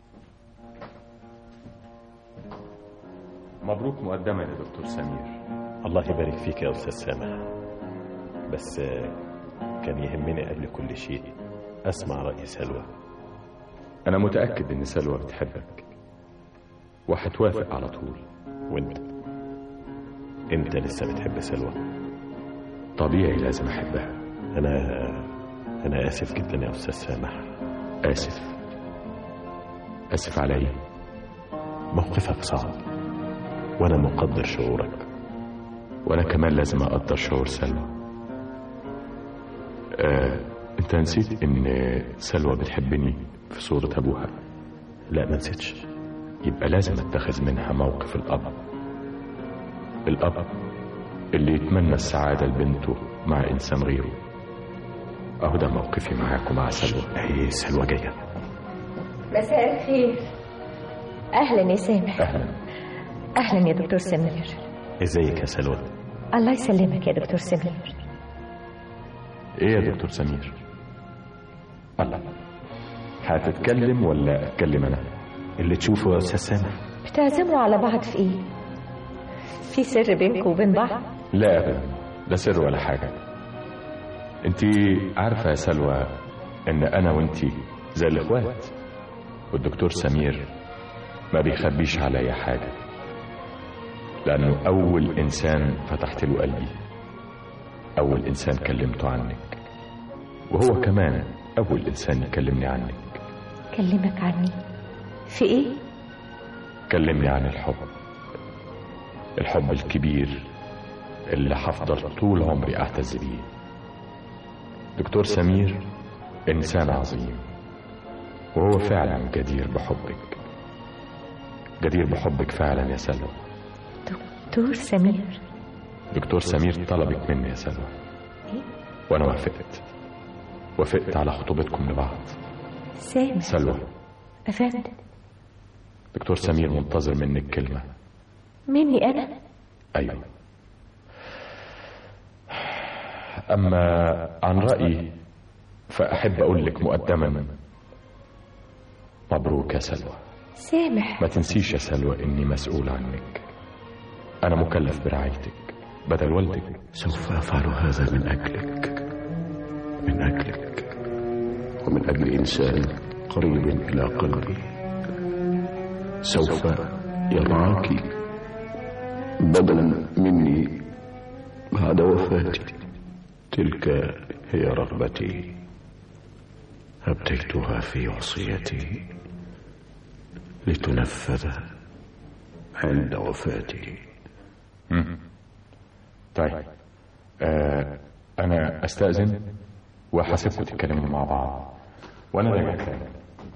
Speaker 6: مبروك مقدما يا دكتور سمير.
Speaker 3: الله يبارك فيك يا أستاذ سامح، بس كان يهمني قبل كل شيء أسمع رأي سلوى.
Speaker 6: أنا متأكد إن سلوى بتحبك وهتوافق على طول.
Speaker 3: وانت انت لسه بتحب سلوى؟
Speaker 6: طبيعي لازم أحبها.
Speaker 3: أنا أنا آسف جدا يا أستاذ سامح.
Speaker 6: آسف آسف على إيه؟
Speaker 3: موقفك صعب وأنا مقدر شعورك.
Speaker 6: وأنا كمان لازم أقدر شعور سلوى. آه، أنت نسيت إن سلوى بتحبني في صورة أبوها؟
Speaker 3: لا ما نسيتش.
Speaker 6: يبقى لازم أتخذ منها موقف الأب، الأب اللي يتمنى السعادة لبنته مع إنسان غيره. أهو ده موقفي معاك ومع سلوى.
Speaker 3: هي سلوى جاية.
Speaker 2: مساء الخير. أهلا يا سامح.
Speaker 6: أهلا.
Speaker 2: أهلا يا دكتور سمير.
Speaker 3: ازيك يا سلوى؟
Speaker 2: الله يسلمك يا دكتور سمير.
Speaker 6: ايه يا دكتور سمير؟ الله، هتتكلم ولا اتكلم انا؟
Speaker 3: اللي تشوفه يا استاذ سامح.
Speaker 2: بتعزموا على بعض في ايه؟ في سر بينكم وبين بعض؟
Speaker 6: لا ابدا، لا سر ولا حاجه. انتي عارفه يا سلوى ان انا وانتي زي الاخوات، والدكتور سمير ما بيخبيش عليا حاجه، لانه اول انسان فتحت له قلبي، اول انسان كلمته عنك، وهو كمان اول انسان يكلمني عنك.
Speaker 2: كلمك عني في ايه؟
Speaker 6: كلمني عن الحب، الحب الكبير اللي هفضل طول عمري اعتز بيه. دكتور سمير انسان عظيم، وهو فعلا جدير بحبك، جدير بحبك فعلا يا سلوى.
Speaker 2: دكتور سمير.
Speaker 6: دكتور سمير طلبك مني يا سلوى، وانا وافقت، وافقت على خطوبتكم لبعض.
Speaker 2: سامح.
Speaker 6: سلوى.
Speaker 2: أفندم.
Speaker 6: دكتور سمير منتظر منك كلمة.
Speaker 2: مني أنا؟
Speaker 6: أيوة. أما عن رأيي فأحب أقول لك مقدما مبروك يا سلوى.
Speaker 2: سامح.
Speaker 6: ما تنسيش يا سلوى إني مسؤول عنك، أنا مكلف برعايتك بدل والدك.
Speaker 9: سوف أفعل هذا من أجلك، من أجلك ومن أجل إنسان قريب إلى قلبي، سوف يرعاك بدلا مني بعد وفاتي. تلك هي رغبتي، أبديتها في وصيتي لتنفذ عند وفاتي.
Speaker 6: طيب آه أنا أستأذن وحاسبكم تتكلموا مع بعض وأنا راجع تاني.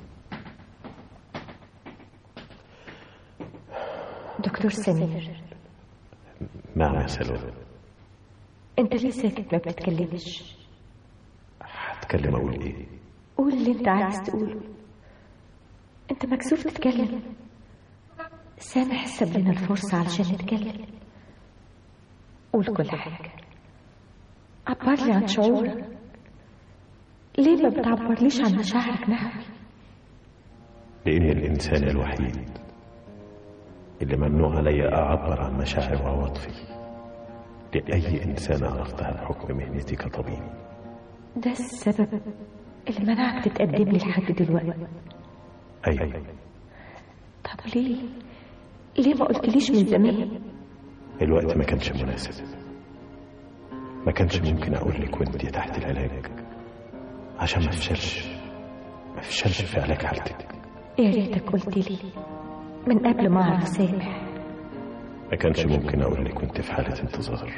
Speaker 2: دكتور سمير.
Speaker 3: نعم يا سلوى.
Speaker 2: انت ليه ساكت ما بتتكلمش؟
Speaker 3: هتكلم اقول ايه؟
Speaker 2: قول اللي انت عايز تقوله. انت مكسوف تتكلم. سامح ساب لنا الفرصة علشان نتكلم. قول كل حاجة. عبر لي عن شعورك. ليه ما بتعبرليش عن مشاعرك نحوي؟
Speaker 3: لأن الإنسان الوحيد اللي ممنوع علي أعبر عن مشاعر وعواطفي لأي إنسان عرفتها بحكم مهنتي كطبيب.
Speaker 2: ده السبب اللي منعك تتقدم لي لحد دلوقتي؟
Speaker 3: أيوة.
Speaker 2: طب ليه؟ ليه ما قلتليش من زمان؟
Speaker 3: الوقت ما كانش مناسب. ما كانش ممكن أقول لك وأنت تحت العلاج عشان ما فشلش ما فشلش في علاج حالتك.
Speaker 2: يا ريتك قلت لي من قبل ما أعرف سامح.
Speaker 3: ما كانش ممكن أقول لك وأنت في حالة انتظار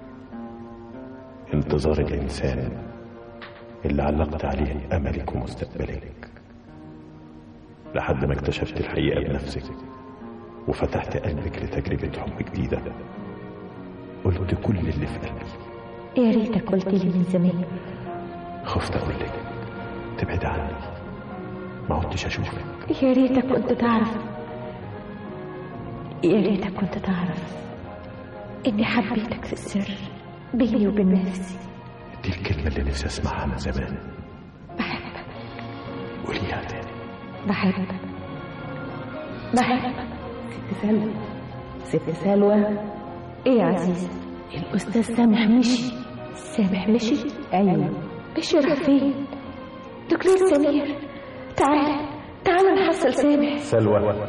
Speaker 3: انتظار الإنسان اللي علقت عليه أملك ومستقبلك لحد ما اكتشفت الحقيقة بنفسك وفتحت قلبك لتجربة حب جديدة. قلت كل اللي في قلبي.
Speaker 2: يا ريتك قلت لي من زمان.
Speaker 3: خفت أقول لك تبعد عني ما عدتش أشوفك.
Speaker 2: يا ريتك كنت تعرف يا ريتك كنت تعرف إني حبيتك في السر بيني وبين نفسي.
Speaker 3: دي الكلمة اللي نفسي أسمعها من زمان.
Speaker 2: بحبك.
Speaker 3: قوليها تاني.
Speaker 2: بحبك بحبك.
Speaker 4: ست سلوى ست سلوى.
Speaker 2: ايه يا عزيزة؟
Speaker 4: الأستاذ سامح مشي.
Speaker 2: سامح مشي؟
Speaker 4: أيوة.
Speaker 2: مشي راح فين؟ دكتور سمير تعال تعال نحصل سامح.
Speaker 3: سلوى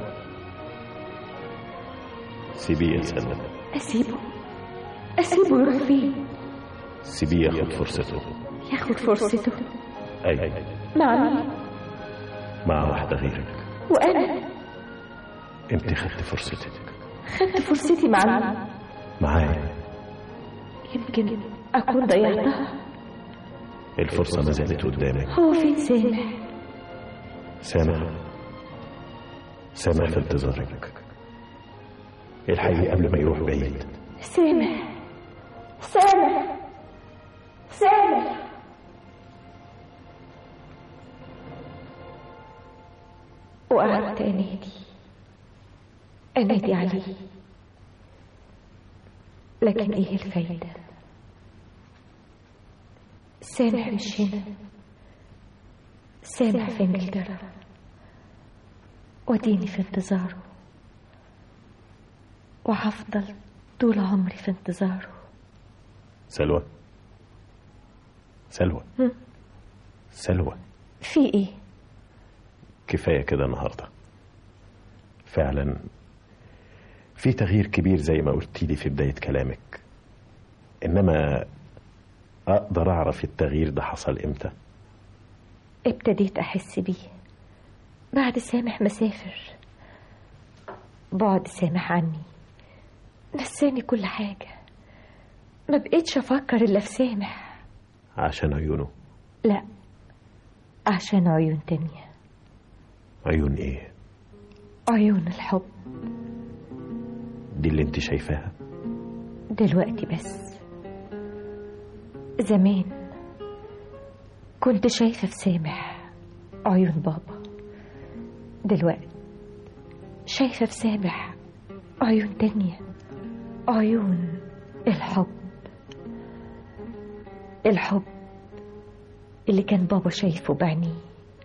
Speaker 3: سيبيه يا سلوى.
Speaker 2: أسيبه أسيبه يروح فين؟
Speaker 3: سيبيه ياخد فرصته.
Speaker 2: ياخد فرصته؟
Speaker 3: أيوة.
Speaker 2: مع مين؟
Speaker 3: مع واحدة غيرك.
Speaker 2: وأنا؟
Speaker 3: أنت خدت فرصتك.
Speaker 2: خدت فرصتي مع مين؟
Speaker 3: معايا.
Speaker 2: يمكن أكون ضيعتها.
Speaker 3: الفرصة ما زالت قدامك.
Speaker 2: هو فين سامح؟
Speaker 3: سامح سامح في انتظارك. الحقيقة قبل ما يروح بعيد.
Speaker 2: سامح سامح سامح. وقعدت أنادي أنادي عليه، لكن إيه الفايدة؟ سامح مش هنا. سامح في إنجلترا وديني في انتظاره وهفضل طول عمري في انتظاره.
Speaker 3: سلوى سلوى
Speaker 2: هم؟
Speaker 3: سلوى
Speaker 2: في ايه؟
Speaker 3: كفاية كده النهاردة. فعلا في تغيير كبير زي ما قلتي لي في بداية كلامك، إنما أقدر أعرف التغيير ده حصل إمتى؟
Speaker 2: ابتديت أحس بيه بعد سامح مسافر. بعد سامح عني نساني كل حاجة. ما بقيتش أفكر إلا في سامح.
Speaker 3: عشان عيونه؟
Speaker 2: لا، عشان عيون تانية.
Speaker 3: عيون إيه؟
Speaker 2: عيون الحب.
Speaker 3: دي اللي انت شايفاها
Speaker 2: دلوقتي بس. زمان كنت شايفة في سامح عيون بابا، دلوقتي شايفة في سامح عيون تانية، عيون الحب. الحب اللي كان بابا شايفه بعينيه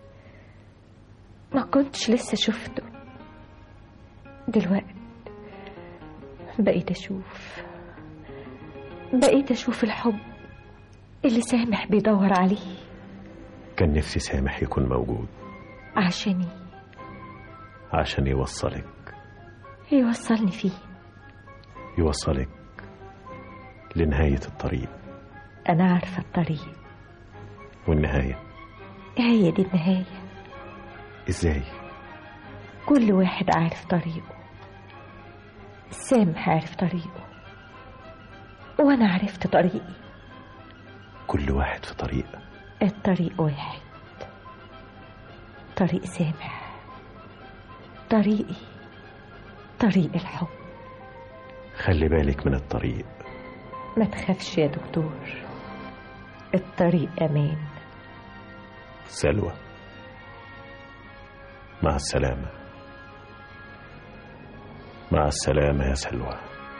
Speaker 2: ما كنتش لسه شفته. دلوقتي بقيت أشوف بقيت أشوف الحب اللي سامح بيدور عليه.
Speaker 3: كان نفسي سامح يكون موجود
Speaker 2: عشاني
Speaker 3: عشان يوصلك.
Speaker 2: يوصلني فيه؟
Speaker 3: يوصلك لنهاية الطريق.
Speaker 2: أنا عارفة الطريق.
Speaker 3: والنهاية؟
Speaker 2: هي دي النهاية.
Speaker 3: إزاي؟
Speaker 2: كل واحد عارف طريقه. سامح عارف طريقه وأنا عرفت طريقي.
Speaker 3: كل واحد في طريق.
Speaker 2: الطريق واحد، طريق سامح، طريقي، طريق الحب.
Speaker 3: خلي بالك من الطريق.
Speaker 2: ما تخافش يا دكتور، الطريق أمان.
Speaker 3: سلوى، مع السلامة. مع السلامة يا سلوى.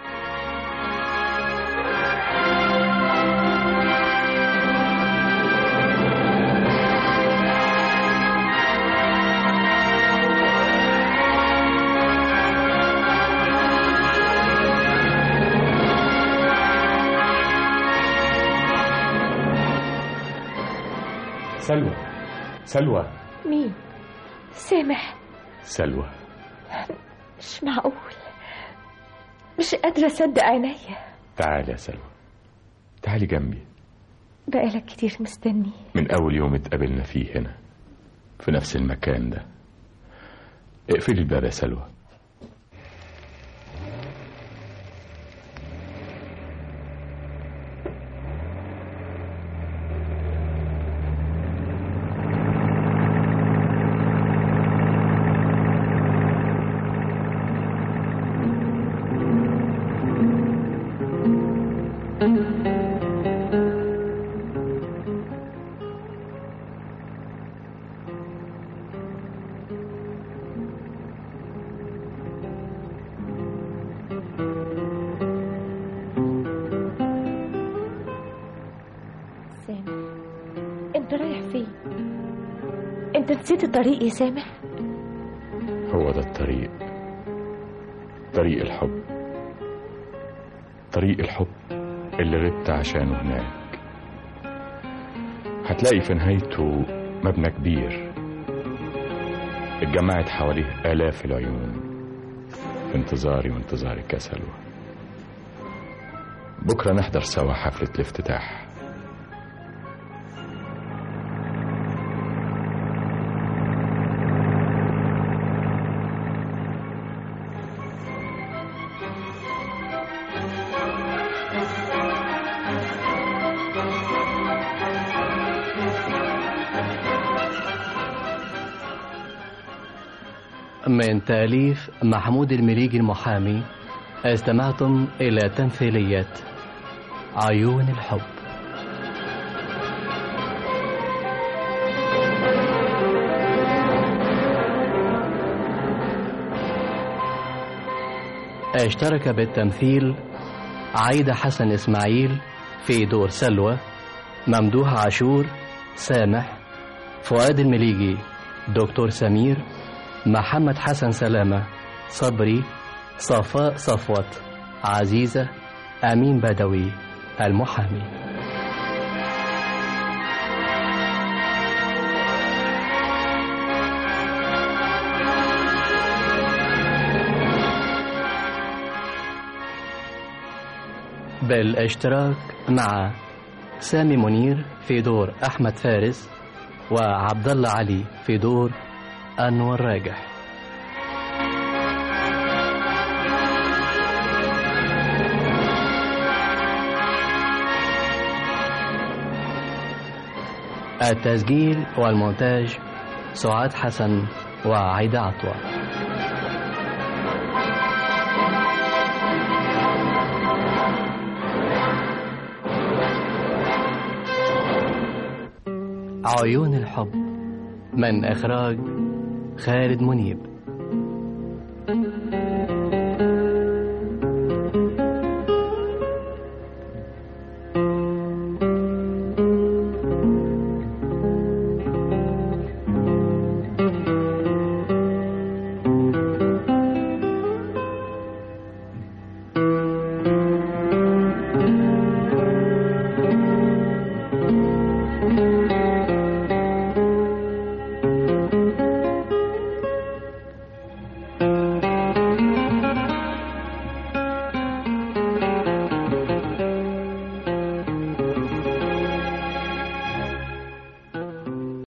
Speaker 6: سلوى، سلوى.
Speaker 2: مين؟ سامح.
Speaker 6: سلوى.
Speaker 2: مش معقول، مش قادرة أصدق عينيا.
Speaker 6: تعالي يا سلوى، تعالي جنبي.
Speaker 2: بقالك كتير مستني.
Speaker 6: من أول يوم اتقابلنا فيه هنا في نفس المكان ده. اقفلي الباب يا سلوى.
Speaker 2: انت رايح فين؟ انت نسيت الطريق يا سامح؟
Speaker 6: هو ده الطريق، طريق الحب، طريق الحب اللي غبت عشانه هناك. هتلاقي في نهايته مبنى كبير اتجمعت حواليه آلاف العيون في انتظاري وانتظارك يا سلوى. بكرة نحضر سوا حفلة الافتتاح.
Speaker 1: من تأليف محمود المليجي المحامي، استمعتم إلى تمثيلية عيون الحب. اشترك بالتمثيل عايدة حسن إسماعيل في دور سلوى، ممدوح عاشور سامح، فؤاد المليجي دكتور سمير، محمد حسن سلامة صبري، صفاء صفوت، عزيزة، أمين بدوي المحامي. بالاشتراك مع سامي منير في دور أحمد فارس، وعبد الله علي في دور أنور راجح. التسجيل والمونتاج سعاد حسن وعايدة عطوة. عيون الحب من إخراج خالد منيب.